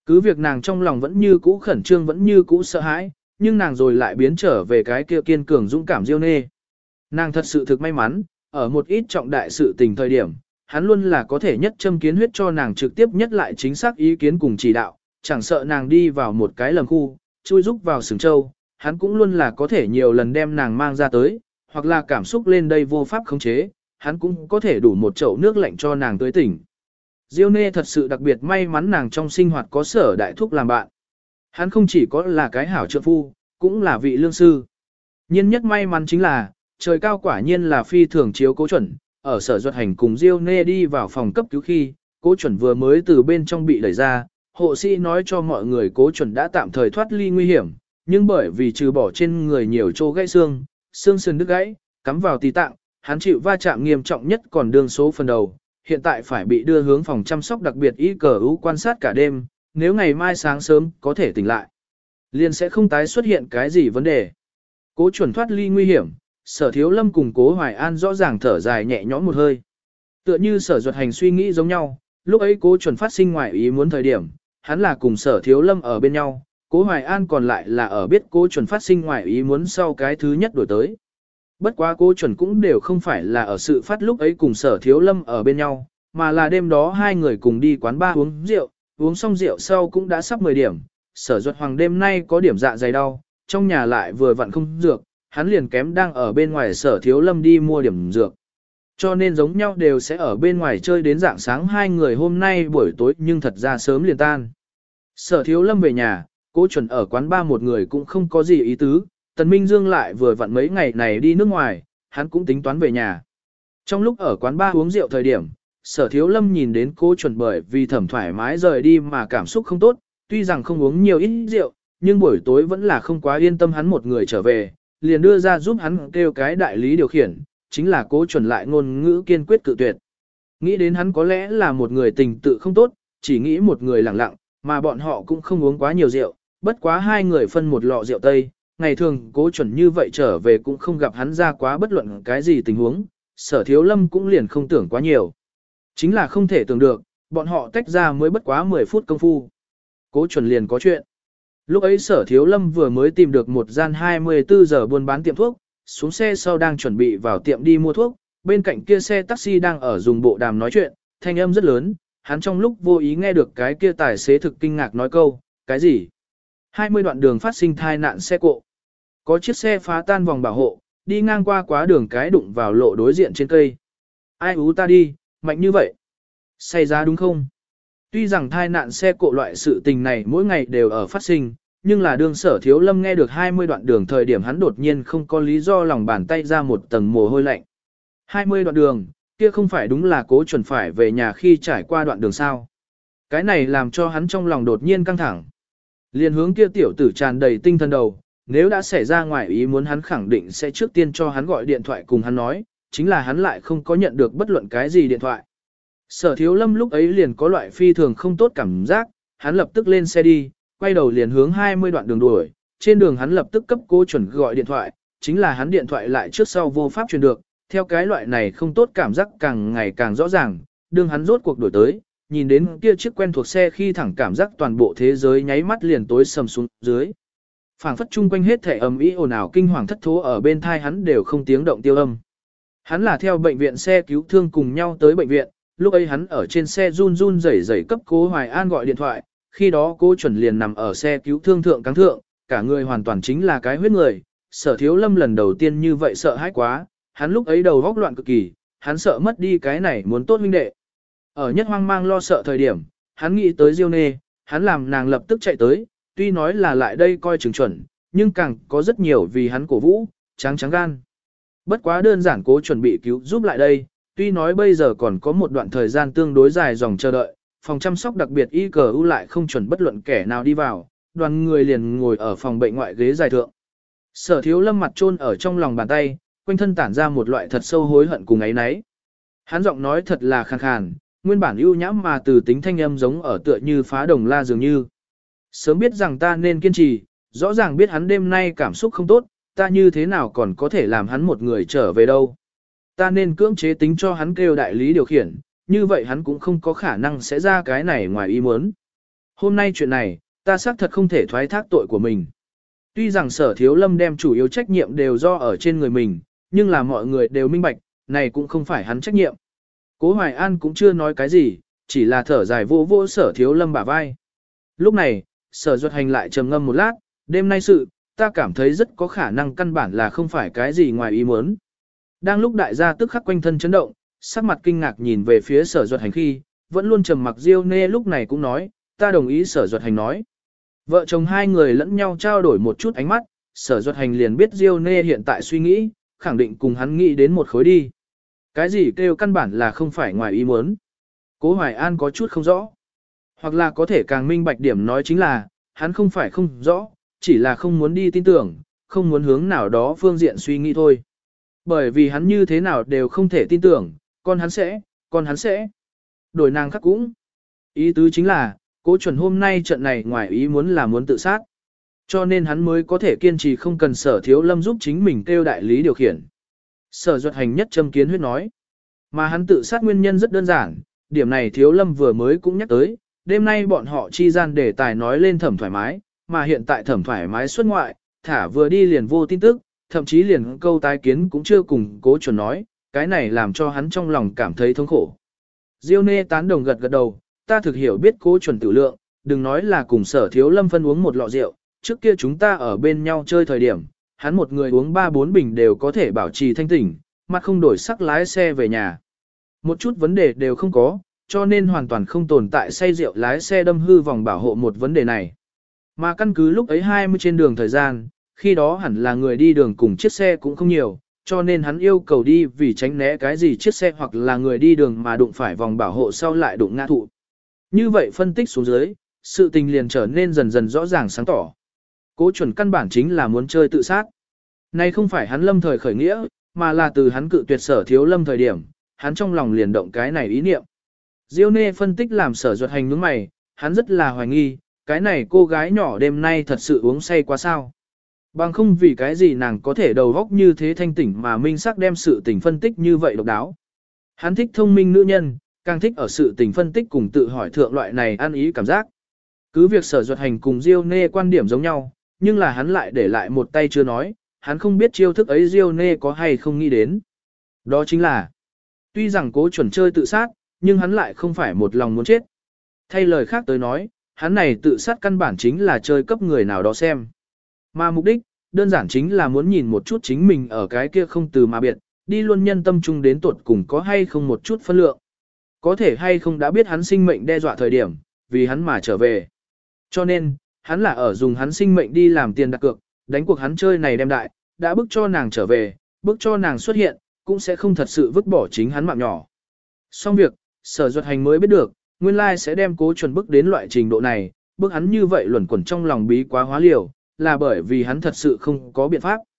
Cứ việc nàng trong lòng vẫn như cũ khẩn trương vẫn như cũ sợ hãi, nhưng nàng rồi lại biến trở về cái kia kiên cường dũng cảm Diêu Nê. Nàng thật sự thực may mắn, ở một ít trọng đại sự tình thời điểm, hắn luôn là có thể nhất châm kiến huyết cho nàng trực tiếp nhất lại chính xác ý kiến cùng chỉ đạo, chẳng sợ nàng đi vào một cái lầm khu, chui rúc vào sừng châu, hắn cũng luôn là có thể nhiều lần đem nàng mang ra tới, hoặc là cảm xúc lên đây vô pháp khống chế, hắn cũng có thể đủ một chậu nước lạnh cho nàng tới tỉnh. Diêu Nê thật sự đặc biệt may mắn nàng trong sinh hoạt có Sở Đại Thúc làm bạn. Hắn không chỉ có là cái hảo trượng phu, cũng là vị lương sư. Nhiên nhất may mắn chính là, trời cao quả nhiên là phi thường chiếu Cố Chuẩn, ở Sở Duật Hành cùng Diêu Nê đi vào phòng cấp cứu khi, Cố Chuẩn vừa mới từ bên trong bị đẩy ra, hộ sĩ nói cho mọi người Cố Chuẩn đã tạm thời thoát ly nguy hiểm, nhưng bởi vì trừ bỏ trên người nhiều chỗ gãy xương, xương sườn đứt gãy, cắm vào tí tạng, hắn chịu va chạm nghiêm trọng nhất còn đương số phần đầu, hiện tại phải bị đưa hướng phòng chăm sóc đặc biệt ICU quan sát cả đêm, nếu ngày mai sáng sớm có thể tỉnh lại, liền sẽ không tái xuất hiện cái gì vấn đề. Cố Chuẩn thoát ly nguy hiểm, Sở Thiếu Lâm cùng Cố Hoài An rõ ràng thở dài nhẹ nhõm một hơi. Tựa như Sở Duật Hành suy nghĩ giống nhau, lúc ấy Cố Chuẩn phát sinh ngoài ý muốn thời điểm, hắn là cùng Sở Thiếu Lâm ở bên nhau, Cố Hoài An còn lại là ở biết Cố Chuẩn phát sinh ngoài ý muốn sau cái thứ nhất đổi tới. Bất quá Cố Chuẩn cũng đều không phải là ở sự phát lúc ấy cùng Sở Thiếu Lâm ở bên nhau, mà là đêm đó hai người cùng đi quán bar uống rượu, uống xong rượu sau cũng đã sắp 10 điểm. Sở Duật Hoàng đêm nay có điểm dạ dày đau, trong nhà lại vừa vặn không dược, hắn liền kém đang ở bên ngoài Sở Thiếu Lâm đi mua điểm dược. Cho nên giống nhau đều sẽ ở bên ngoài chơi đến rạng sáng hai người hôm nay buổi tối nhưng thật ra sớm liền tan. Sở Thiếu Lâm về nhà, Cố Chuẩn ở quán bar một người cũng không có gì ý tứ, Tần Minh Dương lại vừa vặn mấy ngày này đi nước ngoài, hắn cũng tính toán về nhà. Trong lúc ở quán bar uống rượu thời điểm, Sở Thiếu Lâm nhìn đến Cố Chuẩn bởi vì thẩm thoải mái rời đi mà cảm xúc không tốt, tuy rằng không uống nhiều ít rượu, nhưng buổi tối vẫn là không quá yên tâm hắn một người trở về, liền đưa ra giúp hắn kêu cái đại lý điều khiển, chính là Cố Chuẩn lại ngôn ngữ kiên quyết cự tuyệt. Nghĩ đến hắn có lẽ là một người tình tự không tốt, chỉ nghĩ một người lẳng lặng, mà bọn họ cũng không uống quá nhiều rượu, bất quá hai người phân một lọ rượu tây, ngày thường Cố Chuẩn như vậy trở về cũng không gặp hắn ra quá bất luận cái gì tình huống, Sở Thiếu Lâm cũng liền không tưởng quá nhiều. Chính là không thể tưởng được, bọn họ tách ra mới bất quá 10 phút công phu. Cố Chuẩn liền có chuyện. Lúc ấy Sở Thiếu Lâm vừa mới tìm được một gian 24 giờ buôn bán tiệm thuốc, xuống xe sau đang chuẩn bị vào tiệm đi mua thuốc, bên cạnh kia xe taxi đang ở dùng bộ đàm nói chuyện, thanh âm rất lớn, hắn trong lúc vô ý nghe được cái kia tài xế thực kinh ngạc nói câu, cái gì? 20 đoạn đường phát sinh tai nạn xe cộ. Có chiếc xe phá tan vòng bảo hộ, đi ngang qua quá đường cái đụng vào lộ đối diện trên cây. Ai ú ta đi, mạnh như vậy. Xảy ra đúng không? Tuy rằng tai nạn xe cộ loại sự tình này mỗi ngày đều ở phát sinh, nhưng là đương Sở Thiếu Lâm nghe được 20 đoạn đường thời điểm hắn đột nhiên không có lý do lòng bàn tay ra một tầng mồ hôi lạnh. 20 đoạn đường, kia không phải đúng là Cố Chuẩn phải về nhà khi trải qua đoạn đường sao. Cái này làm cho hắn trong lòng đột nhiên căng thẳng. Liên hướng kia tiểu tử tràn đầy tinh thần đầu, nếu đã xảy ra ngoài ý muốn hắn khẳng định sẽ trước tiên cho hắn gọi điện thoại cùng hắn nói, chính là hắn lại không có nhận được bất luận cái gì điện thoại. Sở Thiếu Lâm lúc ấy liền có loại phi thường không tốt cảm giác, hắn lập tức lên xe đi, quay đầu liền hướng 20 đoạn đường đuổi, trên đường hắn lập tức cấp Cố Chuẩn gọi điện thoại, chính là hắn điện thoại lại trước sau vô pháp truyền được, theo cái loại này không tốt cảm giác càng ngày càng rõ ràng, đương hắn rốt cuộc đuổi tới, nhìn đến kia chiếc quen thuộc xe khi thẳng cảm giác toàn bộ thế giới nháy mắt liền tối sầm xuống dưới. Phảng phất chung quanh hết thể ầm ĩ ồn ào kinh hoàng thất thố ở bên thai hắn đều không tiếng động tiêu âm. Hắn là theo bệnh viện xe cứu thương cùng nhau tới bệnh viện, lúc ấy hắn ở trên xe run run rẩy rẩy cấp Cố Hoài An gọi điện thoại, khi đó Cố Chuẩn liền nằm ở xe cứu thương thượng cáng thượng, cả người hoàn toàn chính là cái huyết người. Sở Thiếu Lâm lần đầu tiên như vậy sợ hãi quá, hắn lúc ấy đầu óc loạn cực kỳ, hắn sợ mất đi cái này muốn tốt huynh đệ. Ở nhất hoang mang lo sợ thời điểm, hắn nghĩ tới Diêu Nê, hắn làm nàng lập tức chạy tới, tuy nói là lại đây coi chừng chuẩn, nhưng càng có rất nhiều vì hắn cổ vũ, trắng gan. Bất quá đơn giản Cố chuẩn bị cứu giúp lại đây, tuy nói bây giờ còn có một đoạn thời gian tương đối dài dòng chờ đợi, phòng chăm sóc đặc biệt ICU lại không chuẩn bất luận kẻ nào đi vào, đoàn người liền ngồi ở phòng bệnh ngoại ghế dài thượng. Sở Thiếu Lâm mặt chôn ở trong lòng bàn tay, quanh thân tản ra một loại thật sâu hối hận cùng ấy nấy. Hắn giọng nói thật là khàn khàn, nguyên bản ưu nhãm mà từ tính thanh âm giống ở tựa như phá đồng la dường như. Sớm biết rằng ta nên kiên trì, rõ ràng biết hắn đêm nay cảm xúc không tốt, ta như thế nào còn có thể làm hắn một người trở về đâu. Ta nên cưỡng chế tính cho hắn kêu đại lý điều khiển, như vậy hắn cũng không có khả năng sẽ ra cái này ngoài ý muốn. Hôm nay chuyện này, ta xác thật không thể thoái thác tội của mình. Tuy rằng Sở Thiếu Lâm đem chủ yếu trách nhiệm đều do ở trên người mình, nhưng là mọi người đều minh bạch, này cũng không phải hắn trách nhiệm. Cố Hoài An cũng chưa nói cái gì, chỉ là thở dài vô vô Sở Thiếu Lâm bả vai. Lúc này, Sở Duật Hành lại trầm ngâm một lát, đêm nay sự, ta cảm thấy rất có khả năng căn bản là không phải cái gì ngoài ý muốn. Đang lúc đại gia tức khắc quanh thân chấn động, sắc mặt kinh ngạc nhìn về phía Sở Duật Hành khi, vẫn luôn trầm mặc Diêu Nê lúc này cũng nói, ta đồng ý Sở Duật Hành nói. Vợ chồng hai người lẫn nhau trao đổi một chút ánh mắt, Sở Duật Hành liền biết Diêu Nê hiện tại suy nghĩ, khẳng định cùng hắn nghĩ đến một khối đi. Cái gì kêu căn bản là không phải ngoài ý muốn. Cố Hoài An có chút không rõ. Hoặc là có thể càng minh bạch điểm nói chính là, hắn không phải không rõ, chỉ là không muốn đi tin tưởng, không muốn hướng nào đó phương diện suy nghĩ thôi. Bởi vì hắn như thế nào đều không thể tin tưởng, con hắn sẽ. Đổi nàng khác cũng. Ý tứ chính là, Cố Chuẩn hôm nay trận này ngoài ý muốn là muốn tự sát. Cho nên hắn mới có thể kiên trì không cần Sở Thiếu Lâm giúp chính mình kêu đại lý điều khiển. Sở Duật Hành nhất châm kiến huyết nói. Mà hắn tự sát nguyên nhân rất đơn giản, điểm này Thiếu Lâm vừa mới cũng nhắc tới, đêm nay bọn họ chi gian đề tài nói lên Thẩm thoải mái, mà hiện tại Thẩm thoải mái xuất ngoại, thả vừa đi liền vô tin tức, thậm chí liền câu tái kiến cũng chưa cùng Cố Chuẩn nói, cái này làm cho hắn trong lòng cảm thấy thống khổ. Diêu Nê tán đồng gật gật đầu, ta thực hiểu biết Cố Chuẩn tự lượng, đừng nói là cùng Sở Thiếu Lâm phân uống một lọ rượu, trước kia chúng ta ở bên nhau chơi thời điểm, hắn một người uống 3-4 bình đều có thể bảo trì thanh tỉnh, mặt không đổi sắc lái xe về nhà. Một chút vấn đề đều không có, cho nên hoàn toàn không tồn tại say rượu lái xe đâm hư vòng bảo hộ một vấn đề này. Mà căn cứ lúc ấy 20 trên đường thời gian, khi đó hẳn là người đi đường cùng chiếc xe cũng không nhiều, cho nên hắn yêu cầu đi vì tránh né cái gì chiếc xe hoặc là người đi đường mà đụng phải vòng bảo hộ sau lại đụng ngã thụ. Như vậy phân tích xuống dưới, sự tình liền trở nên dần dần rõ ràng sáng tỏ. Cố Chuẩn căn bản chính là muốn chơi tự sát. Này không phải hắn lâm thời khởi nghĩa, mà là từ hắn cự tuyệt Sở Thiếu Lâm thời điểm, hắn trong lòng liền động cái này ý niệm. Diêu Nê phân tích làm Sở Duật Hành nhướng mày, hắn rất là hoài nghi, cái này cô gái nhỏ đêm nay thật sự uống say quá sao. Bằng không vì cái gì nàng có thể đầu óc như thế thanh tỉnh mà minh xác đem sự tình phân tích như vậy độc đáo. Hắn thích thông minh nữ nhân, càng thích ở sự tình phân tích cùng tự hỏi thượng loại này ăn ý cảm giác. Cứ việc Sở Duật Hành cùng Diêu Nê quan điểm giống nhau, nhưng là hắn lại để lại một tay chưa nói, hắn không biết chiêu thức ấy Diêu Nê có hay không nghĩ đến. Đó chính là, tuy rằng Cố Chuẩn chơi tự sát, nhưng hắn lại không phải một lòng muốn chết. Thay lời khác tới nói, hắn này tự sát căn bản chính là chơi cấp người nào đó xem. Mà mục đích, đơn giản chính là muốn nhìn một chút chính mình ở cái kia không từ mà biệt, đi luôn nhân tâm chung đến tuột cùng có hay không một chút phân lượng. Có thể hay không đã biết hắn sinh mệnh đe dọa thời điểm, vì hắn mà trở về. Cho nên, hắn là ở dùng hắn sinh mệnh đi làm tiền đặt cược, đánh cuộc hắn chơi này đem đại, đã bức cho nàng trở về, bức cho nàng xuất hiện, cũng sẽ không thật sự vứt bỏ chính hắn mạng nhỏ. Xong việc, Sở Duật Hành mới biết được, nguyên lai sẽ đem Cố Chuẩn bức đến loại trình độ này, bức hắn như vậy luẩn quẩn trong lòng bí quá hóa liều, là bởi vì hắn thật sự không có biện pháp.